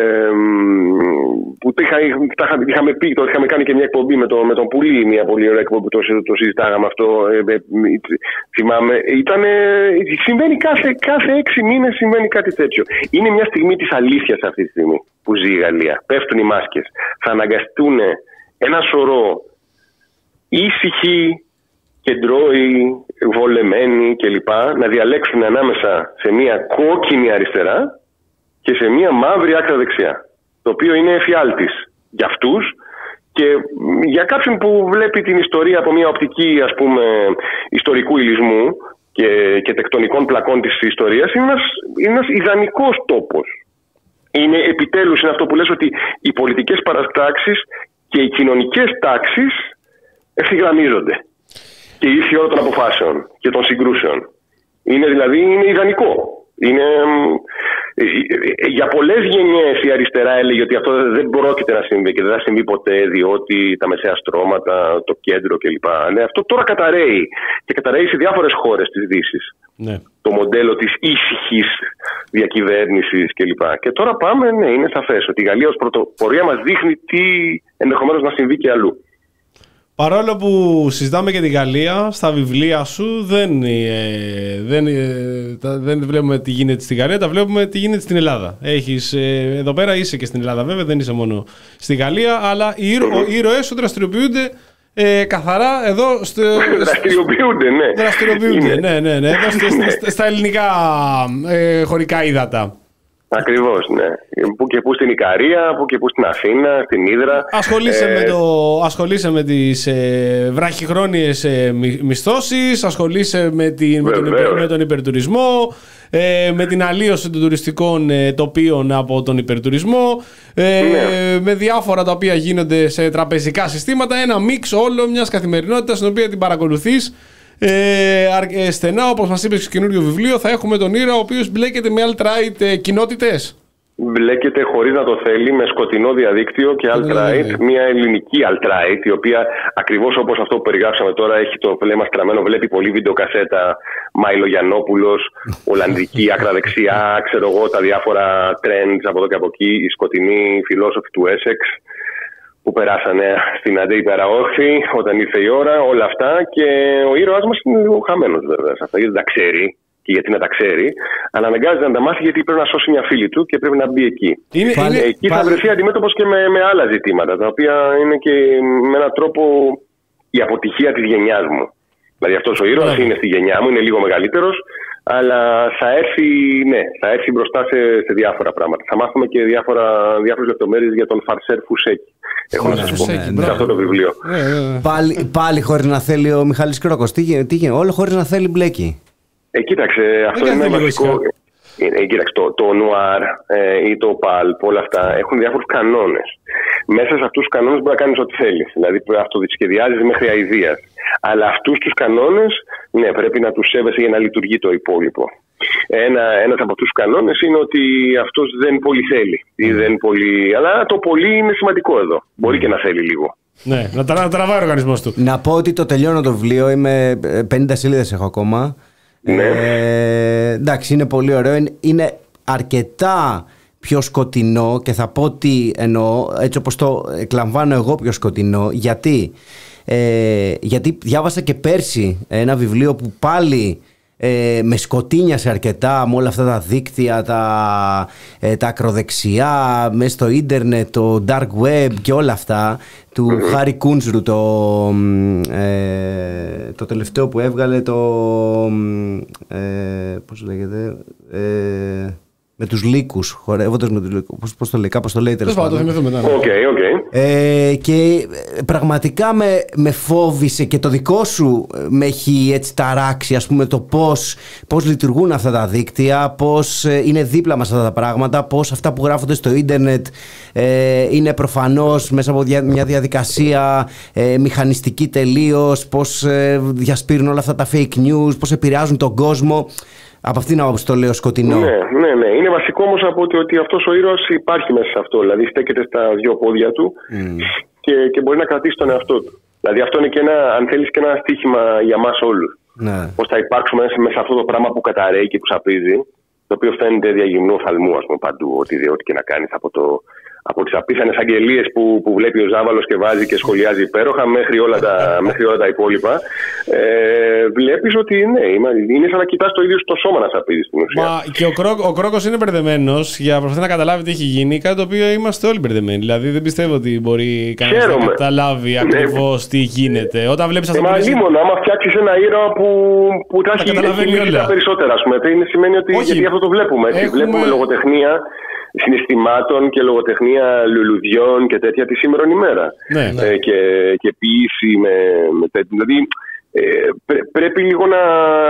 που το είχα, είχαμε πει, το είχαμε κάνει και μια εκπομπή με, το, με τον Πουλή, μια πολύ ωραία εκπομπή που το, το συζητάγαμε αυτό. Ε, ε, θυμάμαι. Ήτανε, συμβαίνει κάθε, κάθε έξι μήνες συμβαίνει κάτι τέτοιο. Είναι μια στιγμή της αλήθειας αυτή τη στιγμή που ζει η Γαλλία. Πέφτουν οι μάσκες. Θα αναγκαστούν ένα σωρό ήσυχοι, κεντρώοι, βολεμένοι κλπ. Να διαλέξουν ανάμεσα σε μια κόκκινη αριστερά και σε μια μαύρη άκρα δεξιά. Το οποίο είναι εφιάλτης για αυτούς και για κάποιον που βλέπει την ιστορία από μια οπτική, ας πούμε, ιστορικού υλισμού και, και τεκτονικών πλακών της ιστορίας, είναι ένας, είναι ένας ιδανικός τόπος. Είναι επιτέλους είναι αυτό που λες, ότι οι πολιτικές παρατάξεις και οι κοινωνικές τάξεις ευθυγραμμίζονται. Και ήρθε η ώρα των αποφάσεων και των συγκρούσεων. Είναι δηλαδή είναι ιδανικό. Είναι, για πολλές γενιές η αριστερά έλεγε ότι αυτό δεν πρόκειται να συμβεί και δεν θα συμβεί ποτέ, διότι τα μεσαία στρώματα, το κέντρο κλπ. Ναι, αυτό τώρα καταραίει και καταραίει σε διάφορες χώρες της Δύσης. Ναι. Το μοντέλο της ήσυχης διακυβέρνησης κλπ. Και τώρα πάμε, ναι, είναι σαφές ότι η Γαλλία ως πρωτοπορία μας δείχνει τι ενδεχομένως να συμβεί και αλλού. Παρόλο που συζητάμε για την Γαλλία, στα βιβλία σου δεν, ε, δεν, ε, δεν βλέπουμε τι γίνεται στην Γαλλία, τα βλέπουμε τι γίνεται στην Ελλάδα. Έχεις, ε, εδώ πέρα είσαι και στην Ελλάδα βέβαια, δεν είσαι μόνο στη Γαλλία, αλλά οι, οι ήρωές σου δραστηριοποιούνται ε, καθαρά εδώ... Στο, δραστηριοποιούνται, ναι. Δραστηριοποιούνται, ναι, ναι, ναι, εδώ στα, στα, στα ελληνικά ε, χωρικά ύδατα. Ακριβώς, ναι. Που και που στην Ικαρία, που και που στην Αθήνα, στην Ύδρα. Ασχολείσαι, ε... με, το, ασχολείσαι με τις ε, βραχυχρόνιες ε, μισθώσεις, ασχολείσαι με, την, με, τον, υπερ, με τον υπερτουρισμό, ε, με την αλλίωση των τουριστικών ε, τοπίων από τον υπερτουρισμό, ε, ναι. με διάφορα τα οποία γίνονται σε τραπεζικά συστήματα, ένα μίξ όλο μιας καθημερινότητας στην οποία την παρακολουθείς Ε, στενά, όπως μας είπες στο καινούριο βιβλίο, θα έχουμε τον ήρωα ο οποίος μπλέκεται με alt-right ε, κοινότητες. Μπλέκεται χωρίς να το θέλει με σκοτεινό διαδίκτυο και alt-right, μια ελληνική alt-right, η οποία ακριβώς όπως αυτό που περιγράψαμε τώρα έχει το βλέμμα στραμμένο, βλέπει πολύ βιντεοκασέτα, Μάιλο Γιαννόπουλος, Ολλανδική άκρα δεξιά, ξέρω εγώ τα διάφορα trends από εδώ και από εκεί, οι σκοτεινοί φιλόσοφοι του Essex που περάσανε στην αντίπερα όχθη όταν ήρθε η ώρα, όλα αυτά. Και ο ήρωας μας είναι λίγο χαμένος βέβαια σε αυτά, γιατί δεν τα ξέρει και γιατί να τα ξέρει, αλλά αναγκάζεται να τα μάθει γιατί πρέπει να σώσει μια φίλη του και πρέπει να μπει εκεί. Είναι, είναι, εκεί πάλι... θα βρεθεί αντιμέτωπος και με, με άλλα ζητήματα, τα οποία είναι και με έναν τρόπο η αποτυχία της γενιάς μου. Δηλαδή αυτός ο ήρωας είναι στη γενιά μου, είναι λίγο μεγαλύτερος, αλλά θα έρθει, ναι, θα έρθει μπροστά σε, σε διάφορα πράγματα. Θα μάθουμε και διάφορες λεπτομέρειες για τον Φαρσέρ Φουσέκη. Έχω να σας πω σε αυτό το βιβλίο. Πάλι, πάλι χωρίς να θέλει ο Μιχάλης Κρόκος. Τι γίνεται, όλο χωρίς να θέλει μπλέκει. Ε, κοίταξε, αυτό είναι ένα βασικό. Ε, κοίταξε, το, το νουάρ ε, ή το παλπ, όλα αυτά έχουν διάφορους κανόνες. Μέσα σε αυτούς τους κανόνες μπορεί να κάνεις ό,τι θέλεις. Δηλαδή αυτοδισχεδιάζεις μέχρι αηδίας. Αλλά αυτούς τους κανόνες, ναι, πρέπει να τους σέβεσαι για να λειτουργεί το υπόλοιπο. Ένα, ένας από αυτούς τους κανόνες είναι ότι αυτός δεν πολύ θέλει. Ή δεν πολύ... Αλλά το πολύ είναι σημαντικό εδώ. Μπορεί και να θέλει λίγο. Ναι, να, τρα, να τραβάει ο οργανισμός του. Να πω ότι το τελειώνω το βιβλίο. Είμαι πενήντα σελίδες έχω ακόμα. Ναι. Ε, εντάξει, είναι πολύ ωραίο. Είναι, είναι αρκετά πιο σκοτεινό και θα πω τι εννοώ, έτσι όπως το εκλαμβάνω εγώ πιο σκοτεινό. Γιατί, ε, γιατί διάβασα και πέρσι ένα βιβλίο που πάλι ε, με σκοτίνιασε αρκετά με όλα αυτά τα δίκτυα, τα, ε, τα ακροδεξιά, μέσα στο ίντερνετ, το dark web και όλα αυτά, του Χάρι Κούντζρου, το, ε, το τελευταίο που έβγαλε, το ε, πώς λέγεται, ε, με τους λύκους, χορεύοντας με τους λύκους, πώς, πώς το λέει, κάπως το λέει τέλος πάντων. Okay, okay. Ε, και πραγματικά με, με φόβησε και το δικό σου με έχει έτσι ταράξει, ας πούμε, το πώς, πώς λειτουργούν αυτά τα δίκτυα, πώς είναι δίπλα μας αυτά τα πράγματα, πώς αυτά που γράφονται στο ίντερνετ ε, είναι προφανώς μέσα από δια, μια διαδικασία ε, μηχανιστική τελείως, πώς ε, διασπείρουν όλα αυτά τα fake news, πώς επηρεάζουν τον κόσμο. Από αυτήν την άποψη το λέω σκοτεινό. Ναι, ναι, ναι. Είναι βασικό όμως από ότι, ότι αυτός ο ήρωας υπάρχει μέσα σε αυτό. Δηλαδή στέκεται στα δύο πόδια του mm. και, και μπορεί να κρατήσει τον εαυτό του. Δηλαδή αυτό είναι και ένα, αν θέλεις, και ένα στοίχημα για μας όλους. Ναι. Πώς θα υπάρξουμε μέσα σε αυτό το πράγμα που καταραίει και που σαπίζει, το οποίο φαίνεται διαγυμνού οφθαλμού, ας πούμε, παντού, ό,τι, ό,τι και να κάνεις, από, το, από τις απίθανες αγγελίες που, που βλέπει ο Ζάβαλος και βάζει και σχολιάζει υπέροχα μέχρι όλα τα, μέχρι όλα τα υπόλοιπα. Ε, βλέπεις ότι ναι, είναι σαν να κοιτάς το ίδιο στο σώμα να σαπίζει στην ουσία. Μα και ο, Κρό, ο Κρόκος είναι μπερδεμένος για να προσπαθεί να καταλάβει τι έχει γίνει, κάτι το οποίο είμαστε όλοι μπερδεμένοι. Δηλαδή δεν πιστεύω ότι μπορεί κανένας να καταλάβει ναι. ακριβώς τι γίνεται. Όταν βλέπεις αυτό. Μα λίμωνα, άμα φτιάξεις ένα ήρωα που, που τα έχει λύσει τα περισσότερα, ας πούμε, είναι, σημαίνει ότι γιατί αυτό το βλέπουμε. Έτσι. Έχουμε... Βλέπουμε λογοτεχνία συναισθημάτων και λογοτεχνία λουλουδιών και τέτοια τη σήμερον ημέρα. Ναι, ναι. Ε, και, και ποίηση με, με τέτοια. Δηλαδή ε, πρέ, πρέπει λίγο να,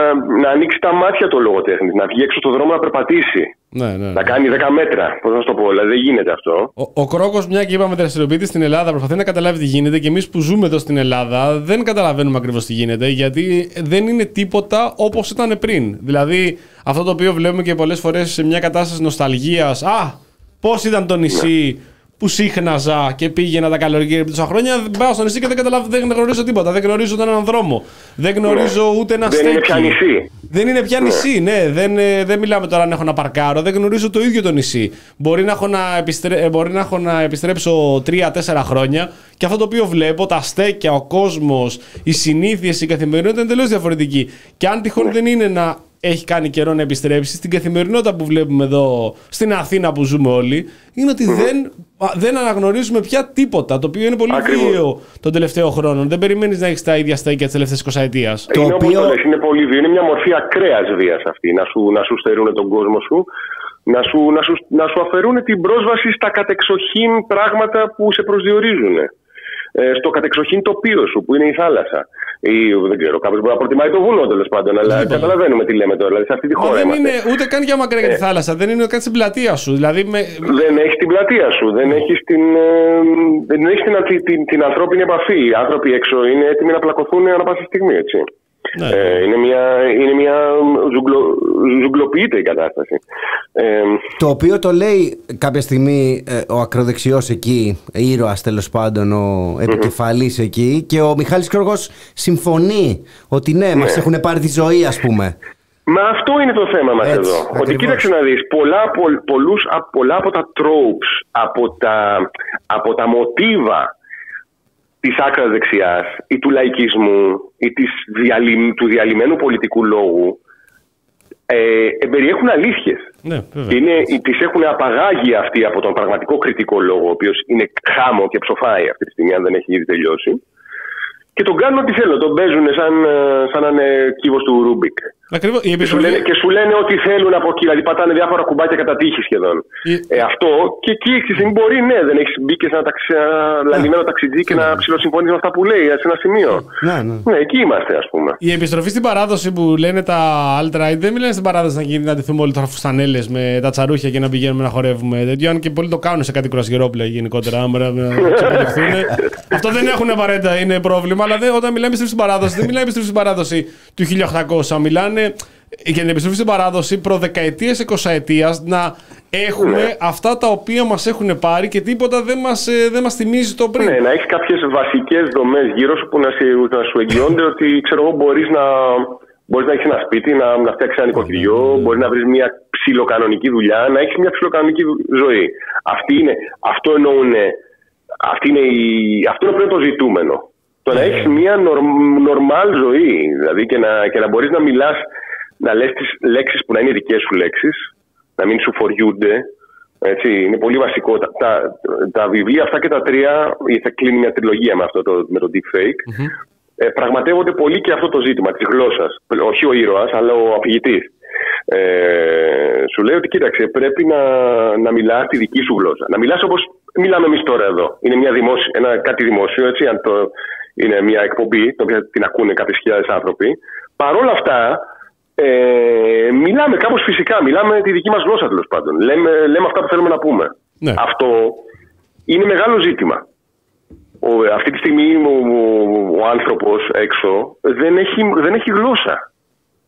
να ανοίξει τα μάτια το λογοτέχνη, να βγει έξω στον δρόμο να περπατήσει. Ναι, ναι, ναι. Να κάνει δέκα μέτρα. Πώς να το πω, δηλαδή δεν γίνεται αυτό. Ο, ο Κρόκος, μια και είπαμε, δραστηριοποιείται στην Ελλάδα, προσπαθεί να καταλάβει τι γίνεται και εμείς που ζούμε εδώ στην Ελλάδα δεν καταλαβαίνουμε ακριβώς τι γίνεται, γιατί δεν είναι τίποτα όπως ήταν πριν. Δηλαδή, αυτό το οποίο βλέπουμε και πολλές φορές σε μια κατάσταση νοσταλγίας. Α, πώς ήταν το νησί. Ναι. Που σύχναζα και πήγαινα τα καλοκαίρια τόσα χρόνια. Πάω στο νησί και δεν, καταλάβω, δεν γνωρίζω τίποτα. Δεν γνωρίζω ούτε έναν δρόμο. Δεν γνωρίζω ούτε ένα στέκι. Δεν είναι πια νησί. Δεν είναι πια νησί, ναι. ναι. Δεν, δεν μιλάμε τώρα αν έχω να παρκάρω. Δεν γνωρίζω το ίδιο το νησί. Μπορεί να έχω να, επιστρέ... Μπορεί να, έχω να επιστρέψω τρία τέσσερα χρόνια και αυτό το οποίο βλέπω, τα στέκια, ο κόσμος, οι συνήθειες, η καθημερινότητα είναι τελείως διαφορετική. Και αν τυχόν ναι. δεν είναι να έχει κάνει καιρό να επιστρέψει, στην καθημερινότητα που βλέπουμε εδώ στην Αθήνα που ζούμε όλοι, είναι ότι mm-hmm. δεν, δεν αναγνωρίζουμε πια τίποτα. Το οποίο είναι πολύ βίαιο των τελευταίων χρόνων. Δεν περιμένεις να έχεις τα ίδια στέκια της τελευταίας εικοσαετίας. Είναι το οποίο... όπως λες, είναι πολύ βίαιο. Είναι μια μορφή ακραίας βίας αυτή. Να σου, να σου στερούν τον κόσμο σου, να σου, να, σου, να σου αφαιρούν την πρόσβαση στα κατεξοχήν πράγματα που σε προσδιορίζουν. Ε, στο κατεξοχήν τοπίο σου, που είναι η θάλασσα. Ή δεν ξέρω, κάποιος μπορεί να προτιμάει το βουνό τέλος πάντων, αλλά mm-hmm. καταλαβαίνουμε τι λέμε τώρα. Δηλαδή, σε αυτή τη χώρα δεν είμαστε. Είναι ούτε καν για μακριά για τη θάλασσα, δεν είναι καν στην πλατεία σου. Δηλαδή, με... Δεν έχει την πλατεία σου, δεν έχει την, δεν έχεις την, την, την, την ανθρώπινη επαφή. Οι άνθρωποι έξω είναι έτοιμοι να πλακωθούν ανά πάσα στιγμή, έτσι. Ναι. Ε, είναι μια, είναι μια ζουγκλο, ζουγκλοποιείται η κατάσταση. Ε, το οποίο το λέει κάποια στιγμή ε, ο ακροδεξιός εκεί, ήρωας τέλος πάντων, ο επικεφαλής mm-hmm. εκεί, και ο Μιχάλης Κρόκος συμφωνεί ότι ναι, ναι, μας έχουν πάρει τη ζωή, ας πούμε. Μα αυτό είναι το θέμα μας έτσι, εδώ. Ακριβώς. Ότι κοίταξε να δεις, πολλά, πο, πολλούς, πολλά από τα tropes, από τα, από τα μοτίβα της άκρας δεξιάς ή του λαϊκισμού ή της διαλυ... του διαλυμένου πολιτικού λόγου ε, περιέχουν αλήθειες. Ναι, είναι, τις έχουν απαγάγει αυτοί από τον πραγματικό κριτικό λόγο, ο οποίος είναι χάμο και ψοφάει αυτή τη στιγμή, αν δεν έχει ήδη τελειώσει. Και τον κάνουν ό,τι θέλουν, τον παίζουν σαν, σαν να είναι κύβος του Ρούμπικ. Ακριβώς, και, σου λένε, και σου λένε ό,τι θέλουν από εκεί, δηλαδή πατάνε διάφορα κουμπάκια κατά τύχη σχεδόν. Η... Ε, αυτό και εκεί μπορεί, ναι, δεν έχει μπει και σε ένα ταξι... λανδυμένο ταξιτζί και να ψιλοσυμφωνείς με αυτά που λέει σε ένα σημείο. Ναι, ναι. ναι, εκεί είμαστε, ας πούμε. Η επιστροφή στην παράδοση που λένε τα alt-right δεν μιλάνε στην παράδοση να γίνει να ντυθούμε όλοι τώρα φουστανέλες με τα τσαρούχια και να πηγαίνουμε να χορεύουμε τέτοιο. Αν και πολλοί το κάνουν σε κάτι κουρασγερόπλαια γενικότερα. Αυτό δεν έχουν απαραίτητα, είναι πρόβλημα, αλλά όταν μιλάμε στην παράδοση, δεν μιλάμε στην παράδοση του χίλια οκτακόσια. Μιλάνε για την επιστροφή στην παράδοση προδεκαετίας, εικοσαετίας, να έχουμε ναι. αυτά τα οποία μας έχουν πάρει και τίποτα δεν μας, δεν μας θυμίζει το πριν. Ναι, να έχεις κάποιες βασικές δομές γύρω σου που να, να σου εγγυώνται ότι ξέρω εγώ μπορείς να, μπορείς να έχεις ένα σπίτι, να, να φτιάξεις ένα νοικοκυριό, mm. μπορείς να βρεις μια ψιλοκανονική δουλειά, να έχεις μια ψιλοκανονική ζωή. Αυτή είναι, αυτό εννοούν, αυτή είναι η, αυτό είναι το ζητούμενο. Το να έχεις μια νορμάλ ζωή, δηλαδή και να, και να μπορείς να μιλάς, να λες τις λέξεις που να είναι δικές σου λέξεις, να μην σου φοριούνται, έτσι, είναι πολύ βασικό. Τα, τα, τα βιβλία αυτά και τα τρία, θα κλείνει μια τριλογία με αυτό το, με το deepfake, mm-hmm. ε, πραγματεύονται πολύ και αυτό το ζήτημα της γλώσσας. Όχι ο ήρωας, αλλά ο αφηγητής. Ε, σου λέει ότι κοίταξε, πρέπει να, να μιλάς τη δική σου γλώσσα. Να μιλάς όπως μιλάμε εμείς τώρα εδώ. Είναι μια δημόσιο, ένα, κάτι δημόσιο, έτσι, αν το... Είναι μια εκπομπή, την οποία την ακούνε κάποιες χιλιάδες άνθρωποι. Παρ' όλα αυτά, ε, μιλάμε κάπως φυσικά. Μιλάμε τη δική μας γλώσσα, τέλος πάντων. Λέμε, λέμε αυτά που θέλουμε να πούμε. Ναι. Αυτό είναι μεγάλο ζήτημα. Ο, αυτή τη στιγμή ο, ο, ο άνθρωπος έξω δεν έχει, δεν έχει γλώσσα.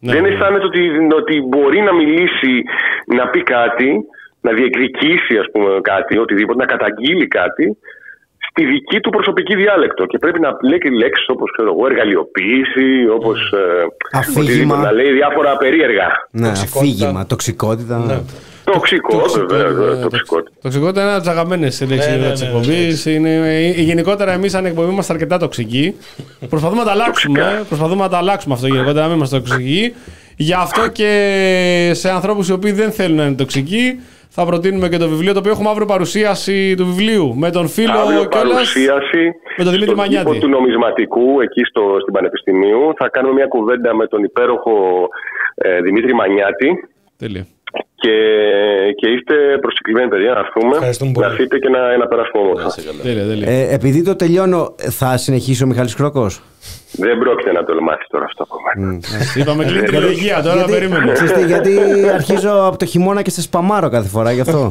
Ναι. Δεν αισθάνεται ότι, ότι μπορεί να μιλήσει, να πει κάτι, να διεκδικήσει ας πούμε κάτι, οτιδήποτε, να καταγγείλει κάτι στη δική του προσωπική διάλεκτο. Και πρέπει να λέει λέξεις όπως ξέρω εγώ, εργαλειοποίηση, όπως ε, οτιδήποτε, να λέει διάφορα περίεργα. Ναι, αφήγημα, τοξικότητα. Ναι. Τοξικό, βέβαια. Τοξικότητα είναι ένα από τι αγαπημένε λέξει τη εκπομπή. Γενικότερα, εμεί, σαν εκπομπή, είμαστε αρκετά τοξικοί. Προσπαθούμε να τα αλλάξουμε. Προσπαθούμε να τα αλλάξουμε αυτό γενικότερα, να μην είμαστε τοξικοί. Γι' αυτό και σε ανθρώπους οι οποίοι δεν θέλουν να είναι τοξικοί, θα προτείνουμε και το βιβλίο, το οποίο έχουμε αύριο παρουσίαση του βιβλίου με τον φίλο αύριο παρουσίαση με τον Δημήτρη Μανιάτη. Στον του νομισματικού εκεί στο, στην Πανεπιστημίου. Θα κάνουμε μια κουβέντα με τον υπέροχο ε, Δημήτρη Μανιάτη. Τέλεια. Και, και είστε προσεκλημένοι, παιδιά, να έρθουμε. Να έρθετε και να, να περάσουμε όμορφα. Ε, επειδή το τελειώνω, θα συνεχίσει ο Μιχάλης Κρόκος? Δεν πρόκειται να το μάθει τώρα αυτό από μένα. Είπαμε κλείνει την ηλικία, τώρα γιατί, περίμενε. Ξέρετε, γιατί αρχίζω από το χειμώνα και σε σπαμάρω κάθε φορά, γι' αυτό.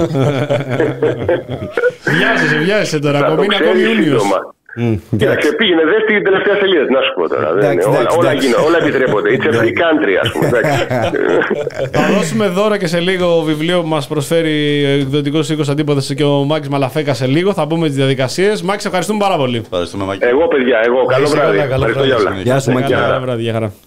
Βιάζεσαι, βιάζεσαι τώρα, ακόμη είναι ακόμη Ιούνιος. Κοίταξε, πήγαινε, δες την τελευταία σελίδα, να σου πω τώρα. Όλα επιτρέπονται. It's a free country, ας πούμε. Θα δώσουμε δώρα και σε λίγο βιβλίο που μας προσφέρει ο εκδοτικός οίκος Αντίποδες και ο Μάκης Μαλαφέκα σε λίγο. Θα πούμε τις διαδικασίες. Μάκη, ευχαριστούμε πάρα πολύ. Ευχαριστούμε, Μάκη. Εγώ, παιδιά, εγώ. Καλό βράδυ. Ευχαριστώ για όλα. Γεια σου, Μάκη. Καλό βράδυ, για χαρά.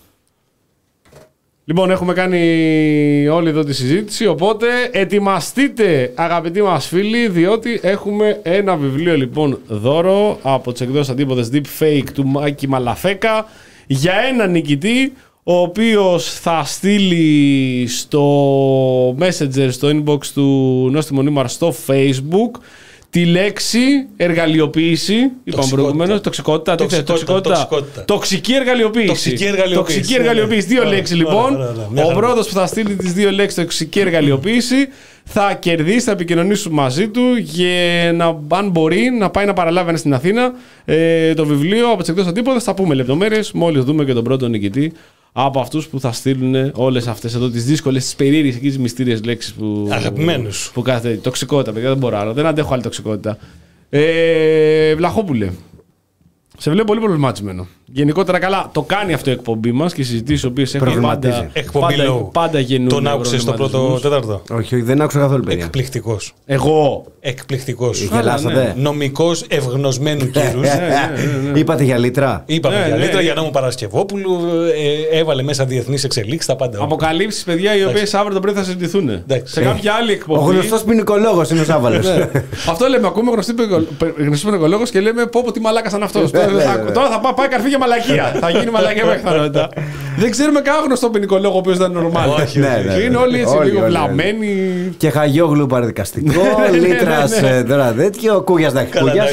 Λοιπόν, έχουμε κάνει όλη εδώ τη συζήτηση, οπότε ετοιμαστείτε αγαπητοί μας φίλοι, διότι έχουμε ένα βιβλίο λοιπόν δώρο από τις εκδόσεις Αντίποδες Deepfake του Μάκη Μαλαφέκα για έναν νικητή, ο οποίος θα στείλει στο Messenger, στο inbox του Νόστιμο Νίμαρ στο Facebook τη λέξη εργαλειοποίηση, είπαμε προηγουμένως, τοξικότητα, τοξικότητα, τοξικότητα, τοξικότητα, τοξική εργαλειοποίηση. Τοξική εργαλειοποίηση. Τοξική εργαλειοποίηση. Δύο λέξεις λοιπόν. Ο πρώτος που θα στείλει τις δύο λέξεις τοξική εργαλειοποίηση θα κερδίσει, θα επικοινωνήσουμε μαζί του για να, αν μπορεί, να πάει να παραλάβει στην Αθήνα ε, το βιβλίο από τις εκδόσεις Αντίποδες. Θα πούμε λεπτομέρειες μόλις δούμε και τον πρώτο νικητή από αυτούς που θα στείλουν όλες αυτές εδώ τις δύσκολες, τις περίεργες και τις μυστήριες λέξεις που. Αγαπημένους. Που κάθε. Τοξικότητα, παιδιά, δεν μπορώ άλλο. Δεν αντέχω άλλη τοξικότητα. Ε, Βλαχόπουλε. Σε βλέπω πολύ προβληματισμένο. Γενικότερα, καλά, το κάνει αυτό η εκπομπή μας και οι συζητήσεις οι οποίες έχουν πάντα, πάντα, πάντα γεννούν. Τον άκουσες στο πρώτο τέταρτο? Όχι, όχι, δεν άκουσα καθόλου, παιδιά. Εκπληκτικός. Εγώ. Εκπληκτικός. Γελάσατε. Νομικός ευγνωσμένου κύρους. Είπατε για λίτρα. Είπαμε για λίτρα, για νόμο Παρασκευόπουλου. Έβαλε μέσα διεθνείς εξελίξεις, τα πάντα. Αποκαλύψεις, παιδιά, οι οποίες αύριο το πρωί θα συζητηθούν. Σε κάποια άλλη εκπομπή. Ο γνωστός ποινικολόγος είναι ο Σάββαλος. Αυτό λέμε. Ακούμε γνωστό ποινικολόγος και λέμε πω τι μαλάκας είναι αυτός. Τώρα θα πάει καρφί για μαλακία. Θα γίνει μαλακία με πιθανότητα. Δεν ξέρουμε κανένα γνωστό ποινικολόγο ο οποίος δεν είναι νορμάλ. Είναι όλοι έτσι λίγο βλαμμένοι. Και Χαγιόγλου παραδικαστικό, Λίτρας τώρα τέτοιο, Κούγιας να έχει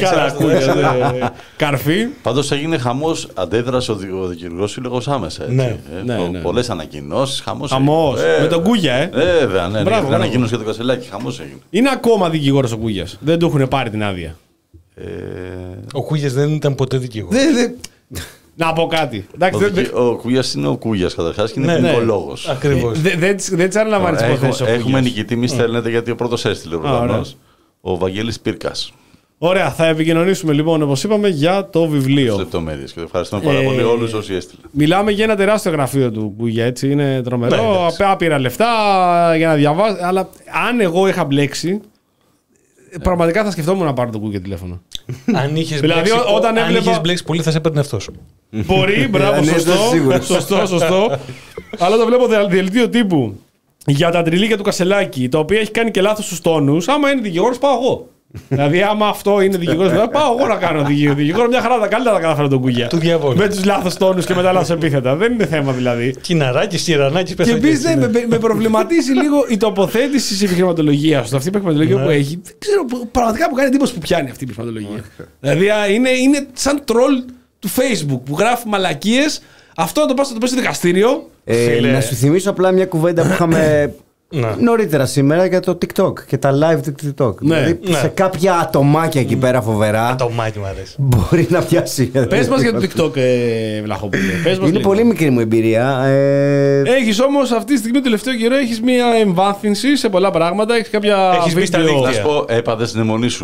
καρφί. Πάντως έγινε χαμός, αντέδρασε ο δικηγορικός σύλλογος άμεσα. Πολλές ανακοινώσεις, χαμός. Χαμός. Με τον Κούγια, ε. Βέβαια, ναι. Ανακοίνωση για τον Κασελάκη, χαμός έγινε. Είναι ακόμα δικηγόρος ο Κούγιας. Δεν του έχουν πάρει την άδεια. Ο Κούγιας δεν ήταν ποτέ δικηγόρος. Να πω κάτι. Ο Κούγιας είναι ο Κούγιας καταρχάς και είναι ποινικολόγος. Ακριβώς. Δεν τις αναλαμβάνει τις υποθέσεις. Έχουμε νικητή, μη στέλνετε γιατί ο πρώτος έστειλε ο Βρετανός. Ο Βαγγέλης Πύρκας. Ωραία, θα επικοινωνήσουμε λοιπόν όπως είπαμε για το βιβλίο. Λεπτομέρειες και ευχαριστούμε πάρα πολύ όλους όσοι έστειλαν. Μιλάμε για ένα τεράστιο γραφείο του Κούγια, έτσι. Είναι τρομερό. Άπειρα λεφτά για να διαβάσει. Αλλά αν εγώ είχα μπλέξει. Πραγματικά θα σκεφτόμουν να πάρω το Κούγια τηλέφωνο. Αν είχες δηλαδή, μπλέξει, όταν αν έβλεπα... είχες μπλέξει πολύ θα σε έπαιρνε αυτός. Μπορεί, μπράβο, σωστό, σωστό, σωστό. Αλλά το βλέπω δελτίο τύπου για τα τριλίκια του Κασελάκη, τα οποία έχει κάνει και λάθος στους τόνους. Άμα είναι δικηγόρος, πάω εγώ. Δηλαδή, άμα αυτό είναι δικηγόρος, πάω εγώ να κάνω δικηγόρο. Μια χαρά, τα καλύτερα τα κατάφερα τον Κούγια. Του διαβόλου. Με τους λάθος τόνους και με τα λάθος επίθετα. Δεν είναι θέμα δηλαδή. Κιναράκης, Κυρανάκης, και επίσης με, με προβληματίζει λίγο η τοποθέτηση τη επιχειρηματολογία του. Αυτή η επιχειρηματολογία που έχει. Δεν ξέρω, πραγματικά μου κάνει εντύπωση που πιάνει αυτή η επιχειρηματολογία. Δηλαδή, είναι, είναι σαν τρολ του Facebook που γράφει μαλακίες. Αυτό να το πας, να το πας στο δικαστήριο. Ε, να σου θυμίσω απλά μια κουβέντα που είχαμε νωρίτερα σήμερα για το TikTok και τα live του TikTok. Ναι. Δηλαδή Ναι. σε κάποια ατομάκια εκεί πέρα φοβερά. Ατομάκι μου αρέσει. Μπορεί να πιάσει. Πες μας για το TikTok, ε, Βλαχόπουλε. Πες μας Είναι λίγο. πολύ μικρή μου εμπειρία. Ε... Έχεις όμως αυτή τη στιγμή, το τελευταίο καιρό, έχεις μια εμβάθυνση σε πολλά πράγματα. Έχεις κάποια. Έχεις βίντεο... Να σου πω, έπαθες την αιμονή σου.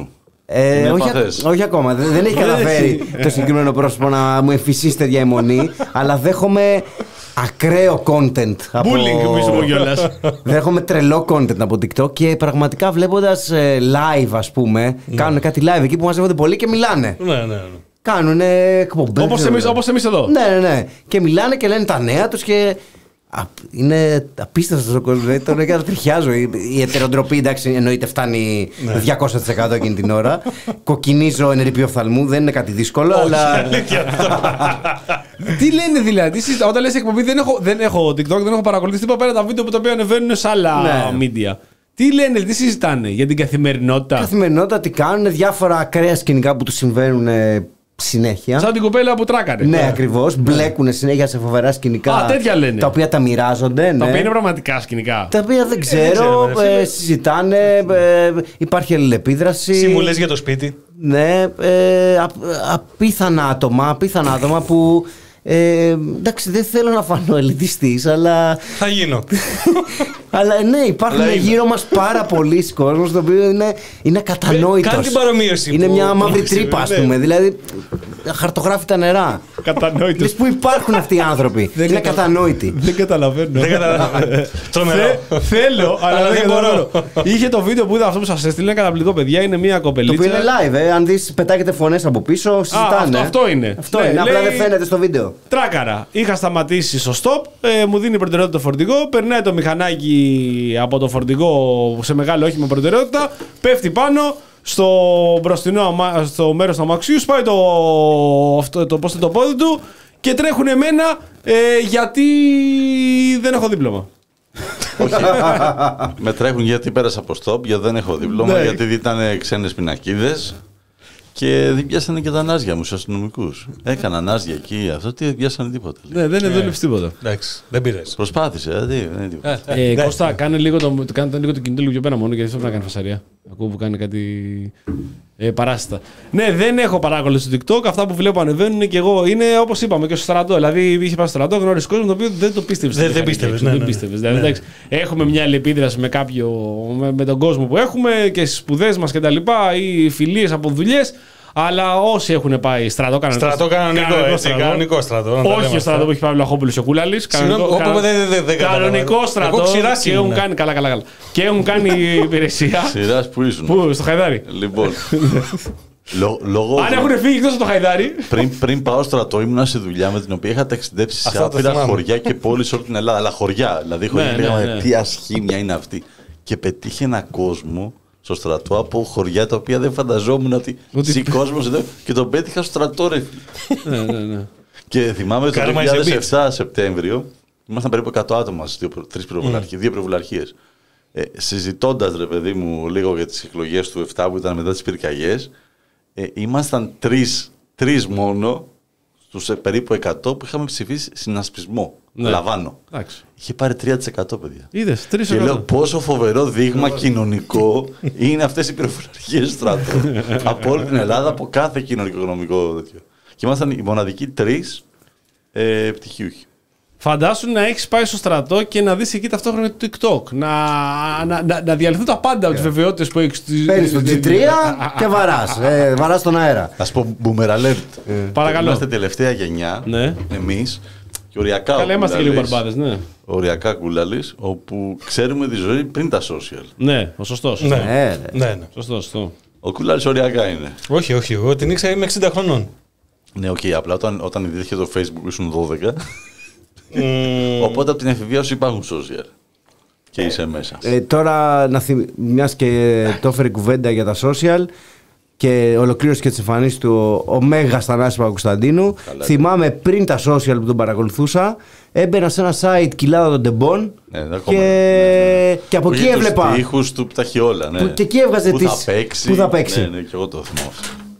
Ε, όχι, όχι ακόμα. Δεν, δεν έχει καταφέρει το συγκεκριμένο πρόσωπο να μου εμφυσίσει τέτοια αιμονή, αλλά δέχομαι ακραίο content. Από... Bullying, μη σου πω κιόλας. Δέχομαι τρελό content από TikTok και πραγματικά βλέποντας ε, live, ας πούμε, ναι. κάνουν κάτι live εκεί που μαζεύονται πολύ και μιλάνε. Ναι, ναι, ναι. Κάνουν εκπομπές. Όπως εμείς, όπως εμείς εδώ. Ναι, ναι, ναι. Και μιλάνε και λένε τα νέα τους και. Α, είναι απίστευτο ο κόσμο. Δηλαδή, τον έκανα τριχιάζω. Η, η ετεροτροπή, εντάξει, εννοείται φτάνει ναι. διακόσια τοις εκατό εκείνη την ώρα. Κοκκινίζω ενεργή οφθαλμού, δεν είναι κάτι δύσκολο. Όχι, αλλά. Τι λένε δηλαδή, τι, όταν λες εκπομπή, δεν έχω, δεν έχω TikTok, δεν έχω παρακολουθήσει τίποτα πέρα τα βίντεο που τα οποία ανεβαίνουν σε άλλα ναι. media. Τι λένε, τι συζητάνε για την καθημερινότητα. Καθημερινότητα, τι κάνουν, διάφορα ακραία σκηνικά που του συμβαίνουν συνέχεια. Σαν την κοπέλα που τράκαρε. Ναι, ακριβώς. Μπλέκουν συνέχεια σε φοβερά σκηνικά. Α, τέτοια λένε. Τα οποία τα μοιράζονται. Τα ναι. οποία είναι πραγματικά σκηνικά. Τα οποία δεν ξέρω. Ε, δεν ξέρω ε, συζητάνε. Ε, υπάρχει αλληλεπίδραση. Συμβουλές για το σπίτι. Ναι. Ε, α, απίθανα άτομα, απίθανα άτομα που. Ε, εντάξει, δεν θέλω να φανώ ελιτιστής, αλλά. Θα γίνω. Αλλά ναι, υπάρχουν αλλά γύρω μας πάρα πολλοί κόσμος, το οποίο είναι, είναι ακατανόητος. Κάνει την παρομοίωση. Είναι που... μια μαύρη τρύπα, ας πούμε. Δηλαδή, χαρτογράφει τα νερά. Κατανόητος. Λες που υπάρχουν αυτοί οι άνθρωποι. Δεν είναι κατα... κατανόητοι. Δεν καταλαβαίνω. Δεν καταλαβαίνω. Τρομερό. Θέλω, αλλά δεν μπορώ. Είχε το βίντεο που είδα αυτό που σας έστειλε, είναι καταπληκτικό, παιδιά. Είναι μια κοπελίτσα. Το οποίο είναι live, ε. Αν δεις, πετάγεται φωνές από πίσω, συζητάνε. Α, αυτό, αυτό είναι. Αυτό είναι. Απλά δεν φαίνεται στο βίντεο. Τράκαρα. Είχα σταματήσει στο stop, ε, μου δίνει προτεραιότητα το φορτηγό, περνάει το μηχανάκι από το φορτηγό σε μεγάλο όχημα προτεραιότητα, πέφτει πάνω στο μπροστινό στο μέρος του αμαξιού, σπάει το, αυτό, το, το, το πόδι του και τρέχουν εμένα ε, γιατί δεν έχω δίπλωμα. Όχι. Με τρέχουν γιατί πέρασα από stop, γιατί δεν έχω δίπλωμα, ναι. γιατί ήταν ξένες πινακίδες. Και δεν πιάσανε και τα νάζια μου στους αστυνομικούς. Έκανα νάζια εκεί, αυτό τι δεν πιάσανε τίποτα. Ναι, δεν είναι δούλεψε τίποτα. Εντάξει, δεν πειράζει. Προσπάθησε, δηλαδή. Ε, Κώστα, κάνε λίγο το, κάνε λίγο το κινητό λίγο πιο πέρα μόνο, γιατί δεν πρέπει να κάνει φασαρία. Ακούω που κάνει κάτι ε, παράσιτα. Ναι, δεν έχω παράκολουθηση στο TikTok. Αυτά που βλέπω ανεβαίνουν και εγώ είναι όπως είπαμε και στο στρατό. Δηλαδή, είχε πάει στο στρατό, γνώρισε κόσμο το οποίο δεν το πίστευε. Δεν, δεν πίστευε. Ναι, ναι, ναι. Δηλαδή, ναι. Έχουμε μια αλληλεπίδραση με, κάποιο, με, με τον κόσμο που έχουμε και στι σπουδέ μα κτλ. Ή φιλίες από δουλειές. Αλλά όσοι έχουν πάει στρατό, κανονικό στρατό. Κανονικό, κανονικό, έτσι, στρατό. Κανονικό στρατό. Όχι ο στρατό που έχει πάει ο Βλαχόπουλος και ο Κούλαλης. Κανονικό στρατό. Και έχουν κάνει. Καλά, καλά, καλά. Και έχουν κάνει υπηρεσία. Σειράς που ήσουν. Πού, στο Χαϊδάρι. Λοιπόν. Λόγω... Αν έχουν φύγει εκτός από το Χαϊδάρι. Πριν, πριν πάω στρατό, ήμουν σε δουλειά με την οποία είχα ταξιδέψει σε άπειρα χωριά και πόλεις σε όλη την Ελλάδα. Αλλά χωριά. Δηλαδή, χωριά ναι, λέγαμε ναι, ναι. τι ασχήμια είναι αυτή. Και πετύχε ένα κόσμο στο στρατό από χωριά τα οποία δεν φανταζόμουν ότι ζει κόσμος εδώ και τον πέτυχα στο στρατό, ρε. ναι, ναι, ναι. Και θυμάμαι το δύο χιλιάδες επτά Σεπτέμβριο, ήμασταν περίπου εκατό άτομα στις τρεις προβουλαρχίες, δύο προβουλαρχίες. Ε, συζητώντας, ρε παιδί μου, λίγο για τις εκλογές του επτά που ήταν μετά τις πυρκαγιές, ε, ήμασταν τρεις, τρεις μόνο στους ε, περίπου εκατό που είχαμε ψηφίσει συνασπισμό. Ναι. Λαβάνο. Εντάξει. Είχε πάρει τρία τοις εκατό, παιδιά. Είδες, τρία τοις εκατό. Και λέω πόσο φοβερό δείγμα κοινωνικό είναι αυτές οι προβουλαρχίες του στρατού. Από όλη την Ελλάδα, από κάθε κοινωνικό-οικονομικό τέτοιο. Και ήμασταν οι μοναδικοί τρεις ε, πτυχιούχοι. Φαντάσου να έχεις πάει στο στρατό και να δεις εκεί ταυτόχρονα το TikTok. Να, να, να, να διαλυθούν τα πάντα από τις βεβαιότητες που έχεις. Παίρνεις το τζι τρία και βαράς. Ε, βαράς στον αέρα. Να σου πω boomer alert. Ε, Παρακαλώ. Είμαστε τελευταία γενιά, ναι. εμείς. Και οριακά καλά, είμαστε και λίγο μπαρμπάδες, ναι. Οριακά Κούλαλης, όπου ξέρουμε τη ζωή πριν τα social. Ναι, ο σωστός. Ναι, ναι. ναι. ναι. Σωστό, σωστό. Ο Κούλαλης οριακά είναι. Όχι, όχι, εγώ την ήξερα είμαι εξήντα χρονών. Ναι, οκ, okay, απλά όταν, όταν ιδρύθηκε το Facebook ήσουν δώδεκα. Mm. Οπότε από την εφηβεία σου υπάρχουν social. Και είσαι μέσα. Ε, τώρα, να θυμ... μιας και το έφερε κουβέντα για τα social και ολοκλήρωσε και τις εμφανίσεις του ο Μέγας Θανάσης Παπακοσταντίνου. Καλά, θυμάμαι ναι. πριν τα social που τον παρακολουθούσα, έμπαινα σε ένα site Κοιλάδα των Τεμπών ναι, και... Ναι. και από εκεί έβλεπα. Τους τοίχους του πταχιόλα, ναι. Και εκεί έβγαζε που τις... θα παίξει. Που θα παίξει. Ναι, ναι, και εγώ το θυμάμαι.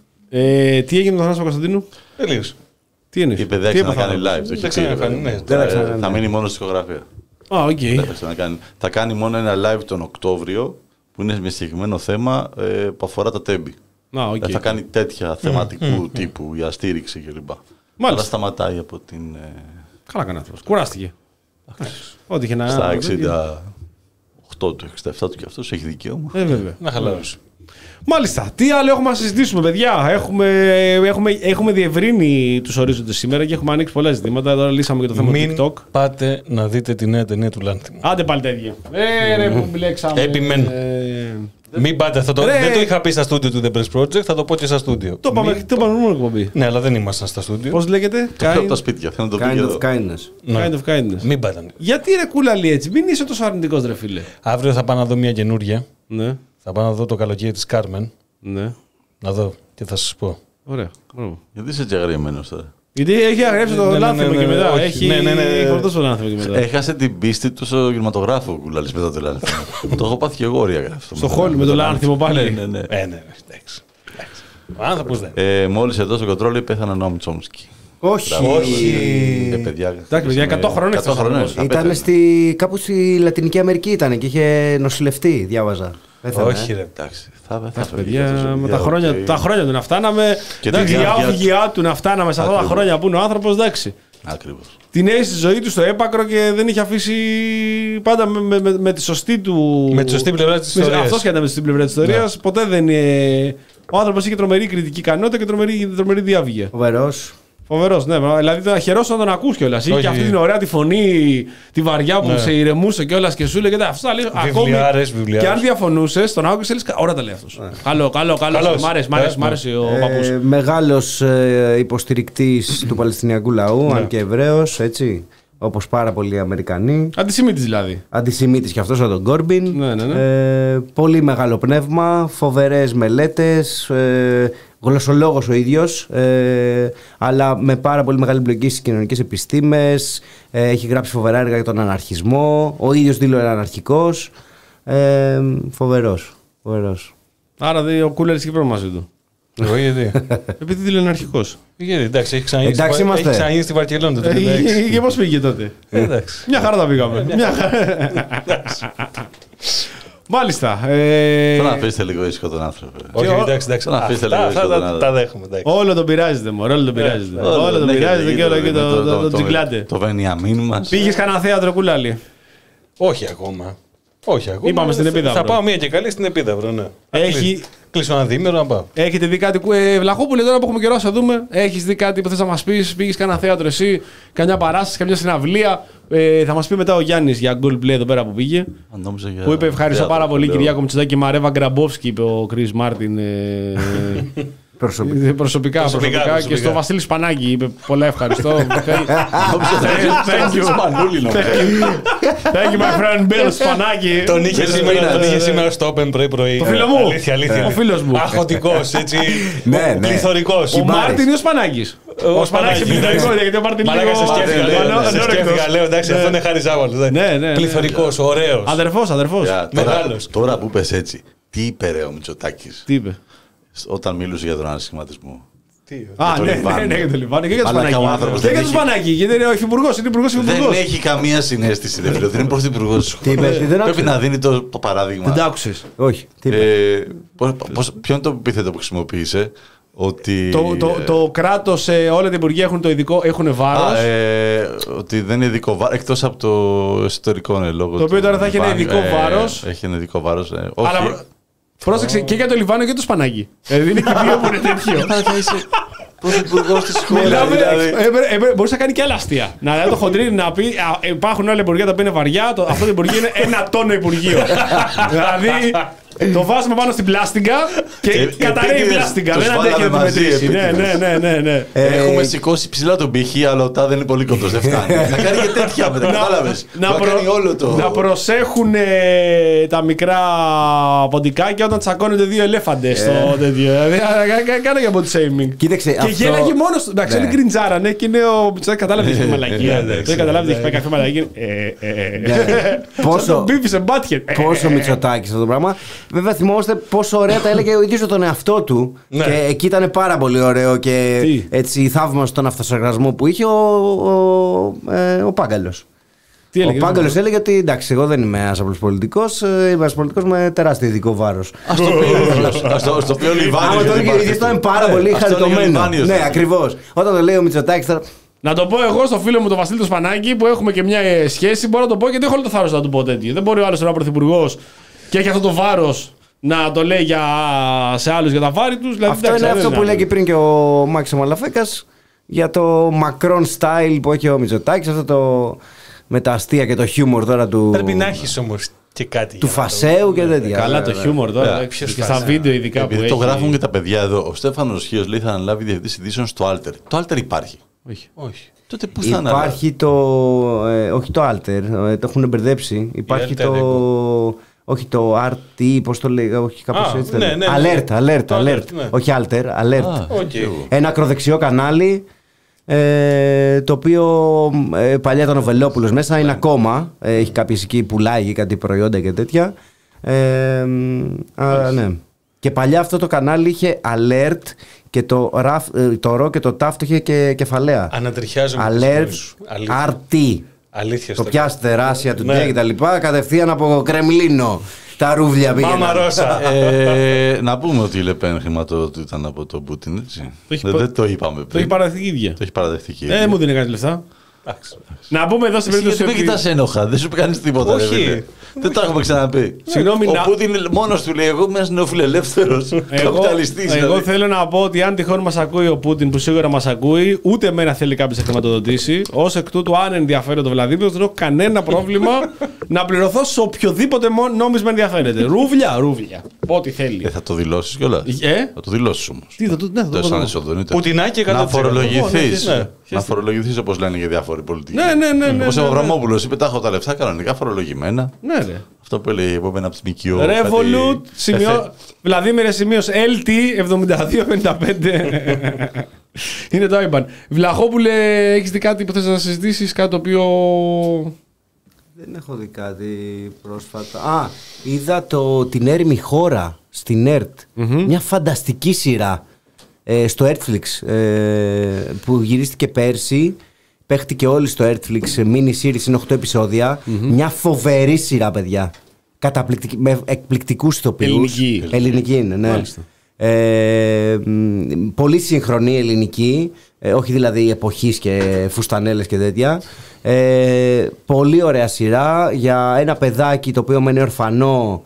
Ε, τι έγινε με τον Θανάση Παπακοσταντίνου? Τελείως. Τι είναι? Είπε δεν θα κάνει live. Το έχει πει. Θα μείνει μόνο στη δισκογραφία. Α, οκ. Θα κάνει μόνο ένα live τον Οκτώβριο που είναι με συγκεκριμένο θέμα που αφορά τα τέμπη. Ah, okay. Θα κάνει τέτοια θεματικού mm, τύπου για στήριξη κλπ. Αλλά σταματάει από την. Καλά κάνει αυτός. Κουράστηκε. Ό,τι είχε να. Στα εξήντα οκτώ του, εξήντα επτά του και αυτός έχει δικαίωμα. Ε, βέβαια. Να χαλαρώσει. Μάλιστα. Τι άλλο έχουμε να συζητήσουμε, παιδιά. Έχουμε, έχουμε, έχουμε διευρύνει τους ορίζοντες σήμερα και έχουμε ανοίξει πολλά ζητήματα. Τώρα λύσαμε και το θέμα Μην TikTok. πάτε να δείτε τη νέα ταινία του Λάνθιμου. Άντε πάλι τέτοια. Ε, ρε, που μπλέξαμε. Επιμένω. Ε... Μην πάτε, θα το, δεν το είχα πει στα στούντιο του The Press Project, θα το πω και στα στούντιο. Το είπαμε Μην... μόνο εκπομπή. Ναι, αλλά δεν ήμασταν στα στούντιο. Πώς λέγεται? Το kind... τα σπίτια. Θέλω να το kind of kindness. Kind of kindness. Μην πάτε. Γιατί ρε κούλαλη έτσι, μην είσαι τόσο αρνητικός ρε φίλε. Αύριο θα πάω να δω μια καινούρια. Ναι. Θα πάω να δω το καλοκαίρι της Κάρμεν. Ναι. Να δω και θα σας πω. Ωραία. Γιατί είσαι και αγριεμένος τώρα. Γιατί έχει αγρέψει το Λάνθιμο και μετά. Έχει φορτώσει το Λάνθιμο και μετά. Έχασε την πίστη του στο κινηματογράφο κουλάλης μετά το Λάνθιμο. Το έχω πάθει και εγώ ωρία. Στο χόλι με το Λάνθιμο πάλι. Ναι, ναι. Ε, ναι, εντάξει. Ο άνθρωπος δεν. Μόλις εδώ στο κοντρόλι πέθανε ο Νόμι Τσόμσκι. Όχι. Ε, παιδιά. Εντάξει, παιδιά, εκατό χρόνια. Ήταν στη, κάπου στη Λατινική Αμερική ήταν και είχε νοσηλευτεί, διάβαζα. Όχι, ρε. Εντάξει. Θα, θα, παιδιά, με τα χρόνια, okay. τα χρόνια του να φτάναμε. Και τα γεια του να φτάναμε σε αυτά τα χρόνια που είναι ο άνθρωπος, εντάξει. Ακριβώς. Την έζησε τη ζωή του στο έπακρο και δεν είχε αφήσει πάντα με, με, με, με τη σωστή του. Με τη σωστή πλευρά τη ιστορία. Αυτό και ήταν με τη σωστή πλευρά τη ιστορία. Ναι. Ποτέ δεν είναι. Ο άνθρωπος είχε τρομερή κριτική ικανότητα και τρομερή, τρομερή διάβγεια. Φοβερός. Φοβερός, ναι. Δηλαδή ήταν χαιρός να τον ακούς κιόλας. Είχε και αυτή την ωραία τη φωνή, τη βαριά που ναι. σε ηρεμούσε κιόλας και σου λέγεται αυτό. Ακόμη. Και αν διαφωνούσες, τον άκουσες, λες ώρα τα λέει αυτός. Ναι. Καλό, καλό, καλό. Μ' αρέσει, μ' αρέσει, μ' αρέσει ο παππούς. Ε, μεγάλος ε, υποστηρικτής του Παλαιστινιακού λαού, ναι. αν και Εβραίος, έτσι. Όπως πάρα πολλοί Αμερικανοί. Αντισημίτης δηλαδή. Αντισημίτης κι αυτός σαν τον Κόρμπιν. Ναι, ναι, ναι. Ε, πολύ μεγάλο πνεύμα, φοβερές μελέτες. Ε, Γλωσσολόγος ο ίδιος, ε, αλλά με πάρα πολύ μεγάλη εμπλοκή στις κοινωνικές επιστήμες. Ε, έχει γράψει φοβερά έργα για τον αναρχισμό. Ο ίδιος δήλωνε αναρχικός. Ε, φοβερός, φοβερός. Άρα δει, ο Κούλερης είχε πρόβλημα μαζί του. Εγώ γιατί. Επειδή δήλωνε αναρχικός. Γιατί, εντάξει, έχει ξαναγίνει στη Βαρκελόνη. Και πώς πήγε τότε. Μια χαρά τα πήγαμε. Μάλιστα. Θέλω να αφήσετε λίγο ήσυχο τον άνθρωπο. Όχι, εντάξει, εντάξει. Τα δέχομαι. Όλο τον πειράζεται, μωρέ, όλο τον πειράζεται. Όλο τον πειράζεται και όλο και το τζιγκλάτε. Το Βενιαμίν μας. Πήγες κανένα θέατρο, Κούλαλη? Όχι ακόμα. Όχι ακόμα. Είπαμε στην Επίδαυρο. Θα πάω μία και καλή στην Επίδαυρο, ναι. Έχει... Κλείσω ένα διήμερο να πάω. Έχετε δει κάτι. Ε, Βλαχόπουλε, τώρα που έχουμε καιρό να σε δούμε, έχεις δει κάτι που θες να μας πεις? Πήγες κανένα θέατρο εσύ, καμιά παράσταση, καμιά συναυλία? Ε, θα μας πει μετά ο Γιάννης για Gold Play εδώ πέρα που πήγε. Για... Που είπε ευχαριστώ πάρα πολύ Κυριάκο Μητσοτάκη και Μαρέβα Γκραμπόφσκι, είπε ο Chris Μάρτιν. Ε, προσωπικά. Προσωπικά, προσωπικά, προσωπικά και στο Βασίλη Σπανάκη είπε πολλά ευχαριστώ. Thank you. Thank you my friend Bill Σπανάκη. Τον είχε σήμερα στο Open πρωί-πρωί. Το φίλο μου. Αλήθεια, αλήθεια. Ο φίλος μου. Αχωτικός, έτσι. Πληθωρικός. Ο Μάρτιν ή ο Σπανάκης? Ο Σπανάκης είναι πληθωρικός, γιατί ο Μάρτιν είναι λίγο... Σε σκέφτηκα, λέω, εντάξει, αυτό είναι Χάρις Άβαλος. Πληθωρικός, ωραίος. Αδερφός, αδερφός. Τώρα που πες έτσι, τι είπε ρε ο Μητσοτάκης? Τι είπε? Όταν μίλησε για τον ανασχηματισμό. Τι, Α, ναι, ναι, ναι, για τον Λιβάνο και για τον Σπανάκη. Και για τον Σπανάκη, γιατί είναι ο υφυπουργός, είναι υπουργός υφυπουργός. Δεν έχει καμία συνέστηση, δεν είναι πρωθυπουργός της χώρας. Πρέπει να δίνει το παράδειγμα. Δεν τ' άκουσες? Όχι. Ποιο είναι το επίθετο που χρησιμοποίησε? Ότι... Το, το, το κράτος, ε, όλα τα υπουργεία έχουν το ειδικό, έχουν βάρος. Α, ε, ότι δεν είναι ειδικό βάρος, εκτός από το εσωτερικό ναι, λόγο. Το οποίο τώρα θα έχει ένα ειδικό ε, βάρος. Έχει ένα ειδικό βάρος, ε, όχι. Αλλά, πρόσεξε και για το Λιβάνο και το Σπανάκι. Δηλαδή είναι και δύο που είναι τέτοιο. Πρωθυπουργός της χώρας. Μπορείς να κάνει και άλλα αστεία. Να λέει το χοντρίνι να πει υπάρχουν όλα υπουργεία τα οποία είναι βαριά. Αυτό το υπουργείο είναι ένα τόνο υπουργείο. Δηλαδή. Το βάζουμε πάνω στην πλάστιγκα και, και καταραίει η πλάστιγκα. Δεν αντέχει να τη μετρήσει. Ναι, ναι, ναι, ναι, ναι. Έχουμε σηκώσει ψηλά τον πύχη, αλλά ο τάδε είναι πολύ κοντός. Δεν φτάνει. Να κάνει και τέτοια μετά. Κατάλαβες. Να, προ... όλο το... να προσέχουν ε, τα μικρά ποντικάκια όταν τσακώνονται δύο ελέφαντες. Στο τέτοιο. Κάνω για body shaming. Κοίταξε. Και γέλαγε μόνος του. Εντάξει, είναι γκριντζάρα, ναι, και είναι ο Μητσοτάκης κατάλαβε ότι έχει μαλακία. Δεν καταλάβει ότι έχει πάει καφέ μαλακία. Πόσο. Πόσο Μητσοτάκης αυτό το πράγμα. Βέβαια θυμόμαστε πόσο ωραία τα έλεγε ο ίδιος τον εαυτό του. Ναι. Και εκεί ήταν πάρα πολύ ωραίο και τι? Έτσι θαύμασε τον αυτοσαρκασμό που είχε ο, ο, ε, ο Πάγκαλος. Τι έλεγε, ο Πάγκαλος έλεγε ότι εντάξει, εγώ δεν είμαι ένας απλός πολιτικός, είμαι ένας πολιτικός με τεράστιο ειδικό βάρος. Στο οποίο Λιβάνιος. Άμα το έλεγε ο ίδιος ήταν πάρα πολύ χαριτωμένο. Ναι, ακριβώς. Όταν το λέει ο Μητσοτάκης. Να το πω εγώ στο φίλο μου τον Βασίλη το Σπανάκη που έχουμε και μια σχέση, μπορώ να το πω γιατί έχω όλο το θάρρος να του πω τέτοιο. Δεν μπορεί ο άλλος να είναι πρωθυπουργός και έχει αυτό το βάρος να το λέει για, σε άλλους για τα βάρη τους. Δηλαδή, αυτό εντάξει, είναι αυτό είναι που άλλο. λέει και πριν και ο Μάκης ο Μαλαφέκας για το Macron style που έχει ο Μητσοτάκης, αυτό το με τα αστεία και το χιούμορ τώρα του. Πρέπει να έχεις όμως και κάτι. Του Φασέου και τέτοια. Καλά το χιούμορ τώρα. Και στα βίντεο ειδικά που Επειδή το έχει. γράφουν και τα παιδιά εδώ. Ο Στέφανος Χίος λέει θα αναλάβει διευθυντής ειδήσεων στο Alter. Το Alter υπάρχει. Όχι. Όχι. Τότε πού θα αναλάβει. Υπάρχει το. Ε, όχι το Alter, ε, το έχουν μπερδέψει. Υπάρχει Alter το. Ego. Όχι το αρ τι, πώς το λέει, όχι κάπως Α, έτσι. ναι, δεν ναι, λέει. ναι. Alert, alert, Alert, alert. ναι. Όχι Alter, alert. Α, Okay. Ένα ακροδεξιό κανάλι. Ε, το οποίο ε, παλιά ήταν ο Βελόπουλος μέσα, είναι ακόμα. Ε, έχει κάποιες εκεί, πουλάει κάτι προϊόντα και τέτοια. Ε, α, ναι. Και παλιά αυτό το κανάλι είχε alert και το, ραφ, το ρο και το ταφ το είχε και κεφαλαία. Ανατριχιάζω με τις Alert, γνώσεις σου. Αλήθεια. αρ τι. Αλήθεια. Το στο- πιάστε Ράσια του Ναι. Ντέ και τα λοιπά, κατευθείαν από Κρεμλίνο. Τα ρούβλια πήγαιναν. Μάμα Ρώσα. Ε, να πούμε ότι η Λεπέν χρηματοδότη ήταν από τον Πούτιν, έτσι. Το έχει Δεν, πα- δεν το είπαμε πριν. Το έχει παραδεχτεί η ίδια. Το έχει παραδεχτεί και η Ε, ίδια. μου δίνει κάτι λεφτά. Εντάξει. Να πούμε εδώ στην Εσύ περίπτωση. γιατί με ότι- κοιτάς ένοχα, δεν σου πει κανείς τίποτα. ρε Όχι. φίλε. Δεν το έχουμε ξαναπεί. Συγγνώμη, Ο να- Πούτιν μόνος του λέει: εγώ είμαι ένας νεοφιλελεύθερος Εγώ, καπιταλιστής. εγώ δηλαδή. θέλω να πω ότι αν τυχόν μας ακούει ο Πούτιν, που σίγουρα μας ακούει, ούτε εμένα θέλει κάποιος να χρηματοδοτήσει. Ως εκ τούτου, αν ενδιαφέρει το Βλαδίμιο, δεν έχω κανένα πρόβλημα να πληρωθώ σε οποιοδήποτε μο- νόμισμα ενδιαφέρεται. Ρούβλια, ρούβλια. Ό,τι θέλει. Ε, θα το δηλώσεις κιόλας. Ε? Θα το δηλώσεις όμως. Τι θα το, ναι, θα το Το πω. σαν εισόδο, εννοείται. Πουτινάκι εκατό Να τοις εκατό. φορολογηθείς. Ναι, ναι. Να φορολογηθείς όπως λένε και διάφοροι πολιτικοί. Ναι, ναι, ναι, ναι, Όπως ναι, ο ναι. Αβραμόπουλος είπε: τα έχω τα λεφτά κανονικά φορολογημένα. Ναι, ρε. Αυτό που έλεγε από ένα από τις ΜΚΟ. Revolut, κάτι- σημειώ. Βλαδίμηρε σημείως ελ τι εβδομήντα δύο πενήντα πέντε. Είναι το άι μπαν. Βλαχόπουλε, έχεις δει κάτι που θες να συζητήσεις, κάτι το οποίο. Δεν έχω δει κάτι πρόσφατα. Α, είδα το, την έρημη χώρα στην ΕΡΤ. Μια φανταστική σειρά ε, στο Netflix ε, που γυρίστηκε πέρσι. Παίχτηκε όλη στο Netflix. Mini series, είναι οκτώ επεισόδια. Μια φοβερή σειρά, παιδιά. Καταπληκτική, με εκπληκτικούς ηθοποιούς. Ελληνική. Ελληνική είναι, ναι. Μάλιστα. Ε, μ, πολύ σύγχρονη ελληνική, ε, όχι δηλαδή εποχής και φουστανέλες και τέτοια. Ε, πολύ ωραία σειρά για ένα παιδάκι το οποίο μένει ορφανό,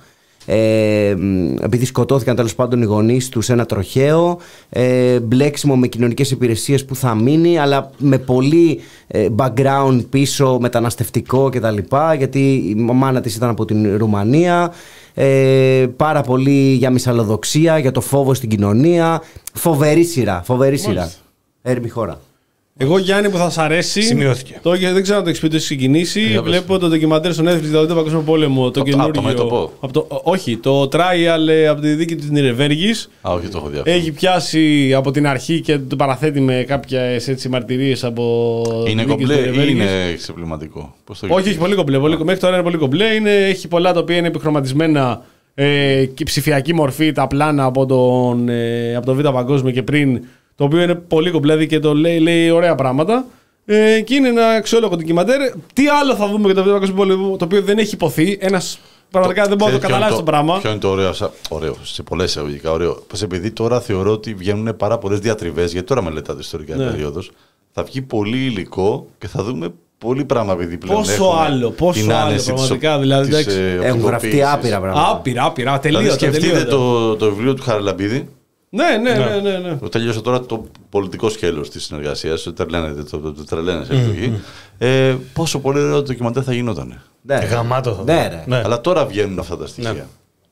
ε, μ, επειδή σκοτώθηκαν τέλος πάντων οι γονείς του σε ένα τροχαίο, ε, μπλέξιμο με κοινωνικές υπηρεσίες που θα μείνει, αλλά με πολύ ε, background πίσω, μεταναστευτικό κτλ, γιατί η μάνα της ήταν από την Ρουμανία. Ε, πάρα πολύ για μυσαλλοδοξία, για το φόβο στην κοινωνία. Φοβερή σειρά, φοβερή σειρά. Έρημη χώρα. Εγώ, Γιάννη, που θα σ' αρέσει. Σημειώθηκε. Το, δεν ξέρω αν το έχεις πει, το έχεις ξεκινήσει. Για πες. Βλέπω το ντοκιμαντέρ στο Netflix για το Παγκόσμιο Πόλεμο. Το Από το- καινούργιο. από το μέτωπο. από το- όχι, το trial ε, από τη δίκη της Νιρεβέργης. Α, όχι, το έχω δει αυτό. Έχει πιάσει από την αρχή και το παραθέτει με κάποιες μαρτυρίες από. Είναι τη δίκη της κομπλέ ή Νιρεβέργης. είναι ξεπληματικό? Πώς το Όχι, όχι, πολύ κομπλέ. Πολύ, μέχρι τώρα είναι πολύ κομπλέ. Είναι, έχει πολλά τα οποία είναι επιχρωματισμένα ε, και ψηφιακή μορφή, τα πλάνα από τον, ε, από τον Β' Παγκόσμιο και πριν. Το οποίο είναι πολύ κομπλέ και το λέει, λέει ωραία πράγματα. Ε, και είναι ένα αξιόλογο ντοκιμαντέρ. Τι άλλο θα δούμε για το Β' Παγκόσμιο Πόλεμο, το οποίο δεν έχει υποθεί. Ένας πραγματικά δεν μπορεί να το Ξέρεις ποιο καταλάβει είναι το πράγμα. Ποιο είναι το ωραίο, σα- ωραίο σε πολλές εισαγωγικά ωραίο. Πως επειδή τώρα θεωρώ ότι βγαίνουν πάρα πολλές διατριβές, γιατί τώρα μελετάτε ιστορικά Ναι. περίοδος, θα βγει πολύ υλικό και θα δούμε πολύ πράγμα επειδή πλέον Πόσο έχουμε άλλο, πόσο την άλλο άνεση της πραγματικά, ο- δηλαδή, της, εντάξει. ε, Έχουν οπτικοποίησης. γραφτεί άπειρα πράγματα. Άπειρα, άπειρα. Δηλαδή Τελείωτα. σκεφτείτε τελείωτα. το, το βιβλίο του Χαραλαμπίδη. Ναι, ναι, ναι, ναι, ναι. Το τέλειωσε τώρα το πολιτικό σκέλος της συνεργασίας, το τρελαίνεται, το, το, το τρελαίνεται σε εποχή. Ε, πόσο πολύ ωραίο το ντοκιμαντέρ θα γινόταν. Ναι, Γαμάτο θα ναι, δω. ρε. Ναι. Αλλά τώρα βγαίνουν αυτά τα στοιχεία.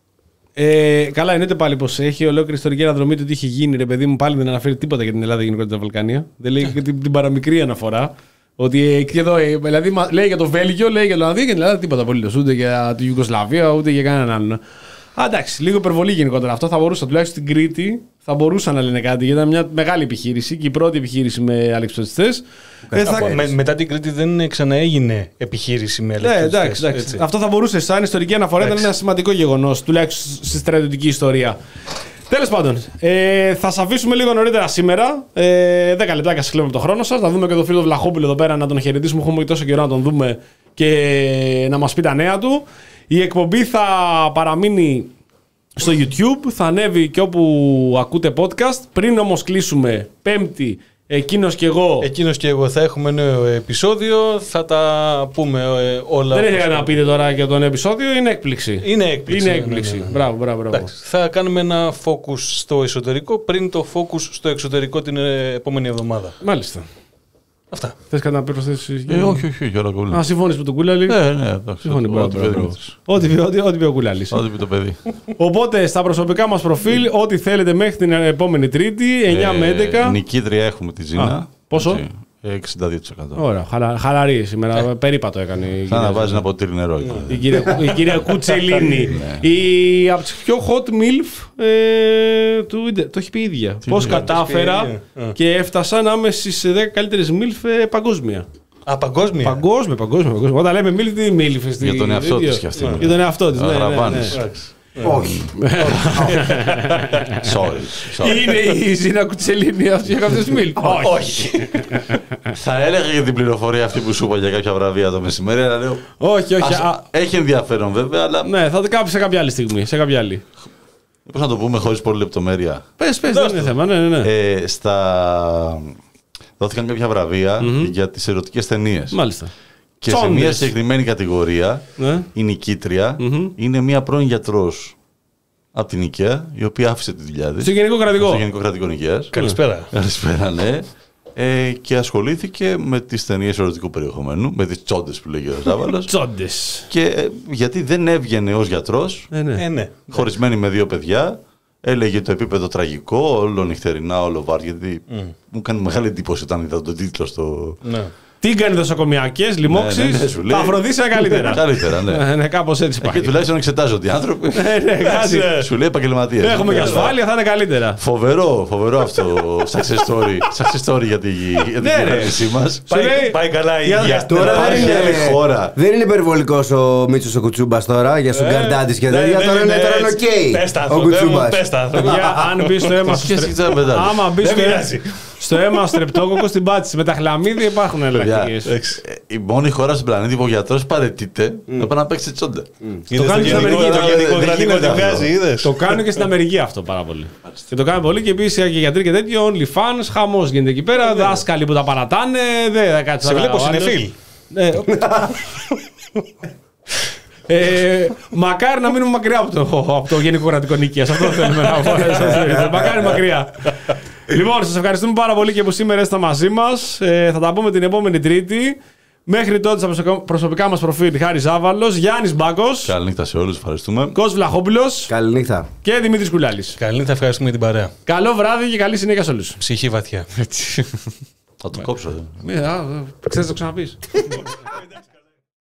Ε, καλά, εννοείται πάλι πως έχει ολόκληρη ιστορική αναδρομή του τι έχει γίνει. Ρε παιδί μου, πάλι δεν αναφέρει τίποτα για την Ελλάδα γενικότερα τα Βαλκάνια. Δεν λέει και την, την παραμικρή αναφορά. Ότι ε, και εδώ, ε, δηλαδή μα- λέει για το Βέλγιο, λέει για την Ολλανδία και την Ελλάδα τίποτα απολύτως. Ούτε για τη Ιουγκοσλαβία, ούτε για κανέναν άλλον. Α, εντάξει, λίγο υπερβολή γενικότερα αυτό. Θα μπορούσα τουλάχιστον στην Κρήτη θα μπορούσαν να λένε κάτι, γιατί ήταν μια μεγάλη επιχείρηση και η πρώτη επιχείρηση με αλεξιπτωτιστές. Ε, θα- Με, μετά την Κρήτη δεν ξαναέγινε επιχείρηση με Ναι, ελευθερίες. εντάξει, εντάξει. Αυτό θα μπορούσε σαν ιστορική αναφορά, ήταν ένα σημαντικό γεγονός, τουλάχιστον στη στρατιωτική ιστορία. Τέλος πάντων, ε, θα σα αφήσουμε λίγο νωρίτερα σήμερα. Ε, δέκα λεπτάκια σας κλέβουμε από το χρόνο σας. Να δούμε και τον φίλο Βλαχόπουλο εδώ πέρα, να τον χαιρετήσουμε. Έχουμε τόσο καιρό να τον δούμε και να μας πει τα νέα του. Η εκπομπή θα παραμείνει στο YouTube, θα ανέβει και όπου ακούτε podcast. Πριν όμως κλείσουμε Πέμπτη Εκείνος και εγώ. Εκείνος και εγώ θα έχουμε νέο επεισόδιο. Θα τα πούμε ε, όλα. Δεν έχετε να πείτε τώρα για τον επεισόδιο, είναι έκπληξη. Είναι έκπληξη. Είναι έκπληξη. Ναι, ναι, ναι. Μπράβο, μπράβο, μπράβο. Εντάξει, θα κάνουμε ένα focus στο εσωτερικό πριν το focus στο εξωτερικό την επόμενη εβδομάδα. Μάλιστα. Αυτά. Θες κάτι να προσθέσεις? Ε, όχι, όχι, όχι, όλα κούλα. Α, συμφωνείς με τον Κούλαλη? Ναι, ναι, εντάξει. Ό,τι πει ο Κούλαλης. Ό,τι πει το παιδί. Οπότε στα προσωπικά μας προφίλ, ό,τι θέλετε μέχρι την επόμενη Τρίτη, εννιά με έντεκα. Νικήτρια έχουμε τη Ζήνα. Πόσο? εξήντα δύο τοις εκατό. Ωραία, χαλα, χαλαρή σήμερα. Ε. Περίπατο έκανε. Σαν να βάζει ένα ποτήρι νερό. Η κυρία, η κυρία Κουτσελίνη. η, από τις πιο hot milf ε, του, το έχει πει η ίδια. Πώς κατάφερα και έφτασα να είμαι στις δέκα καλύτερες milf ε, παγκόσμια. Α, παγκόσμια. Παγκόσμια, παγκόσμια, παγκόσμια. Όταν λέμε milf, τι milf. Για τον εαυτό της και αυτή. Για τον εαυτό της. Ναι, ναι, ναι. Όχι. Sorry. Είναι η Ζήνα Κουτσελίνη αυτή για κάποιες μιλ. Όχι. Θα έλεγα για την πληροφορία αυτή που σου είπα για κάποια βραβεία το μεσημέρι, αλλά λέω. Όχι, όχι. Έχει ενδιαφέρον βέβαια, αλλά. Ναι, θα το κάνω σε κάποια άλλη στιγμή. Σε κάποια άλλη. Πώς να το πούμε χωρίς πολλή λεπτομέρεια. Πες, πες, δεν είναι θέμα. Ναι, ναι, ναι. Ε, στα... Δόθηκαν κάποια βραβεία mm-hmm. για τις ερωτικές ταινίες. Μάλιστα. Και Τσόντες. Σε μια συγκεκριμένη κατηγορία, ναι. η νικήτρια mm-hmm. είναι μια πρώην γιατρός από την IKEA, η οποία άφησε τη δουλειά της. Στο Γενικό Κρατικό. Στο Γενικό Κρατικό Νοικίας. Καλησπέρα. Καλησπέρα, ναι. Ε, και ασχολήθηκε με τις ταινίες ερωτικού περιεχομένου, με τις τσόντες που λέγει ο Ζάβαλος. Τσόντες. Και ε, γιατί δεν έβγαινε ως γιατρός, ε, ναι. Ε, ναι. χωρισμένη με δύο παιδιά. Έλεγε το επίπεδο τραγικό, όλο νυχτερινά, όλο βάρ, γιατί mm. μου κάνει μεγάλη εντύπωση όταν είδα τον τίτλο στο... Ναι. Τι κάνει νοσοκομιακές, λοιμώξεις, ναι, ναι, ναι, τα Αφροδίσια καλύτερα. Καλύτερα, ναι. ναι, κάπως έτσι πάει. Και τουλάχιστον εξετάζονται οι άνθρωποι. ναι, ναι, κάτι. Σου λέει επαγγελματίες. Έχουμε και ασφάλεια, θα είναι καλύτερα. Φοβερό, φοβερό αυτό success story, success story για την κυβέρνησή μας. Πάει καλά η υγεία. Τώρα δεν είναι υπερβολικός ο Μίτσος ο Κουτσούμπας τώρα για σου γκαρντάντης και τέτοια. Τώρα είναι οκ ο Κουτσούμπας. Αν μπει στο αίμα άμα μπει στο αίμα στρεπτόκοκο στην πάτηση με τα χλαμίδια υπάρχουν εναλλακτικές. Η μόνη χώρα στον πλανήτη που ο γιατρός παραιτείται να πάει να παίξει τσόντα. Το κάνει στην Αμερική. Το κάνει και στην Αμερική αυτό πάρα πολύ. Και το κάνει πολύ και επίσης και γιατροί και τέτοιο. OnlyFans, χαμός γίνεται εκεί πέρα. Δάσκαλοι που τα παρατάνε. Δεν κάτσε. Σε βλέπω συνεφίλ. Ε, μακάρι να μείνουμε μακριά από το, από το Γενικό Κρατικό Νοικίας. Αυτό θέλουμε να πούμε. Μακάρι μακριά. Λοιπόν, σας ευχαριστούμε πάρα πολύ και που σήμερα είστε μαζί μας. Ε, θα τα πούμε την επόμενη Τρίτη. Μέχρι τότε στα προσωπικά μας προφίλ Χάρης Ζάβαλος, Γιάννης Μπάκος. Καληνύχτα σε όλους, ευχαριστούμε. Κώστας Βλαχόπουλος. Καληνύχτα. Και Δημήτρης Κουλάλης. Καληνύχτα, ευχαριστούμε για την παρέα. Καλό βράδυ και καλή συνέχεια σε όλους. Ψυχή βαθιά. Θα το κόψω. Ξέρεις να το ξαναπείς.